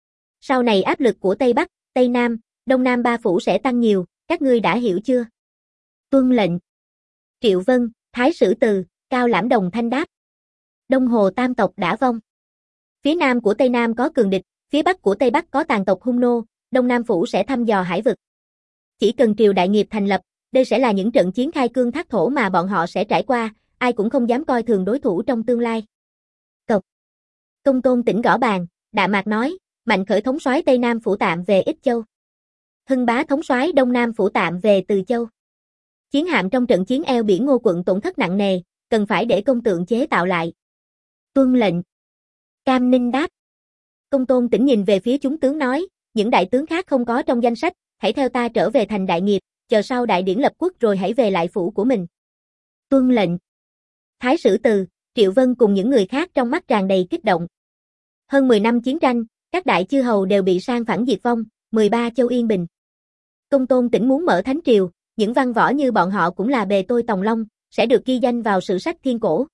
S1: Sau này áp lực của Tây Bắc, Tây Nam, Đông Nam ba phủ sẽ tăng nhiều, các ngươi đã hiểu chưa? Tuân lệnh. Triệu Vân, Thái Sử Từ, Cao Lãm đồng thanh đáp. Đông Hồ tam tộc đã vong. Phía Nam của Tây Nam có cường địch, phía Bắc của Tây Bắc có tàn tộc hung nô, Đông Nam phủ sẽ thăm dò hải vực. Chỉ cần triều đại nghiệp thành lập, đây sẽ là những trận chiến khai cương thác thổ mà bọn họ sẽ trải qua, ai cũng không dám coi thường đối thủ trong tương lai. Cộc. Công tôn Tĩnh gõ bàn, đạm mạc nói, Mạnh Khởi thống soái Tây Nam phủ tạm về Ích Châu. Hưng Bá thống soái Đông Nam phủ tạm về Từ Châu. Chiến hạm trong trận chiến eo biển Ngô quận tổn thất nặng nề, cần phải để công tượng chế tạo lại. Tuân lệnh. Cam Ninh đáp. Công Tôn Tĩnh nhìn về phía chúng tướng nói, những đại tướng khác không có trong danh sách, hãy theo ta trở về thành Đại Nghiệp, chờ sau đại điển lập quốc rồi hãy về lại phủ của mình. Tuân lệnh. Thái sử Từ, Triệu Vân cùng những người khác trong mắt tràn đầy kích động. Hơn mười năm chiến tranh, các đại chư hầu đều bị sang phẳng diệt vong, mười ba châu yên bình. Công Tôn Tĩnh muốn mở thánh triều, những văn võ như bọn họ cũng là bề tôi tòng long, sẽ được ghi danh vào sử sách thiên cổ.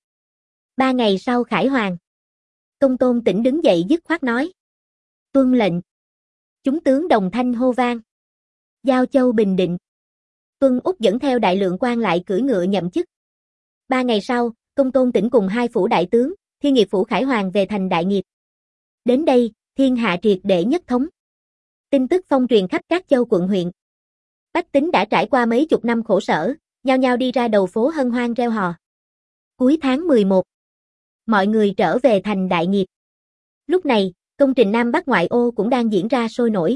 S1: Ba ngày sau khải hoàn. Công Tôn Tĩnh đứng dậy dứt khoát nói. Tuân lệnh. Chúng tướng đồng thanh hô vang. Giao Châu bình định. Tuân Úc dẫn theo đại lượng quan lại cưỡi ngựa nhậm chức. Ba ngày sau, Công Tôn Tĩnh cùng hai phủ đại tướng, Thiên Nghiệp phủ khải hoàn về thành Đại Nghiệp. Đến đây, thiên hạ triệt để nhất thống. Tin tức phong truyền khắp các châu quận huyện. Bách tính đã trải qua mấy chục năm khổ sở, nhao nhao đi ra đầu phố hân hoan reo hò. Cuối tháng mười một, mọi người trở về thành Đại Nghiệp. Lúc này, công trình Nam Bắc ngoại ô cũng đang diễn ra sôi nổi.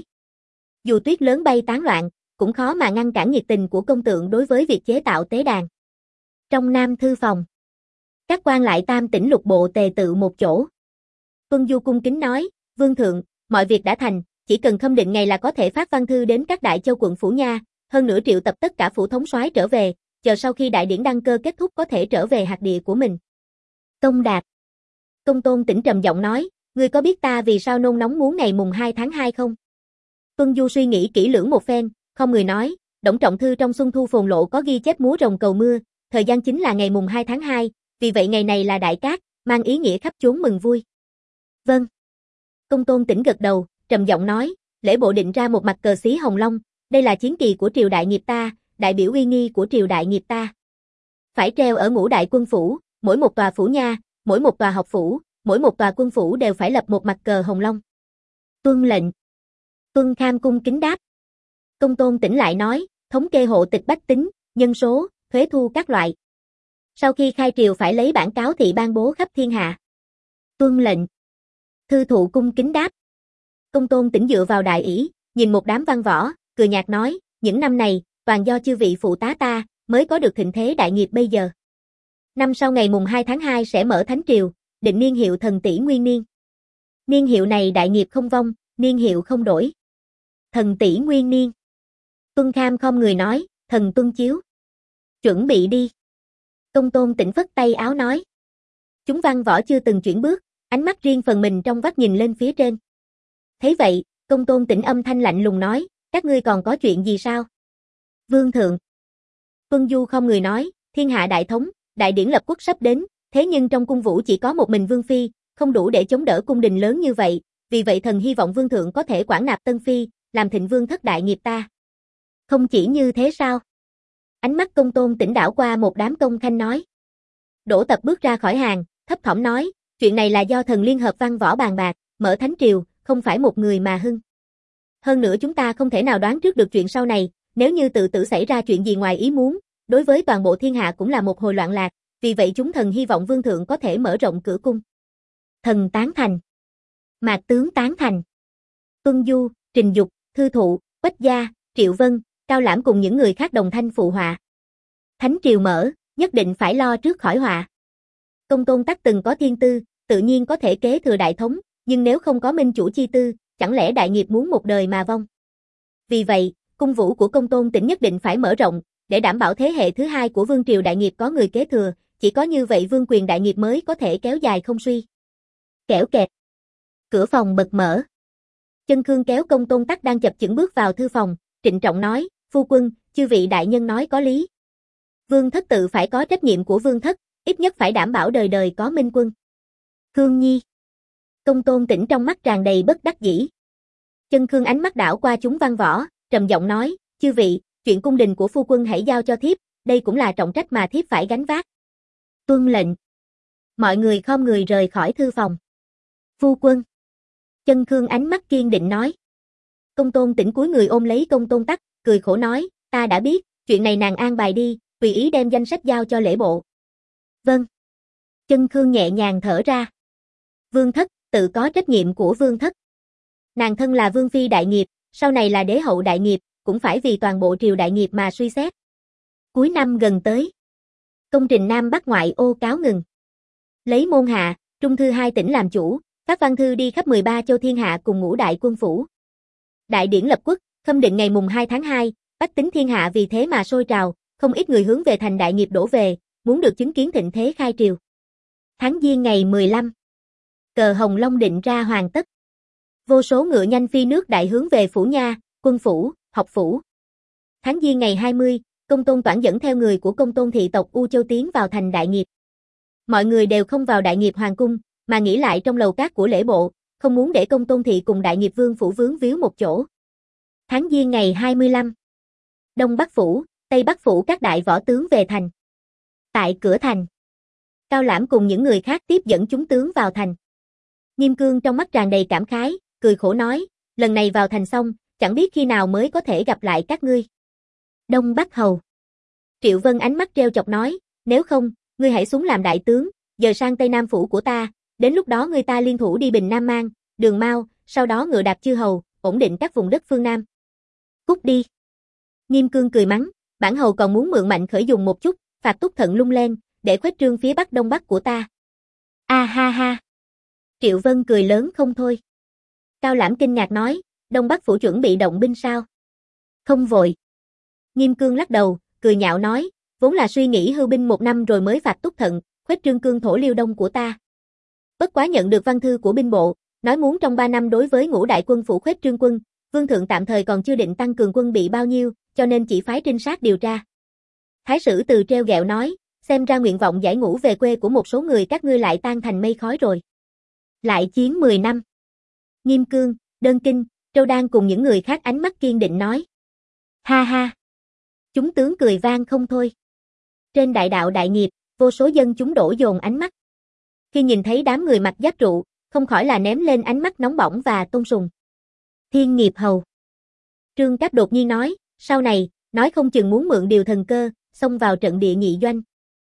S1: Dù tuyết lớn bay tán loạn, cũng khó mà ngăn cản nhiệt tình của công tượng đối với việc chế tạo tế đàn. Trong Nam thư phòng, các quan lại tam tỉnh lục bộ tề tự một chỗ. Tuân Du cung kính nói, Vương thượng, mọi việc đã thành, chỉ cần khâm định ngày là có thể phát văn thư đến các đại châu quận phủ nha, hơn nữa triệu tập tất cả phủ thống soái trở về, chờ sau khi đại điển đăng cơ kết thúc có thể trở về hạt địa của mình. Công đạt. Công Tôn Tĩnh trầm giọng nói, ngươi có biết ta vì sao nôn nóng muốn ngày mùng hai tháng hai không? Tuân Du suy nghĩ kỹ lưỡng một phen, không người nói, Đổng Trọng Thư trong Xuân Thu Phồn Lộ có ghi chép múa rồng cầu mưa, thời gian chính là ngày mùng hai tháng hai, vì vậy ngày này là đại cát, mang ý nghĩa khắp chốn mừng vui. Vâng. Công Tôn Tĩnh gật đầu, trầm giọng nói, lễ bộ định ra một mặt cờ xí hồng long, đây là chiến kỳ của triều đại nghiệp ta, đại biểu uy nghi của triều đại nghiệp ta. Phải treo ở ngũ đại quân phủ, mỗi một tòa phủ nha, mỗi một tòa học phủ, mỗi một tòa quân phủ đều phải lập một mặt cờ hồng long. Tuân lệnh. Tuân Kham cung kính đáp. Công Tôn Tĩnh lại nói, thống kê hộ tịch bách tính, nhân số, thuế thu các loại. Sau khi khai triều phải lấy bản cáo thị ban bố khắp thiên hạ. Tuân lệnh. Thư thụ cung kính đáp. Công Tôn Tĩnh dựa vào đại ỷ, nhìn một đám văn võ, cười nhạt nói, những năm này, toàn do chư vị phụ tá ta, mới có được thịnh thế đại nghiệp bây giờ. Năm sau ngày mùng hai tháng hai sẽ mở thánh triều, định niên hiệu Thần Tỷ Nguyên Niên. Niên hiệu này đại nghiệp không vong, niên hiệu không đổi. Thần Tỷ Nguyên Niên. Tuân Kham không người nói, thần tuân chiếu. Chuẩn bị đi. Công Tôn Tĩnh phất tay áo nói. Chúng văn võ chưa từng chuyển bước, ánh mắt riêng phần mình trong vắt nhìn lên phía trên. Thấy vậy, Công Tôn Tĩnh âm thanh lạnh lùng nói, các ngươi còn có chuyện gì sao? Vương thượng. Tuân Du không người nói, thiên hạ đại thống, đại điển lập quốc sắp đến, thế nhưng trong cung vũ chỉ có một mình Vương Phi, không đủ để chống đỡ cung đình lớn như vậy, vì vậy thần hy vọng Vương thượng có thể quản nạp Tân Phi, làm thịnh vương thất đại nghiệp ta. Không chỉ như thế sao? Ánh mắt Công Tôn Tĩnh đảo qua một đám công khanh nói. Đỗ Tập bước ra khỏi hàng, thấp thỏm nói, chuyện này là do thần liên hợp văn võ bàn bạc, mở thánh triều, không phải một người mà hưng. Hơn nữa chúng ta không thể nào đoán trước được chuyện sau này, nếu như tự tử xảy ra chuyện gì ngoài ý muốn, đối với toàn bộ thiên hạ cũng là một hồi loạn lạc, vì vậy chúng thần hy vọng Vương thượng có thể mở rộng cửa cung. Thần tán thành. Mạc tướng tán thành. Tuân Du, Trình Dục, Thư Thụ, Quách Gia, Triệu Vân, Cao Lãm cùng những người khác đồng thanh phụ họa. Thánh triều mở, nhất định phải lo trước khỏi họa. Công Tôn Tắc từng có thiên tư, tự nhiên có thể kế thừa đại thống, nhưng nếu không có minh chủ chi tư, chẳng lẽ đại nghiệp muốn một đời mà vong. Vì vậy, cung vũ của Công Tôn Tĩnh nhất định phải mở rộng, để đảm bảo thế hệ thứ hai của vương triều đại nghiệp có người kế thừa, chỉ có như vậy vương quyền đại nghiệp mới có thể kéo dài không suy. Kẻo kẹt. Cửa phòng bật mở. Chân Khương kéo Công Tôn Tắc đang chập chững bước vào thư phòng, trịnh trọng nói, phu quân, chư vị đại nhân nói có lý. Vương thất tự phải có trách nhiệm của vương thất, ít nhất phải đảm bảo đời đời có minh quân. Khương Nhi. Công Tôn Tĩnh trong mắt tràn đầy bất đắc dĩ. Chân Khương ánh mắt đảo qua chúng văn võ, trầm giọng nói, chư vị, chuyện cung đình của phu quân hãy giao cho thiếp, đây cũng là trọng trách mà thiếp phải gánh vác. Tuân lệnh. Mọi người khom người rời khỏi thư phòng. Phu quân. Chân Khương ánh mắt kiên định nói. Công Tôn Tĩnh cúi người ôm lấy Công Tôn Tắc, cười khổ nói, ta đã biết, chuyện này nàng an bài đi, tùy ý đem danh sách giao cho lễ bộ. Vâng. Chân Khương nhẹ nhàng thở ra. Vương thất, tự có trách nhiệm của vương thất. Nàng thân là vương phi đại nghiệp, sau này là đế hậu đại nghiệp, cũng phải vì toàn bộ triều đại nghiệp mà suy xét. Cuối năm gần tới. Công trình Nam Bắc ngoại ô cáo ngừng. Lấy môn hạ, trung thư hai tỉnh làm chủ, Phát văn thư đi khắp mười ba châu thiên hạ cùng ngũ đại quân phủ. Đại điển lập quốc, khâm định ngày mùng hai tháng hai, bách tính thiên hạ vì thế mà sôi trào, không ít người hướng về thành Đại Nghiệp đổ về, muốn được chứng kiến thịnh thế khai triều. Tháng Giêng ngày mười lăm, cờ Hồng Long định ra hoàn tất. Vô số ngựa nhanh phi nước đại hướng về phủ nha, quân phủ, học phủ. Tháng Giêng ngày hai mươi, Công Tôn Toản dẫn theo người của Công Tôn thị tộc U Châu tiến vào thành Đại Nghiệp. Mọi người đều không vào Đại Nghiệp hoàng cung, mà nghỉ lại trong lầu cát của lễ bộ, không muốn để Công Tôn thị cùng Đại Nghiệp vương phủ vướng víu một chỗ. Tháng Giêng ngày hai mươi lăm, Đông Bắc phủ, Tây Bắc phủ các đại võ tướng về thành. Tại cửa thành, Cao Lãm cùng những người khác tiếp dẫn chúng tướng vào thành. Nghiêm Cương trong mắt tràn đầy cảm khái, cười khổ nói, lần này vào thành xong, chẳng biết khi nào mới có thể gặp lại các ngươi. Đông Bắc hầu. Triệu Vân ánh mắt treo chọc nói, nếu không, ngươi hãy xuống làm đại tướng, giờ sang Tây Nam phủ của ta, đến lúc đó ngươi ta liên thủ đi bình Nam Mang, Đường Mao, sau đó ngựa đạp chư hầu, ổn định các vùng đất phương Nam. Cút đi. Nghiêm Cương cười mắng, bản hầu còn muốn mượn mạnh khởi dùng một chút, phạt túc thận lung lên, để khuếch trương phía Bắc Đông Bắc của ta. A ha ha. Triệu Vân cười lớn không thôi. Cao Lãm kinh ngạc nói, Đông Bắc phủ chuẩn bị động binh sao? Không vội. Nghiêm Cương lắc đầu, cười nhạo nói, vốn là suy nghĩ hưu binh một năm rồi mới phạt túc thận, khuếch trương cương thổ liêu đông của ta. Bất quá nhận được văn thư của binh bộ, nói muốn trong ba năm đối với ngũ đại quân phủ khuếch trương quân, vương thượng tạm thời còn chưa định tăng cường quân bị bao nhiêu, cho nên chỉ phái trinh sát điều tra. Thái sử Từ treo gẹo nói, xem ra nguyện vọng giải ngũ về quê của một số người các ngươi lại tan thành mây khói rồi. Lại chiến mười năm. Nghiêm Cương, Đơn Kinh, Trâu Đan cùng những người khác ánh mắt kiên định nói. Ha ha. Chúng tướng cười vang không thôi. Trên đại đạo Đại Nghiệp, vô số dân chúng đổ dồn ánh mắt. Khi nhìn thấy đám người mặc giáp trụ, không khỏi là ném lên ánh mắt nóng bỏng và tôn sùng. Thiên Nghiệp hầu. Trương Cáp đột nhiên nói, sau này, nói không chừng muốn mượn điều thần cơ, xông vào trận địa nhị doanh.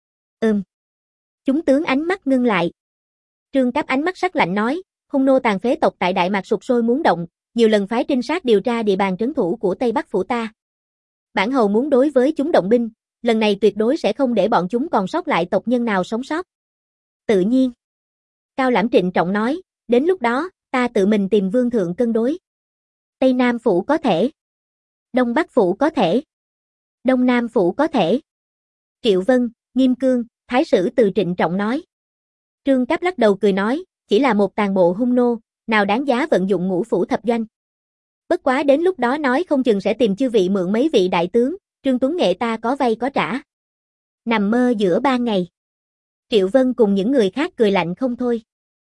S1: Ừm. Chúng tướng ánh mắt ngưng lại. Trương Cáp ánh mắt sắc lạnh nói, hung nô tàn phế tộc tại Đại Mạc sục sôi muốn động, nhiều lần phái trinh sát điều tra địa bàn trấn thủ của Tây Bắc phủ ta. Bản hầu muốn đối với chúng động binh, lần này tuyệt đối sẽ không để bọn chúng còn sót lại tộc nhân nào sống sót. Tự nhiên. Cao Lãm trịnh trọng nói, đến lúc đó, ta tự mình tìm vương thượng cân đối. Tây Nam phủ có thể. Đông Bắc phủ có thể. Đông Nam phủ có thể. Triệu Vân, Nghiêm Cương, Thái sử Từ trịnh trọng nói. Trương Cáp lắc đầu cười nói, chỉ là một tàn bộ hung nô, nào đáng giá vận dụng ngũ phủ thập doanh. Bất quá đến lúc đó nói không chừng sẽ tìm chư vị mượn mấy vị đại tướng, Trương Tuấn Nghệ ta có vay có trả. Nằm mơ giữa ban ngày. Triệu Vân cùng những người khác cười lạnh không thôi.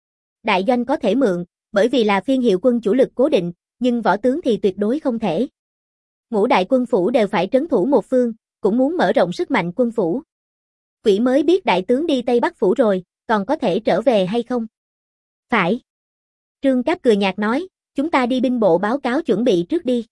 S1: Đại doanh có thể mượn, bởi vì là phiên hiệu quân chủ lực cố định, nhưng võ tướng thì tuyệt đối không thể. Ngũ đại quân phủ đều phải trấn thủ một phương, cũng muốn mở rộng sức mạnh quân phủ. Quỷ mới biết đại tướng đi Tây Bắc phủ rồi, còn có thể trở về hay không? Phải. Trương Cáp cười nhạt nói, chúng ta đi binh bộ báo cáo chuẩn bị trước đi.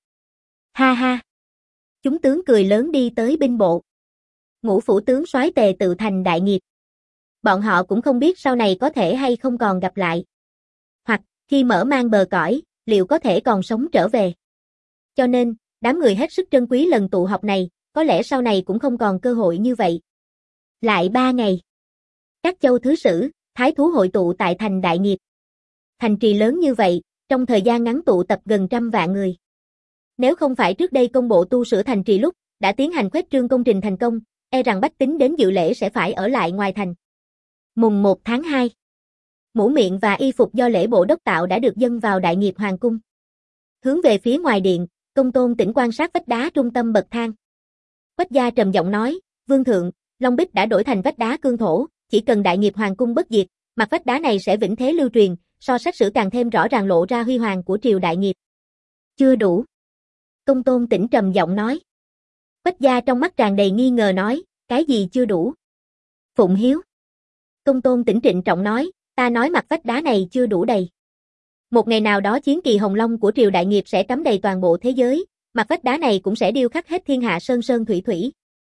S1: Ha ha. Chúng tướng cười lớn đi tới binh bộ. Ngũ phủ tướng soái Tề tự thành Đại Nghiệp. Bọn họ cũng không biết sau này có thể hay không còn gặp lại. Hoặc, khi mở mang bờ cõi, liệu có thể còn sống trở về. Cho nên, đám người hết sức trân quý lần tụ họp này, có lẽ sau này cũng không còn cơ hội như vậy. Lại ba ngày. Các châu thứ sử, thái thú hội tụ tại thành Đại Nghiệp. Thành trì lớn như vậy, trong thời gian ngắn tụ tập gần trăm vạn người. Nếu không phải trước đây công bộ tu sửa thành trì lúc, đã tiến hành khuếch trương công trình thành công, e rằng bách tính đến dự lễ sẽ phải ở lại ngoài thành. Mùng một tháng hai. Mũ miệng và y phục do lễ bộ đốc tạo đã được dâng vào Đại Nghiệp hoàng cung. Hướng về phía ngoài điện, Công Tôn Tĩnh quan sát vách đá trung tâm bậc thang. Quách gia trầm giọng nói, vương thượng, Long Bích đã đổi thành vách đá cương thổ, chỉ cần Đại Nghiệp hoàng cung bất diệt, mặt vách đá này sẽ vĩnh thế lưu truyền, so sách sử càng thêm rõ ràng lộ ra huy hoàng của triều Đại Nghiệp. Chưa đủ. Công Tôn Tĩnh trầm giọng nói. Quách gia trong mắt tràn đầy nghi ngờ nói, cái gì chưa đủ? Phụng Hiếu. Công Tôn Tĩnh trịnh trọng nói, ta nói mặt vách đá này chưa đủ đầy. Một ngày nào đó chiến kỳ hồng long của triều Đại Nghiệp sẽ cắm đầy toàn bộ thế giới, mặt vách đá này cũng sẽ điêu khắc hết thiên hạ sơn sơn thủy thủy.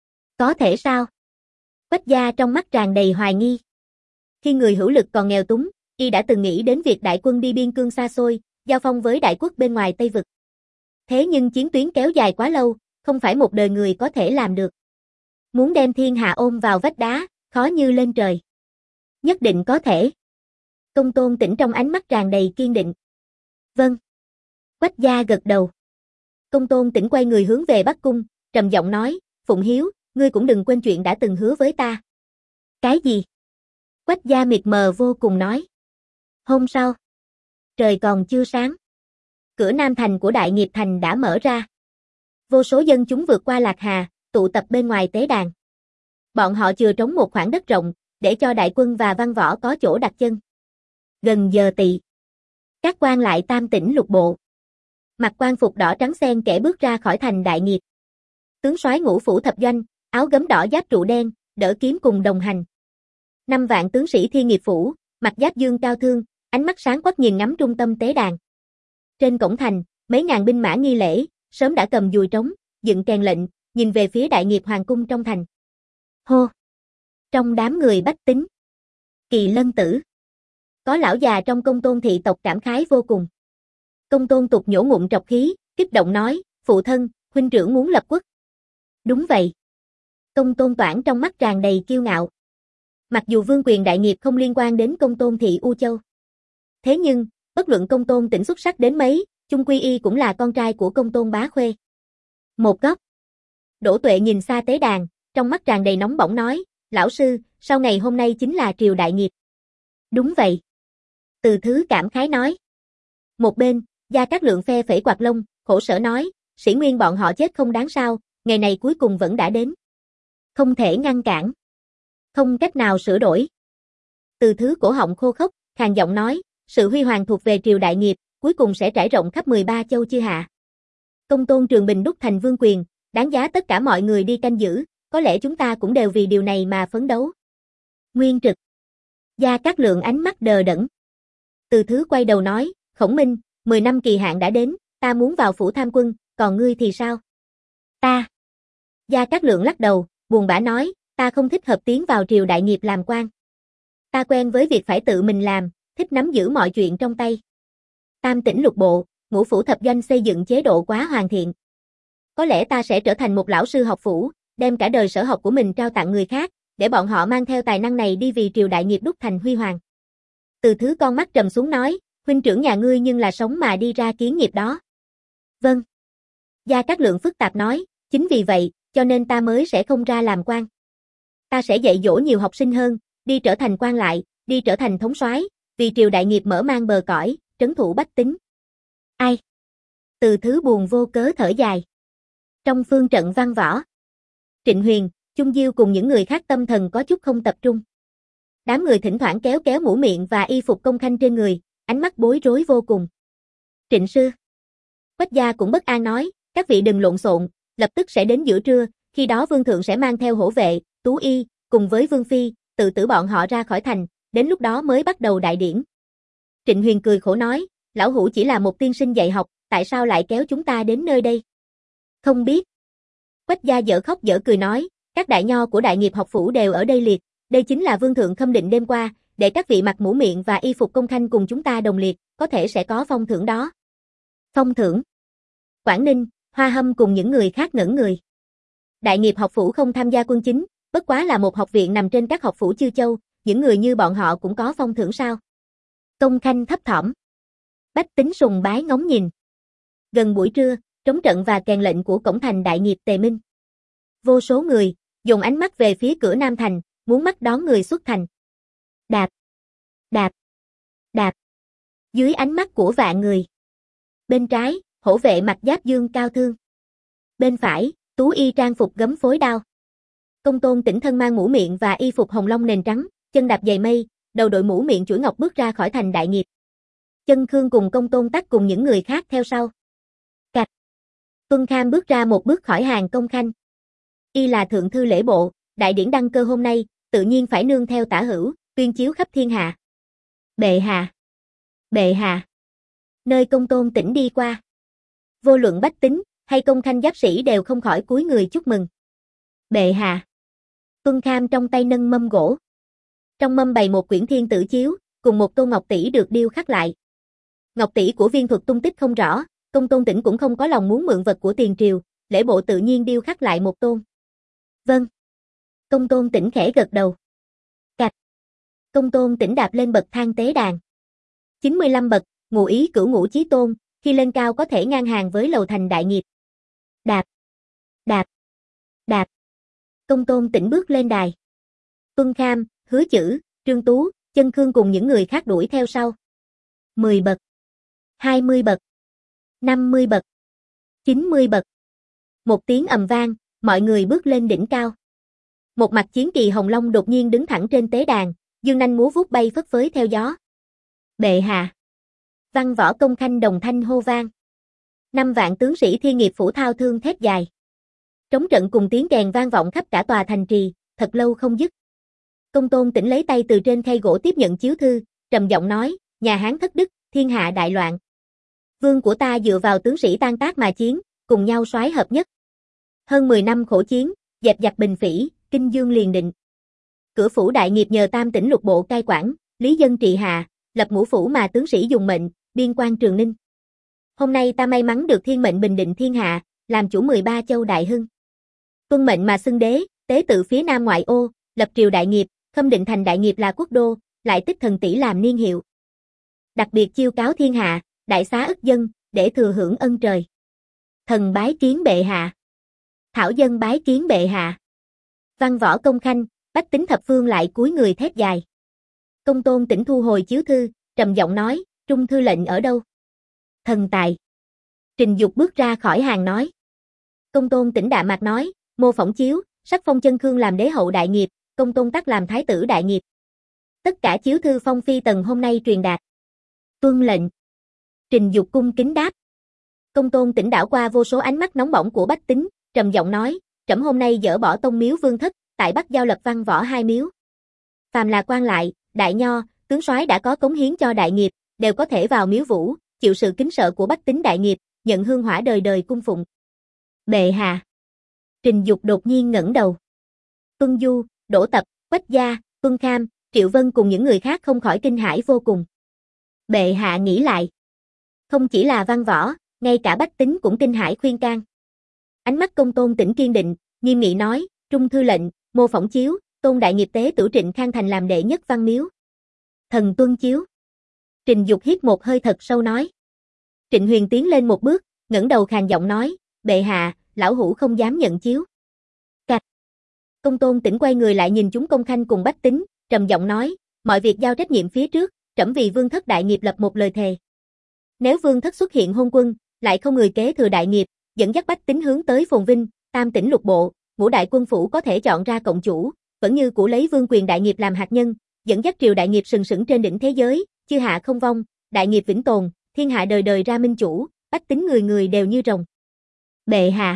S1: Có thể sao? Quách gia trong mắt tràn đầy hoài nghi. Khi người hữu lực còn nghèo túng, y đã từng nghĩ đến việc đại quân đi biên cương xa xôi, giao phong với đại quốc bên ngoài Tây Vực. Thế nhưng chiến tuyến kéo dài quá lâu, không phải một đời người có thể làm được. Muốn đem thiên hạ ôm vào vách đá, khó như lên trời. Nhất định có thể. Công Tôn Tĩnh trong ánh mắt tràn đầy kiên định. Vâng. Quách gia gật đầu. Công Tôn Tĩnh quay người hướng về Bắc Cung, trầm giọng nói, Phụng Hiếu, ngươi cũng đừng quên chuyện đã từng hứa với ta. Cái gì? Quách gia miệt mờ vô cùng nói. Hôm sau, trời còn chưa sáng. Cửa Nam Thành của Đại Nghiệp Thành đã mở ra. Vô số dân chúng vượt qua Lạc Hà, tụ tập bên ngoài tế đàn. Bọn họ chừa trống một khoảng đất rộng, để cho đại quân và văn võ có chỗ đặt chân. Gần giờ tỵ, các quan lại tam tỉnh lục bộ. Mặc quan phục đỏ trắng xen kẽ bước ra khỏi thành Đại Nghiệp. Tướng soái Ngũ phủ thập doanh, áo gấm đỏ giáp trụ đen, đỡ kiếm cùng đồng hành. Năm vạn tướng sĩ Thiên Nghiệp phủ, mặt giáp dương cao thương, ánh mắt sáng quắc nhìn ngắm trung tâm tế đàn. Trên cổng thành, mấy ngàn binh mã nghi lễ, sớm đã cầm dùi trống, dựng kèn lệnh, nhìn về phía Đại Nghiệp hoàng cung trong thành. Hô! Trong đám người bách tính, Kỳ Lân tử, có lão già trong Công Tôn thị tộc cảm khái vô cùng. Công Tôn Tục nhổ ngụm trọc khí, kích động nói, phụ thân, huynh trưởng muốn lập quốc. Đúng vậy. Công Tôn Toản trong mắt tràn đầy kiêu ngạo. Mặc dù vương quyền Đại Nghiệp không liên quan đến Công Tôn thị U Châu. Thế nhưng, bất luận Công Tôn Tĩnh xuất sắc đến mấy, chung quy y cũng là con trai của Công Tôn Bá Khuê. Một góc. Đỗ Tuệ nhìn xa tế đàn, trong mắt tràn đầy nóng bỏng nói, lão sư, sau ngày hôm nay chính là triều Đại Nghiệp. Đúng vậy. Từ Thứ cảm khái nói. Một bên, Gia Cát Lượng phe phẩy quạt lông, khổ sở nói, sĩ nguyên bọn họ chết không đáng sao, ngày này cuối cùng vẫn đã đến. Không thể ngăn cản. Không cách nào sửa đổi. Từ Thứ cổ họng khô khốc, khàn giọng nói, sự huy hoàng thuộc về triều Đại Nghiệp, cuối cùng sẽ trải rộng khắp mười ba châu chư hạ. Công Tôn Trường Bình đúc thành vương quyền, đáng giá tất cả mọi người đi canh giữ, có lẽ chúng ta cũng đều vì điều này mà phấn đấu. Nguyên Trực. Gia Cát Lượng ánh mắt đờ đẫn. Từ Thứ quay đầu nói, Khổng Minh, mười năm kỳ hạn đã đến, ta muốn vào phủ tham quân, còn ngươi thì sao? Ta. Gia Cát Lượng lắc đầu, buồn bã nói, ta không thích hợp tiến vào triều Đại Nghiệp làm quan. Ta quen với việc phải tự mình làm, thích nắm giữ mọi chuyện trong tay. Tam tỉnh lục bộ, Ngũ phủ thập doanh xây dựng chế độ quá hoàn thiện. Có lẽ ta sẽ trở thành một lão sư học phủ, đem cả đời sở học của mình trao tặng người khác, để bọn họ mang theo tài năng này đi vì triều Đại Nghiệp đúc thành huy hoàng. Từ Thứ con mắt trầm xuống nói, huynh trưởng nhà ngươi nhưng là sống mà đi ra kiến nghiệp đó. Vâng. Gia Cát Lượng phức tạp nói, chính vì vậy, cho nên ta mới sẽ không ra làm quan. Ta sẽ dạy dỗ nhiều học sinh hơn, đi trở thành quan lại, đi trở thành thống soái, vì triều Đại Nghiệp mở mang bờ cõi, trấn thủ bách tính. Ai? Từ Thứ buồn vô cớ thở dài. Trong phương trận văn võ, Trịnh Huyền, Chung Diêu cùng những người khác tâm thần có chút không tập trung. Đám người thỉnh thoảng kéo kéo mũ miệng và y phục công khanh trên người, ánh mắt bối rối vô cùng. Trịnh sư. Quách gia cũng bất an nói, các vị đừng lộn xộn, lập tức sẽ đến giữa trưa, khi đó vương thượng sẽ mang theo hổ vệ, tú y, cùng với vương phi, tự tử bọn họ ra khỏi thành, đến lúc đó mới bắt đầu đại điển. Trịnh Huyền cười khổ nói, lão hủ chỉ là một tiên sinh dạy học, tại sao lại kéo chúng ta đến nơi đây? Không biết. Quách gia dở khóc dở cười nói, các đại nho của Đại Nghiệp học phủ đều ở đây liệt, đây chính là vương thượng khâm định đêm qua, để các vị mặc mũ miệng và y phục công khanh cùng chúng ta đồng liệt, có thể sẽ có phong thưởng đó. Phong thưởng? Quảng Ninh, Hoa Hâm cùng những người khác ngẩn người. Đại Nghiệp học phủ không tham gia quân chính, bất quá là một học viện nằm trên các học phủ chư châu, những người như bọn họ cũng có phong thưởng sao? Công khanh thấp thỏm. Bách tính sùng bái ngóng nhìn. Gần buổi trưa, trống trận và kèn lệnh của cổng thành Đại Nghiệp tề minh. Vô số người, dùng ánh mắt về phía cửa Nam Thành, muốn mắt đón người xuất thành. Đạp, đạp, đạp. Dưới ánh mắt của vạn người. Bên trái, hổ vệ mặt giáp dương cao thương. Bên phải, tú y trang phục gấm phối đao. Công Tôn Tĩnh thân mang mũ miệng và y phục hồng long nền trắng, chân đạp giày mây, đầu đội mũ miệng chuỗi ngọc bước ra khỏi thành Đại Nghiệp. Chân Khương cùng Công Tôn Tắc cùng những người khác theo sau. Cạch. Tuân Kham bước ra một bước khỏi hàng công khanh. Y là thượng thư lễ bộ, đại điển đăng cơ hôm nay, tự nhiên phải nương theo tả hữu, tuyên chiếu khắp thiên hạ. Bệ hạ. Bệ hạ. Nơi Công Tôn Tĩnh đi qua. Vô luận bách tính, hay công khanh giáp sĩ đều không khỏi cúi người chúc mừng. Bệ hạ. Tuân Kham trong tay nâng mâm gỗ. Trong mâm bày một quyển thiên tử chiếu, cùng một tô ngọc tỷ được điêu khắc lại. Ngọc tỷ của viên thuật tung tích không rõ, Công Tôn Tĩnh cũng không có lòng muốn mượn vật của tiền triều, lễ bộ tự nhiên điêu khắc lại một tôn. Vâng. Công Tôn Tĩnh khẽ gật đầu. Cạch. Công tôn tỉnh đạp lên bậc thang tế đàn. chín mươi lăm bậc, ngụ ý cửu ngũ chí tôn, khi lên cao có thể ngang hàng với lầu thành đại nghiệp. Đạp, đạp, đạp. Công tôn tỉnh bước lên đài. Tuân Kham, Hứa Chữ, Trương Tú, Chân Khương cùng những người khác đuổi theo sau. mười bậc, hai mươi bậc, năm mươi bậc, chín mươi bậc. Một tiếng ầm vang, mọi người bước lên đỉnh cao. Một mặt chiến kỳ hồng long đột nhiên đứng thẳng trên tế đàn, dương nanh múa vuốt bay phất phới theo gió. Bệ hạ. Văn võ công khanh đồng thanh hô vang. Năm vạn tướng sĩ thiên nghiệp phủ thao thương thét dài. Trống trận cùng tiếng kèn vang vọng khắp cả tòa thành trì, thật lâu không dứt. Công tôn tỉnh lấy tay từ trên khay gỗ tiếp nhận chiếu thư, trầm giọng nói, nhà Hán thất đức, thiên hạ đại loạn. Vương của ta dựa vào tướng sĩ tan tác mà chiến, cùng nhau soái hợp nhất. Hơn mười năm khổ chiến, dẹp giặc bình phỉ, kinh dương liền định. Cửa phủ đại nghiệp nhờ tam tỉnh lục bộ cai quản, lý dân trị hạ, lập ngũ phủ mà tướng sĩ dùng mệnh, biên quan Trường Ninh. Hôm nay ta may mắn được thiên mệnh bình định thiên hạ, làm chủ mười ba châu đại hưng. Tuân mệnh mà xưng đế, tế tự phía nam ngoại ô, lập triều đại nghiệp, khâm định thành đại nghiệp là quốc đô, lại tích thần tỷ làm niên hiệu. Đặc biệt chiêu cáo thiên hạ, đại xá ức dân, để thừa hưởng ân trời. Thần bái kiến bệ hạ. Thảo dân bái kiến bệ hạ. Văn võ công khanh, bách tính thập phương lại cúi người thét dài. Công tôn tỉnh thu hồi chiếu thư, trầm giọng nói, trung thư lệnh ở đâu? Thần tại. Trình Dục bước ra khỏi hàng nói. Công tôn tỉnh đạm mạc nói, mô phỏng chiếu, sắc phong Chân Khương làm đế hậu đại nghiệp, công tôn tắc làm thái tử đại nghiệp. Tất cả chiếu thư phong phi tần hôm nay truyền đạt. Tuân lệnh. Trình Dục cung kính đáp. Công tôn tỉnh đảo qua vô số ánh mắt nóng bỏng của bách tính, trầm giọng nói, trẫm hôm nay dỡ bỏ tông miếu vương thất, tại Bắc giao lập văn võ hai miếu. Phàm là quan lại, đại nho, tướng soái đã có cống hiến cho đại nghiệp, đều có thể vào miếu vũ, chịu sự kính sợ của bách tính đại nghiệp, nhận hương hỏa đời đời cung phụng. Bệ hạ. Trình Dục đột nhiên ngẩng đầu. Tuân Du, Đỗ Tập, Quách Gia, Tuân Kham, Triệu Vân cùng những người khác không khỏi kinh hãi vô cùng. Bệ hạ nghĩ lại. Không chỉ là văn võ, ngay cả bách tính cũng kinh hãi khuyên can. Ánh mắt công tôn tỉnh kiên định, nghiêm nghị nói, trung thư lệnh, mô phỏng chiếu, tôn đại nghiệp tế tử Trịnh Khang Thành làm đệ nhất văn miếu. Thần tuân chiếu. Trình Dục hít một hơi thật sâu nói. Trịnh Huyền tiến lên một bước, ngẩng đầu khàn giọng nói, bệ hạ, lão hủ không dám nhận chiếu. Cạch. Công tôn tỉnh quay người lại nhìn chúng công khanh cùng bách tính, trầm giọng nói, mọi việc giao trách nhiệm phía trước, trẫm vì vương thất đại nghiệp lập một lời thề. Nếu vương thất xuất hiện hôn quân, lại không người kế thừa đại nghiệp, dẫn dắt bách tính hướng tới phồn vinh, tam tỉnh lục bộ, ngũ đại quân phủ có thể chọn ra cộng chủ, vẫn như cũ lấy vương quyền đại nghiệp làm hạt nhân, dẫn dắt triều đại nghiệp sừng sững trên đỉnh thế giới, chư hạ không vong, đại nghiệp vĩnh tồn, thiên hạ đời đời ra minh chủ, bách tính người người đều như rồng. Bệ hạ.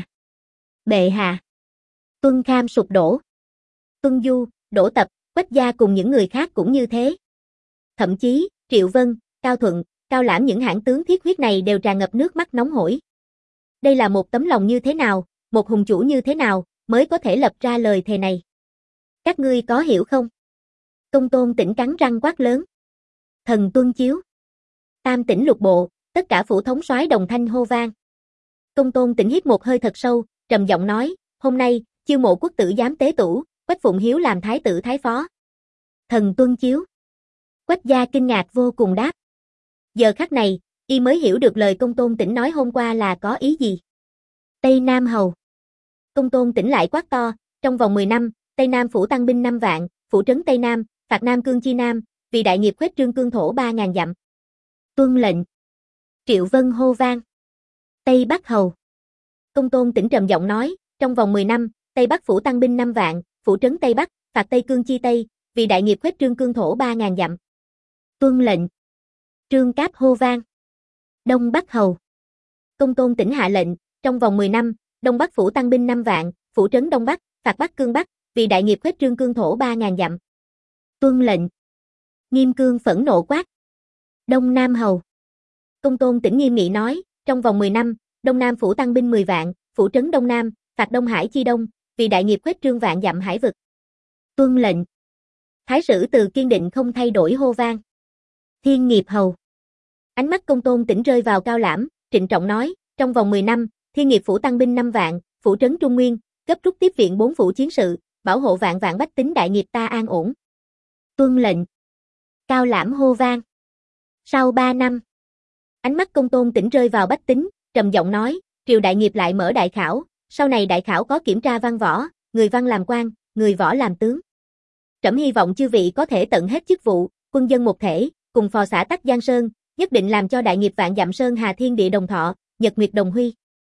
S1: Bệ hạ. Tuân Kham sụp đổ. Tuân Du, Đỗ Tập, Quách Gia cùng những người khác cũng như thế. Thậm chí, Triệu Vân, Cao Thuận, Cao Lãm những hãn tướng thiết huyết này đều tràn ngập nước mắt nóng hổi. Đây là một tấm lòng như thế nào, một hùng chủ như thế nào, mới có thể lập ra lời thề này. Các ngươi có hiểu không? Công tôn tỉnh cắn răng quát lớn. Thần tuân chiếu. Tam tỉnh lục bộ, tất cả phủ thống soái đồng thanh hô vang. Công tôn tỉnh hít một hơi thật sâu, trầm giọng nói, hôm nay, chiêu mộ quốc tử giám tế tửu, Quách Phụng Hiếu làm thái tử thái phó. Thần tuân chiếu. Quách Gia kinh ngạc vô cùng đáp. Giờ khắc này, y mới hiểu được lời công tôn tỉnh nói hôm qua là có ý gì. Tây Nam Hầu. Công tôn tỉnh lại quát to, trong vòng mười năm, Tây Nam phủ tăng binh năm vạn, phủ trấn Tây Nam, phạt Nam Cương chi Nam, vì đại nghiệp khuếch trương cương thổ ba ngàn dặm. Tuân lệnh. Triệu Vân hô vang. Tây Bắc Hầu. Công tôn tỉnh trầm giọng nói, trong vòng mười năm, Tây Bắc phủ tăng binh năm vạn, phủ trấn Tây Bắc, phạt Tây Cương chi Tây, vì đại nghiệp khuếch trương cương thổ ba ngàn dặm. Tuân lệnh. Trương Cáp hô vang. Đông Bắc Hầu. Công tôn tỉnh hạ lệnh, trong vòng mười năm, Đông Bắc phủ tăng binh năm vạn, phủ trấn Đông Bắc, phạt Bắc Cương Bắc, vì đại nghiệp khuếch trương cương thổ ba ngàn dặm. Tuân lệnh. Nghiêm Cương phẫn nộ quát. Đông Nam Hầu. Công tôn tỉnh nghiêm nghị nói, trong vòng mười năm, Đông Nam phủ tăng binh mười vạn, phủ trấn Đông Nam, phạt Đông Hải chi Đông, vì đại nghiệp khuếch trương vạn dặm hải vực. Tuân lệnh. Thái sử Từ kiên định không thay đổi hô vang. Thiên Nghiệp Hầu. Ánh mắt công tôn tỉnh rơi vào Cao Lãm, trịnh trọng nói, trong vòng mười năm, Thiên Nghiệp phủ tăng binh năm vạn, phủ trấn Trung Nguyên, gấp rút tiếp viện bốn phủ chiến sự, bảo hộ vạn vạn bách tính đại nghiệp ta an ổn. Tuân lệnh. Cao Lãm hô vang. Sau ba năm, ánh mắt Công Tôn Tĩnh rơi vào Bách Tính, trầm giọng nói, triều đại nghiệp lại mở đại khảo, sau này đại khảo có kiểm tra văn võ, người văn làm quan, người võ làm tướng. Trẫm hy vọng chư vị có thể tận hết chức vụ, quân dân một thể, cùng phò xã tắc Giang Sơn, nhất định làm cho đại nghiệp vạn dặm sơn hà thiên địa đồng thọ, nhật nguyệt đồng huy.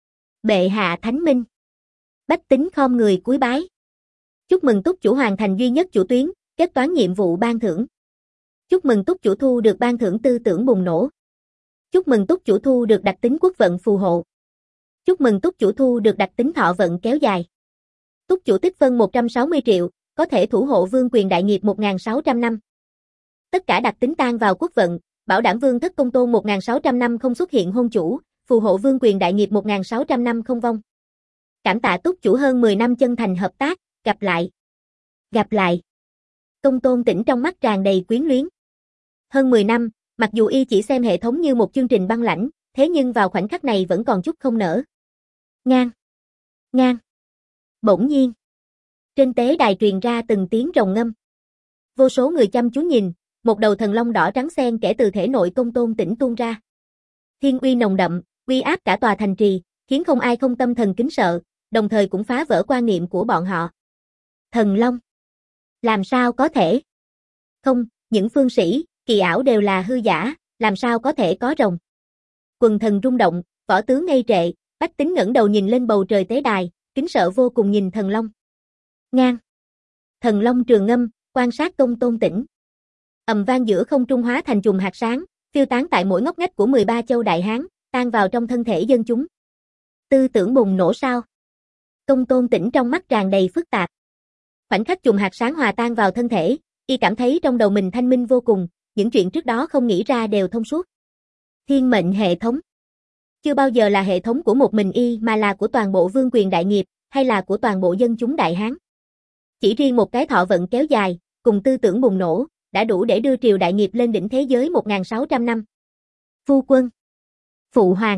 S1: Bệ hạ thánh minh. Bách Tính khom người cúi bái. Chúc mừng túc chủ hoàn thành duy nhất chủ tuyến, kết toán nhiệm vụ ban thưởng. Chúc mừng túc chủ thu được ban thưởng tư tưởng bùng nổ. Chúc mừng túc chủ thu được đặc tính quốc vận phù hộ. Chúc mừng túc chủ thu được đặc tính thọ vận kéo dài. Túc chủ tích phân một trăm sáu mươi triệu, có thể thủ hộ vương quyền đại nghiệp một nghìn sáu trăm năm. Tất cả đặc tính tan vào quốc vận, bảo đảm vương thất Công Tôn một nghìn sáu trăm năm không xuất hiện hôn chủ, phù hộ vương quyền đại nghiệp một nghìn sáu trăm năm không vong. Cảm tạ túc chủ hơn mười năm chân thành hợp tác, gặp lại. Gặp lại. Công Tôn Tĩnh trong mắt tràn đầy quyến luyến. Hơn mười năm, mặc dù y chỉ xem hệ thống như một chương trình băng lãnh, thế nhưng vào khoảnh khắc này vẫn còn chút không nỡ. Ngang. Ngang. Bỗng nhiên. Trên tế đài truyền ra từng tiếng rồng ngâm. Vô số người chăm chú nhìn, một đầu thần long đỏ trắng xen kẽ từ thể nội Công Tôn Tĩnh tuôn ra. Thiên uy nồng đậm, uy áp cả tòa thành trì, khiến không ai không tâm thần kính sợ, đồng thời cũng phá vỡ quan niệm của bọn họ. Thần long. Làm sao có thể? Không, những phương sĩ, kỳ ảo đều là hư giả, làm sao có thể có rồng? Quần thần rung động, võ tướng ngây trệ, Bách Tính ngẩng đầu nhìn lên bầu trời tế đài, kính sợ vô cùng nhìn thần long. Ngang. Thần long trường ngâm, quan sát Công Tôn Tĩnh. Ầm vang giữa không trung hóa thành chùm hạt sáng, phiêu tán tại mỗi ngóc ngách của mười ba châu Đại Hán, tan vào trong thân thể dân chúng. Tư tưởng bùng nổ sao? Công Tôn Tĩnh trong mắt tràn đầy phức tạp. Khoảnh khắc chùm hạt sáng hòa tan vào thân thể, y cảm thấy trong đầu mình thanh minh vô cùng, những chuyện trước đó không nghĩ ra đều thông suốt. Thiên mệnh hệ thống. Chưa bao giờ là hệ thống của một mình y mà là của toàn bộ vương quyền đại nghiệp, hay là của toàn bộ dân chúng Đại Hán. Chỉ riêng một cái thọ vận kéo dài, cùng tư tưởng bùng nổ, đã đủ để đưa triều đại nghiệp lên đỉnh thế giới một nghìn sáu trăm năm. Phu quân. Phụ hoàng.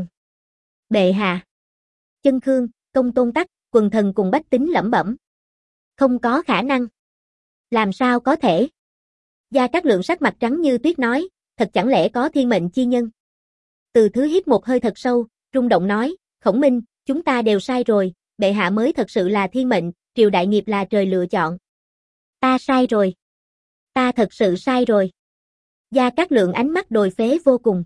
S1: Bệ hạ. Chân Khương, Công Tôn Tắc, quần thần cùng Bách Tính lẩm bẩm. Không có khả năng. Làm sao có thể? Gia Cát Lượng sắc mặt trắng như tuyết nói, thật chẳng lẽ có thiên mệnh chi nhân? Từ Thứ hít một hơi thật sâu, rung động nói, Khổng Minh, chúng ta đều sai rồi, bệ hạ mới thật sự là thiên mệnh, triều đại nghiệp là trời lựa chọn. Ta sai rồi. Ta thật sự sai rồi. Gia Cát Lượng ánh mắt đồi phế vô cùng.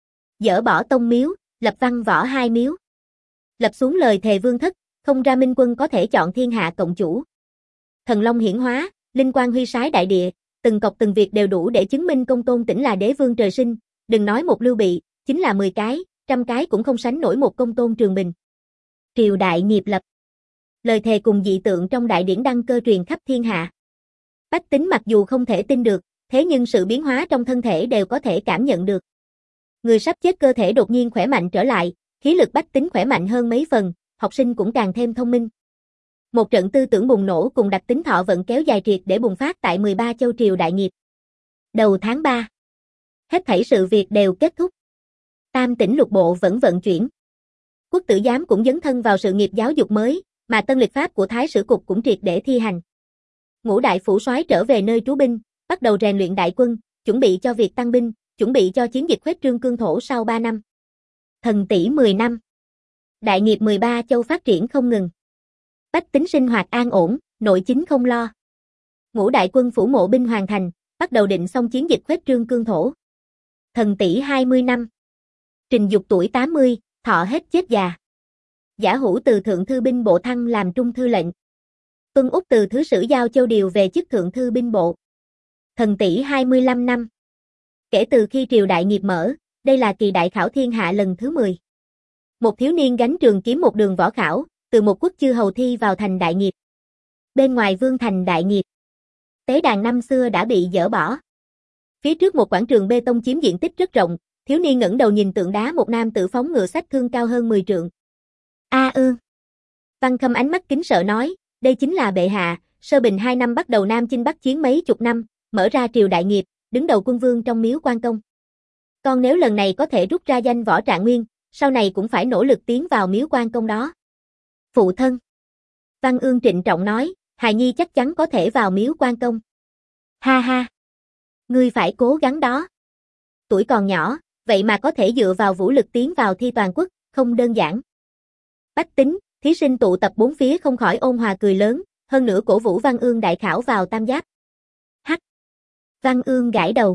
S1: Dỡ bỏ tông miếu, lập văn võ hai miếu. Lập xuống lời thề vương thất, không ra minh quân có thể chọn thiên hạ cộng chủ. Thần long hiển hóa, linh quang huy sái đại địa, từng cọc từng việc đều đủ để chứng minh Công Tôn Tĩnh là đế vương trời sinh, đừng nói một Lưu Bị, chính là mười cái, trăm cái cũng không sánh nổi một Công Tôn Trường Bình. Triều đại nghiệp lập. Lời thề cùng dị tượng trong đại điển đăng cơ truyền khắp thiên hạ. Bách Tính mặc dù không thể tin được, thế nhưng sự biến hóa trong thân thể đều có thể cảm nhận được. Người sắp chết cơ thể đột nhiên khỏe mạnh trở lại, khí lực Bách Tính khỏe mạnh hơn mấy phần, học sinh cũng càng thêm thông minh. Một trận tư tưởng bùng nổ cùng đặc tính thọ vận kéo dài triệt để bùng phát tại mười ba châu triều đại nghiệp. Đầu tháng ba. Hết thảy sự việc đều kết thúc. Tam tỉnh lục bộ vẫn vận chuyển. Quốc tử giám cũng dấn thân vào sự nghiệp giáo dục mới, mà tân lịch pháp của Thái Sử Cục cũng triệt để thi hành. Ngũ đại phủ soái trở về nơi trú binh, bắt đầu rèn luyện đại quân, chuẩn bị cho việc tăng binh, chuẩn bị cho chiến dịch khuếch trương cương thổ sau ba năm. Thần tỷ mười năm. Đại nghiệp mười ba châu phát triển không ngừng. Bách Tính sinh hoạt an ổn, nội chính không lo. Ngũ đại quân phủ mộ binh hoàn thành, bắt đầu định xong chiến dịch khuếch trương cương thổ. Thần tỷ hai mươi năm. Trình Dục tuổi tám mươi, thọ hết chết già. Giả Hữu từ thượng thư binh bộ thăng làm trung thư lệnh. Tuân Úc từ thứ sử giao châu điều về chức thượng thư binh bộ. Thần tỷ hai mươi lăm năm. Kể từ khi triều đại nghiệp mở, đây là kỳ đại khảo thiên hạ lần thứ mười. Một thiếu niên gánh trường kiếm một đường võ khảo, từ một quốc chư hầu thi vào thành đại nghiệp. Bên ngoài vương thành đại nghiệp, tế đàn năm xưa đã bị dỡ bỏ. Phía trước một quảng trường bê tông chiếm diện tích rất rộng, thiếu niên ngẩng đầu nhìn tượng đá một nam tử phóng ngựa sách thương cao hơn mười trượng. A ư. Văn Khâm ánh mắt kính sợ nói, đây chính là bệ hạ, Sơ Bình hai năm bắt đầu Nam chinh Bắc chiến mấy chục năm, mở ra triều đại nghiệp, đứng đầu quân vương trong miếu quan công. Con nếu lần này có thể rút ra danh Võ Trạng Nguyên, sau này cũng phải nỗ lực tiến vào miếu quan công đó. Phụ thân. Văn Ương trịnh trọng nói, hài nhi chắc chắn có thể vào miếu quan công. Ha ha. Ngươi phải cố gắng đó. Tuổi còn nhỏ, vậy mà có thể dựa vào vũ lực tiến vào thi toàn quốc, không đơn giản. Bách Tính, thí sinh tụ tập bốn phía không khỏi ôn hòa cười lớn, hơn nữa cổ vũ Văn Ương đại khảo vào tam giáp. Hắc. Văn Ương gãi đầu.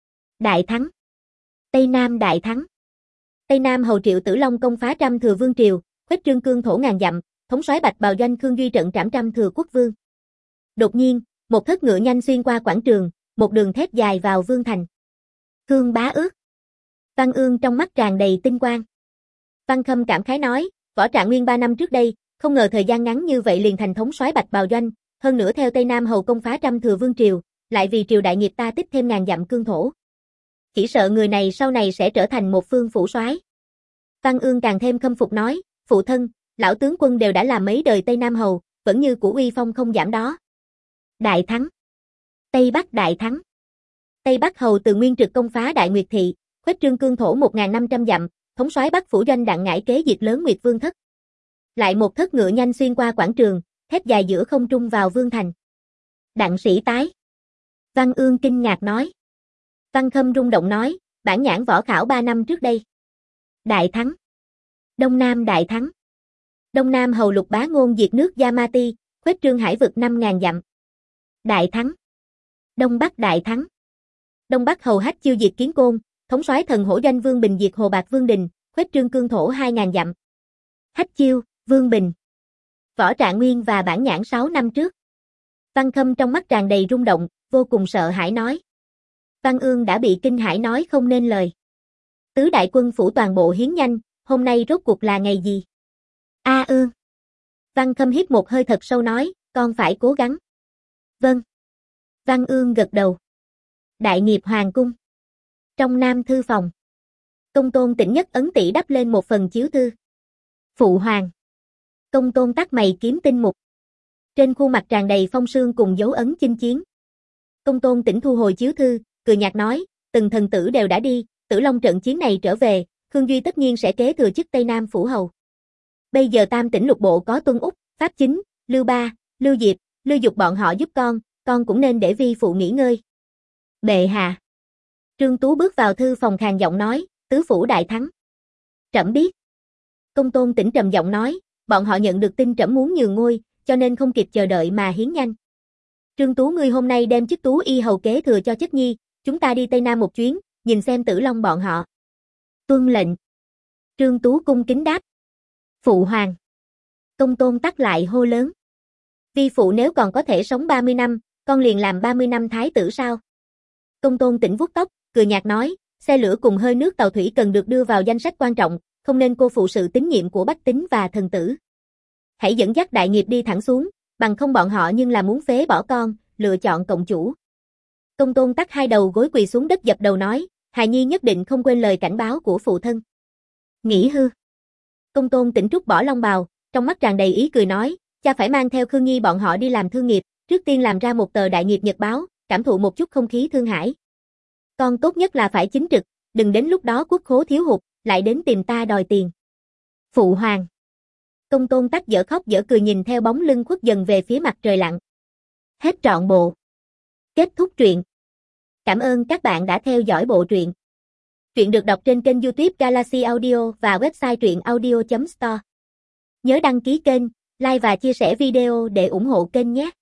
S1: Đại thắng. Tây Nam đại thắng. Tây Nam hầu Triệu Tử Long công phá trăm thừa vương triều, khuếch trương cương thổ ngàn dặm, thống soái Bạch Bào doanh Khương Duy trận trảm trăm thừa quốc vương. Đột nhiên, một thất ngựa nhanh xuyên qua quảng trường, một đường thét dài vào vương thành. Khương bá ước. Văn Ương trong mắt tràn đầy tinh quang. Văn Khâm cảm khái nói, Võ Trạng Nguyên ba năm trước đây, không ngờ thời gian ngắn như vậy liền thành thống soái Bạch Bào doanh, hơn nữa theo Tây Nam hầu công phá trăm thừa vương triều, lại vì triều đại nghiệp ta tích thêm ngàn dặm cương thổ. Chỉ sợ người này sau này sẽ trở thành một phương phủ soái. Văn Ương càng thêm khâm phục nói, phụ thân, lão tướng quân đều đã làm mấy đời Tây Nam hầu, vẫn như cũ uy phong không giảm đó. Đại thắng. Tây Bắc đại thắng. Tây Bắc hầu từ Nguyên Trực công phá Đại Nguyệt thị, khuếch trương cương thổ một nghìn năm trăm dặm, thống soái Bắc phủ doanh Đặng Ngải kế diệt lớn Nguyệt Vương thất. Lại một thất ngựa nhanh xuyên qua quảng trường, thét dài giữa không trung vào vương thành. Đặng sĩ tái. Văn Ương kinh ngạc nói. Văn Khâm rung động nói, bản nhãn võ khảo ba năm trước đây. Đại thắng. Đông Nam đại thắng. Đông Nam hầu Lục Bá Ngôn diệt nước Yamati, khuếch trương hải vực năm nghìn dặm. Đại thắng. Đông Bắc đại thắng. Đông Bắc hầu Hách Chiêu diệt Kiến Côn, thống soái Thần Hổ doanh Vương Bình diệt Hồ Bạc Vương Đình, khuếch trương cương thổ hai nghìn dặm. Hách Chiêu, Vương Bình. Võ Trạng Nguyên và bản nhãn sáu năm trước. Văn Khâm trong mắt tràn đầy rung động, vô cùng sợ hãi nói. Văn Ương đã bị kinh hãi nói không nên lời. Tứ đại quân phủ toàn bộ hiến nhanh, hôm nay rốt cuộc là ngày gì? A Ương. Văn Khâm hít một hơi thật sâu nói, con phải cố gắng. Vâng. Văn Ương gật đầu. Đại nghiệp hoàng cung. Trong Nam thư phòng. Công tôn Tĩnh nhất ấn tỷ đắp lên một phần chiếu thư. Phụ hoàng. Công tôn tắt mày kiếm tinh mục. Trên khuôn mặt tràn đầy phong sương cùng dấu ấn chinh chiến. Công tôn Tĩnh thu hồi chiếu thư, cười nhạt nói, từng thần tử đều đã đi, Tử Long trận chiến này trở về, Khương Duy tất nhiên sẽ kế thừa chức Tây Nam phủ hầu. Bây giờ Tam tỉnh lục bộ có Tuân Úc, Pháp Chính, Lưu Ba, Lưu Diệp, Lưu Dục bọn họ giúp con, con cũng nên để vi phụ nghỉ ngơi. Bệ hạ. Trương Tú bước vào thư phòng khàn giọng nói, tứ phủ đại thắng. Trẫm biết. Công tôn Tĩnh trầm giọng nói, bọn họ nhận được tin trẫm muốn nhường ngôi, cho nên không kịp chờ đợi mà hiến nhanh. Trương Tú ngươi hôm nay đem chức Tú y hầu kế thừa cho chất nhi, chúng ta đi Tây Nam một chuyến, nhìn xem Tử Long bọn họ. Tuân lệnh. Trương Tú cung kính đáp. Phụ hoàng. Công tôn tắt lại hô lớn. Vi phụ nếu còn có thể sống ba mươi năm, con liền làm ba mươi năm thái tử sao? Công tôn Tĩnh vuốt tóc, cười nhạt nói, xe lửa cùng hơi nước tàu thủy cần được đưa vào danh sách quan trọng, không nên cô phụ sự tín nhiệm của bách tính và thần tử. Hãy dẫn dắt đại nghiệp đi thẳng xuống, bằng không bọn họ nhưng là muốn phế bỏ con, lựa chọn cộng chủ. Công tôn tắt hai đầu gối quỳ xuống đất dập đầu nói, hài nhi nhất định không quên lời cảnh báo của phụ thân. Nghỉ hư. Công tôn Tĩnh trút bỏ long bào, trong mắt tràn đầy ý cười nói, cha phải mang theo Khương Nhi bọn họ đi làm thương nghiệp, trước tiên làm ra một tờ đại nghiệp nhật báo, cảm thụ một chút không khí thương hải. Con tốt nhất là phải chính trực, đừng đến lúc đó quốc khố thiếu hụt, lại đến tìm ta đòi tiền. Phụ hoàng. Công tôn tắt dở khóc dở cười nhìn theo bóng lưng khuất dần về phía mặt trời lặn. Hết trọn bộ. Kết thúc truyện. Cảm ơn các bạn đã theo dõi bộ truyện. Truyện được đọc trên kênh YouTube Galaxy Audio và website truyện audio chấm store. Nhớ đăng ký kênh, like và chia sẻ video để ủng hộ kênh nhé.